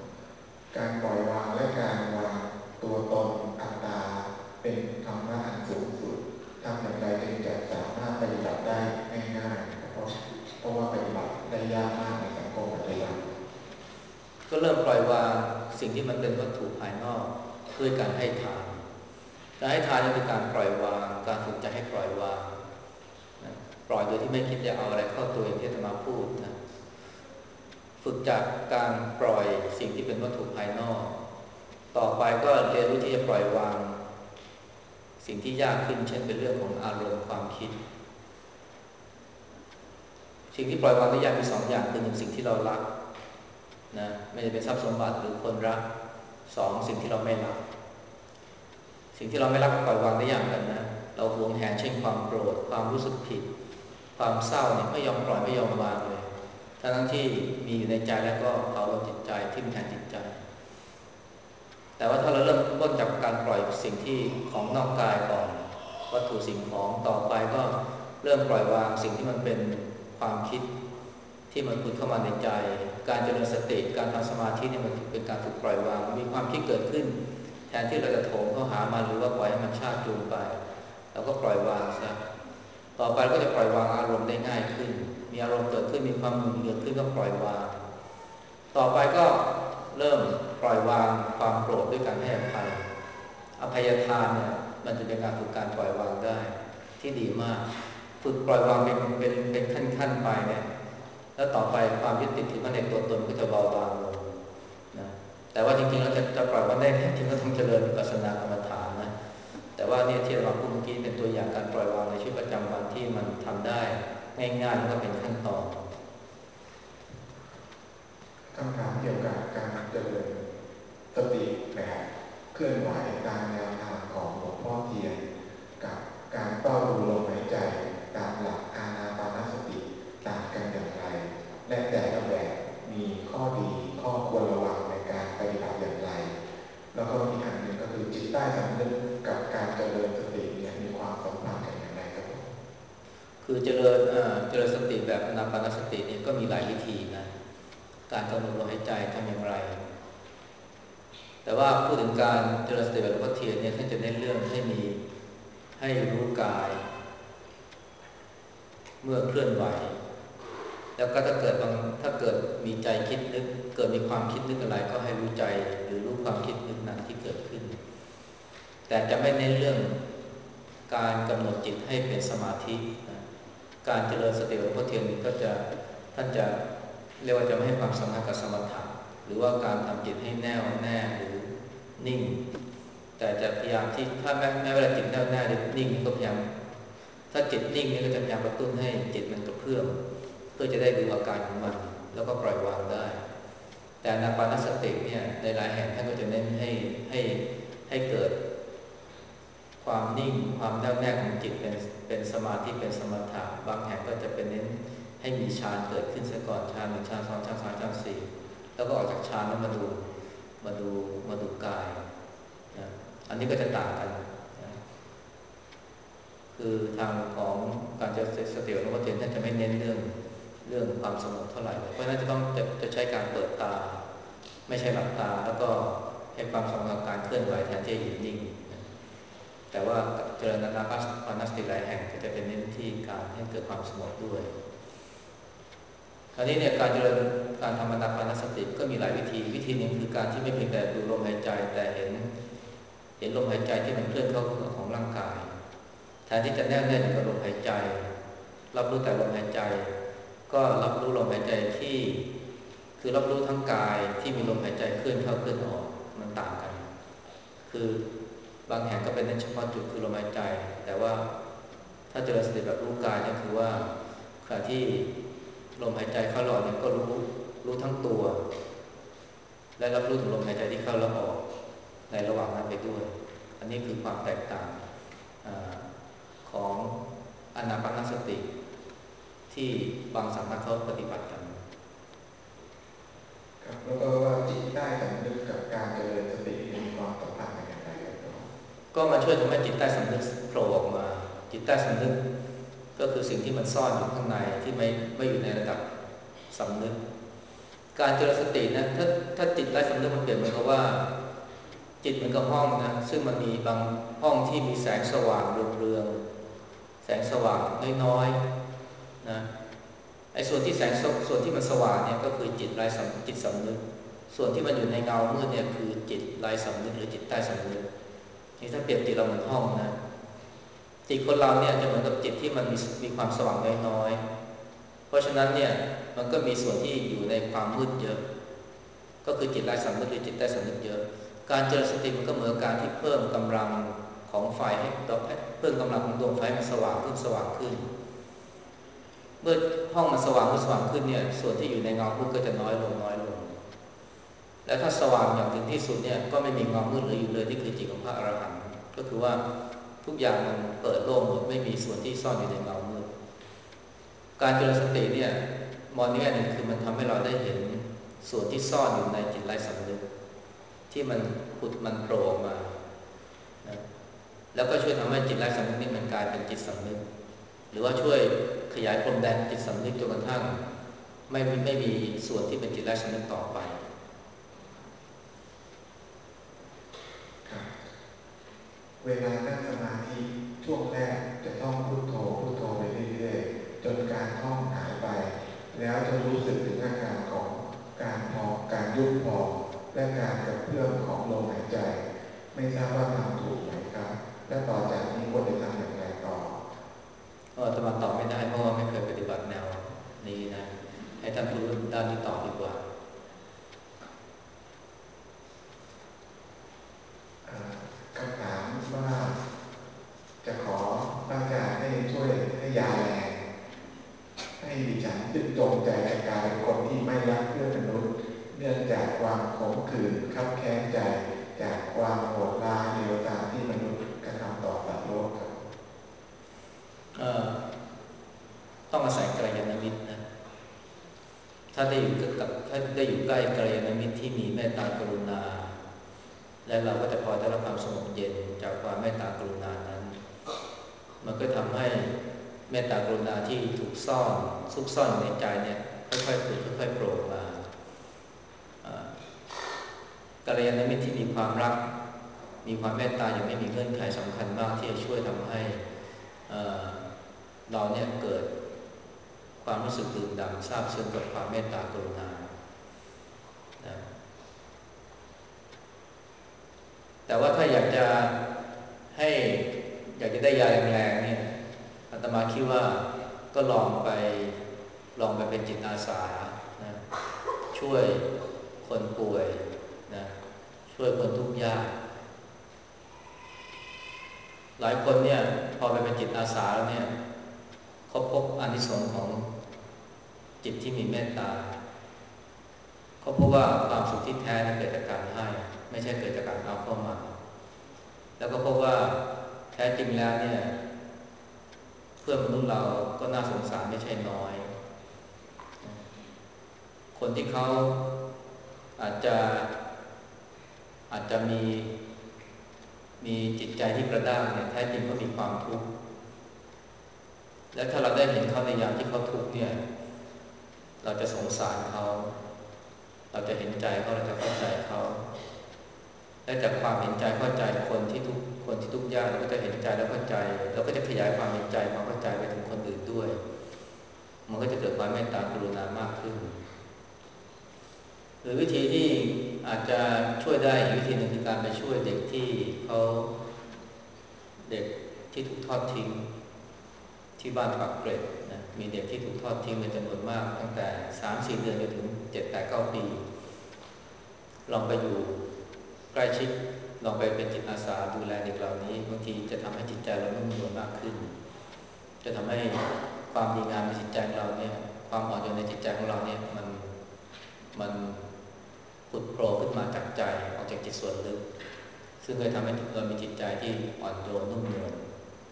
ก็เริ่มปล่อยวางสิ่งที่มันเป็นวัตถุภายนอกด้วยการให้ทานการให้ทานนี่คือการปล่อยวางการฝึกใจให้ปล่อยวางนะปล่อยโดยที่ไม่คิดจะเอาอะไรเข้าตัวอย่างที่อาตมาพูดนะฝึกจากการปล่อยสิ่งที่เป็นวัตถุภายนอกต่อไปก็เรียนรู้ที่จะปล่อยวางสิ่งที่ยากขึ้นเช่นเป็นเรื่องของอารมณ์ความคิดสิ่งที่ปล่อยวางได้ยากมีสองอย่างคือหนึ่งสิ่งที่เรารักนะไม่ว่าจะเป็นทรัพย์สมบัติหรือคนรักสองสิ่งที่เราไม่รักสิ่งที่เราไม่รักก็ปล่อยวางได้ยากกันนะเราหวงแหนเช่นความโกรธความรู้สึกผิดความเศร้าเนี่ยไม่ยอมปล่อยไม่ยอมวางเลยทั้งที่มีอยู่ในใจแล้วก็เผาลงจิตใจทิ่มแทงจิตใจแต่ว่าถ้าเราเริ่มต้นจากการปล่อยสิ่งที่ของนอกกายก่อนวัตถุสิ่งของต่อไปก็เริ่มปล่อยวางสิ่งที่มันเป็นความคิดที่มันผุดเข้ามาในใจการเจริญสติการทำสมาธิเนี่ยมันเป็นการฝึกปล่อยวางมีความคิดเกิดขึ้นแทนที่เราจะโถมเข้าหามันหรือว่าปล่อยให้มันชาติจูงไปเราก็ปล่อยวางซะต่อไปก็จะปล่อยวางอารมณ์ได้ง่ายขึ้นมีอารมณ์เกิดขึ้นมีความหงุดหงิดขึ้นก็ปล่อยวางต่อไปก็เริ่มปล่อยวางความโกรธด้วยการให้อภัยอภัยทานเนี่ยมันจะเป็นการฝึกการปล่อยวางได้ที่ดีมากฝึกปล่อยวางเป็นขั้นไปเนี่ยแล้วต่อไปความยึดติดถือมั่นในตัวตนก็จะเบาบางลงนะแต่ว่าจริงๆเราจะปล่อยวางได้จริงก็ต้องเจริญวิปัสสนากรรมฐานนะแต่ว่าเนี่ยที่เราพูดเมื่อกี้เป็นตัวอย่างการปล่อยวางในชีวิตประจำวันที่มันทำได้ง่ายๆแล้วก็เป็นขั้นตอนคำถามเกี่ยวกับการเจริญสติแบบเคลื่อนไหวตามแนวทางของหลวงพ่อเทียนกับการเฝ้าดูลมหายใจตามหลักอานาปานสติต่างกันอย่างไรและแต่ละแบบมีข้อดีข้อควรระวังในการปฏิบัติอย่างไรแล้วก็อีกอันหนึ่งก็คือจิตใต้สำนึกกับการเจริญสติเนี่ยมีความสัมพันธ์กันอย่างไรครับผมคือเจริญสติแบบอานาปานสติเนี่ยก็มีหลายวิธีนะการกำหนดลมหายใจทำอย่างไรแต่ว่าพูดถึงการเจริญสติแบบหลวงพ่อเทียนเนี่ยท่านจะเน้นเรื่องให้รู้กายเมื่อเคลื่อนไหวแล้วก็ถ้าเกิดมีใจคิดนึกเกิดมีความคิดนึกอะไรก็ให้รู้ใจหรือรู้ความคิดนึกนั้นที่เกิดขึ้นแต่จะไม่เน้นเรื่องการกำหนดจิตให้เป็นสมาธินะการเจริญสติหลวงพ่อเทียนก็จะท่านจะเรียกว่าจะไม่ให้ความสำคัญกับสมถะหรือว่าการทำจิตให้แน่วแน่หรือนิ่งแต่จะพยายามที่ถ้าแม้เวลาจิตแน่วแน่หรือนิ่งก็พยายามถ้าจิตนิ่งนี่ก็จะพยายามกระตุ้นให้จิตมันกระเพื่อมเพื่อจะได้ดูอาการของมันแล้วก็ปล่อยวางได้แต่อานาปานสติเนี่ยในหลายแห่งท่านก็จะเน้นให้เกิดความนิ่งความแน่วแน่ของจิตเป็นสมาธิเป็นสมถะบางแห่งก็จะเป็นเน้นให้มีฌานเกิดขึ้นซะก่อนฌานหนึ่งฌานสองฌานสามฌานสี่แล้วก็ออกจากฌานแล้วมาดูกายนะอันนี้ก็จะต่างกันนะคือทางของการเจริญสติหลวงพ่อเทียนท่านจะไม่เน้นเรื่องความสงบเท่าไหร่เพราะนั้นจะใช้การเปิดตาไม่ใช่หลับตาแล้วก็ให้ความสำคัญกับการเคลื่อนไหวแทนที่จะอยู่นิ่งนะแต่ว่าเจริญอานาปานสติหลายแห่งก็จะเป็นเน้นที่การให้เกิดความสงบด้วยคราวนี้เนี่ยการเจริญการทำอานาปานสติก็มีหลายวิธีหนึ่งคือการที่ไม่เพียงแต่ดูลมหายใจแต่เห็นลมหายใจที่มันเคลื่อนเข้าของร่างกายแทนที่จะแน่วแน่อยู่กับลมหายใจรับรู้แต่ลมหายใจก็รับรู้ลมหายใจที่คือรับรู้ทั้งกายที่มีลมหายใจเคลื่อนเข้าเคลื่อนออกมันต่างกันคือบางแห่งก็เป็นเฉพาะจุดคือลมหายใจแต่ว่าถ้าเจริญสติแบบรู้กายเนี่ยคือว่าขณะที่ลมหายใจเข้าออกเนี่ยก็รู้ทั้งตัวและรับรู้ถึงลมหายใจที่เข้าและออกในระหว่างนั้นไปด้วยอันนี้คือความแตกต่างของอานาปานสติที่บางสำนักเขาปฏิบัติกันครับแล้วก็ว่าจิตใต้สำนึกกับการเจริญสติมีความสัมพันธ์กันอย่างไรครับก็มาช่วยทำให้จิตใต้สำนึกโผล่ออกมาจิตใต้สำนึกก็คือสิ่งที่มันซ่อนอยู่ข้างในที่ไม่อยู่ในระดับสำนึกการเจริญสตินะถ้าจิตใต้สำนึกมันเปลี่ยนเหมือนกับว่าจิตเหมือนกับห้องนะซึ่งมันมีบางห้องที่มีแสงสว่างเรืองๆแสงสว่างน้อยๆนะไอ้ส่วนที่มันสว่างเนี่ยก็คือจิตสำนึกส่วนที่มันอยู่ในเงามืดเนี่ยคือจิตไร้สำนึกหรือจิตใต้สำนึกนี่ถ้าเปรียบจิตเราเหมือนห้องนะจิตคนเราเนี่ยจะเหมือนกับจิตที่มันมีความสว่างน้อยๆเพราะฉะนั้นเนี่ยมันก็มีส่วนที่อยู่ในความมืดเยอะก็คือจิตไร้สำนึกหรือจิตใต้สำนึกเยอะการเจริญสติมันก็เหมือนการที่เพิ่มกำลังของไฟให้เพิ่มกำลังของดวงไฟให้มันสว่างขึ้นสว่างขึ้นเมื่อห้องมันสว่างขึ้นเนี่ยส่วนที่อยู่ในเงามืดก็จะน้อยลงน้อยลงและถ้าสว่างอย่างถึงที่สุดเนี่ยก็ไม่มีเงามืดเหลืออยู่เลยที่คือจิตของพระอรหันต์ก็คือว่าทุกอย่างมันเปิดโล่งหมดไม่มีส่วนที่ซ่อนอยู่ในเงามืดการเจริญสติเนี่ยมองในแง่หนึ่งคือมันทำให้เราได้เห็นส่วนที่ซ่อนอยู่ในจิตไร้สำนึกที่มันผุดมันโผล่ออกมานะแล้วก็ช่วยทำให้จิตไร้สำนึกนี่มันกลายเป็นจิตสำนึกหรือว่าช่วยขยายพรมแดนจิตสำนึกจนกระทั่งไม่มีส่วนที่เป็นจิตไร้สำนึกต่อไปเวลานั่งสมาธิช่วงแรกจะต้องพุทโธพุทโธไปเรื่อยๆจนการท่องหายไปแล้วจะรู้สึกถึงอาการของการพองการยุบพองและการกระเพื่อมของลมหายใจไม่ทราบว่าทำถูกไหมครับและต่อจากนี้ควรจะทำอย่างไรต่ออาตมาตอบไม่ได้เพราะว่าไม่เคยปฏิบัติแนวนี้นะให้ท่านผู้รู้ด้านนี้ตอบดีกว่าคำถามว่าจะขอพระอาจารย์ให้ช่วยให้ยาแรงให้ดิฉันซึ่งจงใจจะกลายเป็นคนที่ไม่รักเพื่อนมนุษย์เนื่องจากความขมขื่นคับแค้นใจจากความโหดร้ายเลวทรามที่มนุษย์กระทำต่อสัตว์โลกครับต้องอาศัยกัลยาณมิตรนะถ้าได้อยู่ใกล้กัลยาณมิตรที่มีเมตตากรุณาและเราก็จะพอได้รับความสงบเย็นจากความเมตตากรุณานั้นมันก็ทำให้เมตตากรุณาที่ถูกซ่อนซุกซ่อนอยู่ในใจเนี่ยค่อยๆผุดค่อยๆโผล่มากัลยาณมิตรที่มีความรักมีความเมตตาอย่างไม่มีเงื่อนไขสำคัญมากที่จะช่วยทำให้เราเนี่ยเกิดความรู้สึกดื่มด่ำซาบซึ้งกับความเมตตากรุณานะแต่ว่าถ้าอยากจะให้ได้ยาแรงๆเนี่ยอาตมาคิดว่าก็ลองไปเป็นจิตอาสานะช่วยคนป่วยนะช่วยคนทุกข์ยากหลายคนเนี่ยพอไปเป็นจิตอาสาแล้วเนี่ยเขาพบอานิสงส์ของจิตที่มีเมตตาเขาพบว่าความสุขที่แท้นั้นเกิดจากการให้ไม่ใช่เกิดจากการเอาเข้ามาแล้วก็พบว่าแท้จริงแล้วเนี่ยเพื่อนมนุษย์เราก็น่าสงสารไม่ใช่น้อยคนที่เขาอาจจะมีจิตใจที่กระด้างเนี่ยแท้จริงเขามีความทุกข์และถ้าเราได้เห็นเขาในยามที่เขาทุกข์เนี่ยเราจะสงสารเขาเราจะเห็นใจเขาเราจะเข้าใจเขาและจากความเห็นใจเข้าใจคนที่ทุกข์ยากเราก็จะเห็นใจและเข้าใจเราก็จะขยายความเห็นใจความเข้าใจไปถึงคนอื่นด้วยมันก็จะเกิดความเมตตากรุณามากขึ้นหรือวิธีที่อาจจะช่วยได้อีกวิธีหนึ่งคือการไปช่วยเด็กที่เขาเด็กที่ถูกทอดทิ้งที่บ้านปากเกร็ดนะมีเด็กที่ถูกทอดทิ้งเป็นจำนวนมากตั้งแต่ 3-4 เดือนจนถึง 7-8-9 ปีลองไปอยู่ใกล้ชิดลองไปเป็นจิตอาสาดูแลเด็กเหล่านี้บางทีจะทำให้จิตใจเรานุ่มนวลมากขึ้นจะทำให้ความดีงามในจิตใจของเราเนี่ยความอ่อนโยนในจิตใจของเราเนี่ยมันผุดโผล่ขึ้นมาจากใจออกจากจิตส่วนลึกซึ่งเคยทำให้เรามีจิตใจที่อ่อนโยนนุ่มนวล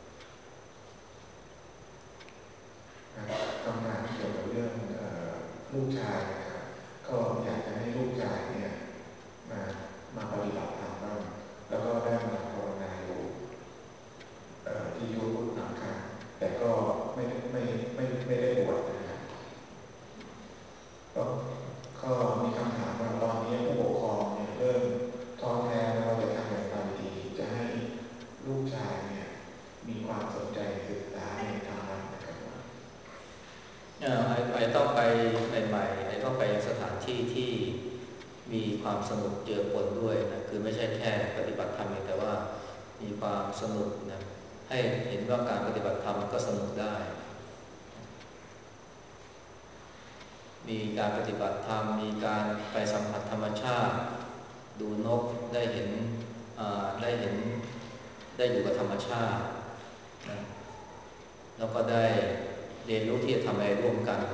คำถามเกี่ยวกับเรื่องลูกชายนะครับก็อยากจะให้ลูกชายเนี่ยมาปฏิบัติธรรมบ้างแล้วก็ได้มาภาวนาอยู่ที่ยุพุทธนาคาแต่ก็ไม่ได้บวชนะครับก็มีคำถามว่าตอนนี้ผู้ปกครองเนี่ยเริ่มท้อแท้แล้วว่าจะทำอย่างไรดีจะให้ลูกชายเนี่ยความสนุกเจือปนด้วยนะคือไม่ใช่แค่ปฏิบัติธรรมแต่ว่ามีความสนุกนะให้เห็นว่าการปฏิบัติธรรมก็สนุกได้มีการปฏิบัติธรรมมีการไปสัมผัสธรรมชาติดูนกได้เห็นได้อยู่กับธรรมชาตินะแล้วก็ได้เรียนรู้ที่จะทำอะไรร่วมกัน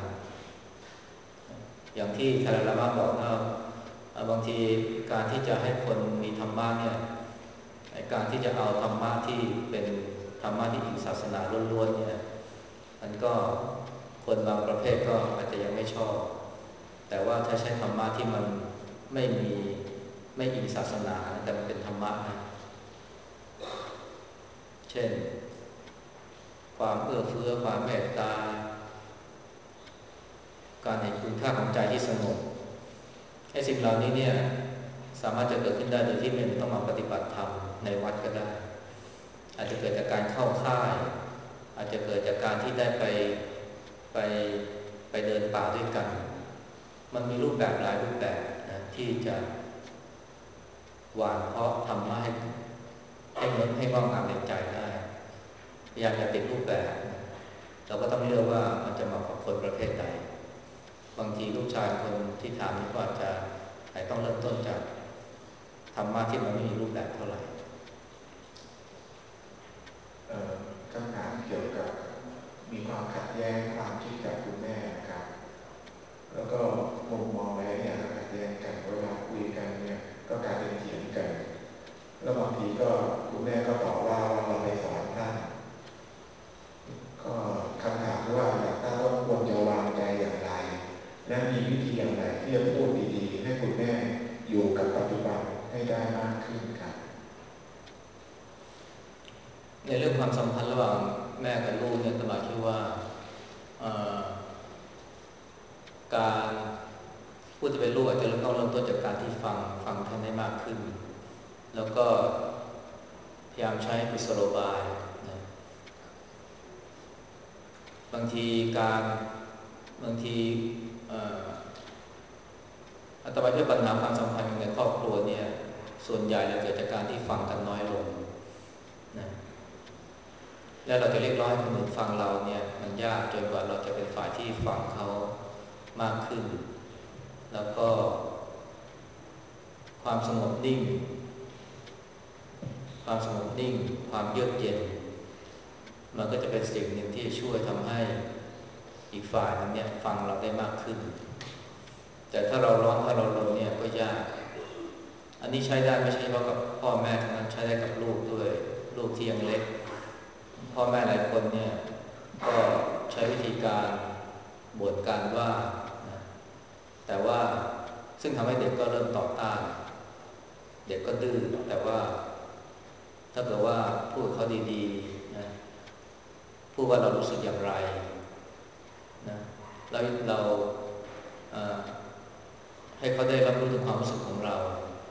อย่างที่ทาราลามะบอกว่าบางทีการที่จะให้คนมีธรรมะเนี่ยการที่จะเอาธรรมะที่เป็นธรรมะที่อิงศาสนาล้วนๆเนี่ยมันก็คนบางประเภทก็อาจจะยังไม่ชอบแต่ว่าถ้าใช้ธรรมะที่มันไม่อิงศาสนาแต่มันเป็นธรรมะนะเช่นความเอื้อเฟื้อความเมตตาการเห็นคุณค่าของใจที่สงบไอ้สิ่งเหล่านี้เนี่ยสามารถจะเกิดขึ้นได้โดยที่ไม่ต้องมาปฏิบัติธรรมในวัดก็ได้อาจจะเกิดจากการเข้าค่ายอาจจะเกิดจากการที่ได้ไปไปเดินป่าด้วยกันมันมีรูปแบบหลายรูปแบบนะที่จะหว่านเพาะธรรมะให้งอกงามในใจได้พยายามอย่าติดรูปแบบเราก็ต้องเลือกว่ามันจะเหมาะกับคนประเภทใดบางทีลูกชายคนที่ถามนี่ก็อาจจะต้องเริ่มต้นจากธรรมะที่มันไม่มีรูปแบบเท่าไหร่คำถามเกี่ยวกับมีความขัดแย้งความคิดกับคุณแม่นะครับแล้วก็มุมมองอะไรเนี่ยก็ขัดแย้งกันเวลาคุยกันเนี่ยก็กลายเป็นเถียงกันแล้วบางทีก็คุณแม่ก็ต่อว่าเราไปสอนท่านก็คำถามว่าอยากทราบว่าควรจะวางใจอย่างไรและมีวิธีอย่างไรที่จะพูดดีๆให้คุณแม่อยู่กับปัจจุบันให้ได้มากขึ้นครับในเรื่องความสัมพันธ์ระหว่างแม่กับลูกเนี่ยตมาคิดว่าการผู้ที่เป็นลูกอาจจะต้องเริ่มต้นจากการที่ฟังท่านได้มากขึ้นแล้วก็พยายามใช้กุศโลบายนะบางทีอาตมาคิดว่าปัญหาความสัมพันธ์ในครอบครัวเนี่ยส่วนใหญ่เกิดจากการที่ฟังกันน้อยลงนะแล้วเราจะเรียกร้องให้คนอื่นฟังเราเนี่ยมันยากจนกว่าเราจะเป็นฝ่ายที่ฟังเขามากขึ้นแล้วก็ความสงบนิ่งความเยือกเย็นมันก็จะเป็นสิ่งหนึ่งที่ช่วยทำให้อีกฝ่ายนึงเนี่ยฟังเราได้มากขึ้นแต่ถ้าเราร้อนถ้าเรารนเนี่ยก็ยากอันนี้ใช้ได้ไม่ใช่เฉพาะกับพ่อแม่เท่านั้นใช้ได้กับลูกด้วยลูกที่ยังเล็กพ่อแม่หลายคนเนี่ยก็ใช้วิธีการบ่นการว่านะแต่ว่าซึ่งทำให้เด็กก็เริ่มต่อต้านเด็กก็ดื้อแต่ว่าถ้าเกิดว่าพูดเขาดีๆนะพูดว่าเรารู้สึกอย่างไรนะแล้วเราให้เขาได้รับรู้ถึงความรู้สึกของเรา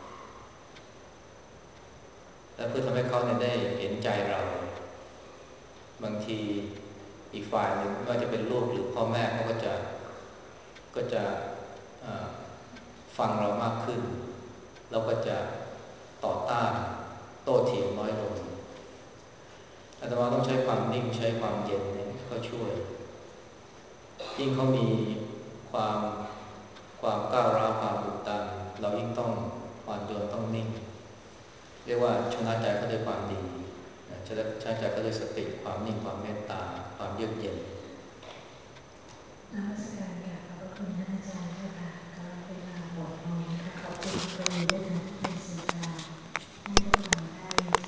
และเพื่อทำให้เขาได้เห็นใจเราบางทีอีกฝ่ายหนึ่งไม่ว่าจะเป็นลูกหรือพ่อแม่เขาก็จะฟังเรามากขึ้นเราก็จะต่อต้านโต้เถียงน้อยลงอาตมาต้องใช้ความนิ่งใช้ความเย็นเนี่ยก็ช่วยยิ่งเขามีความก้าวร้าวความดุดันเรายิ่งต้องอ่อนโยนต้องนิ่งเรียกว่าชนะใจเขาด้วยความดีชนะใจเขาด้วยสติความนิ่งความเมตตาความเยือกเย็น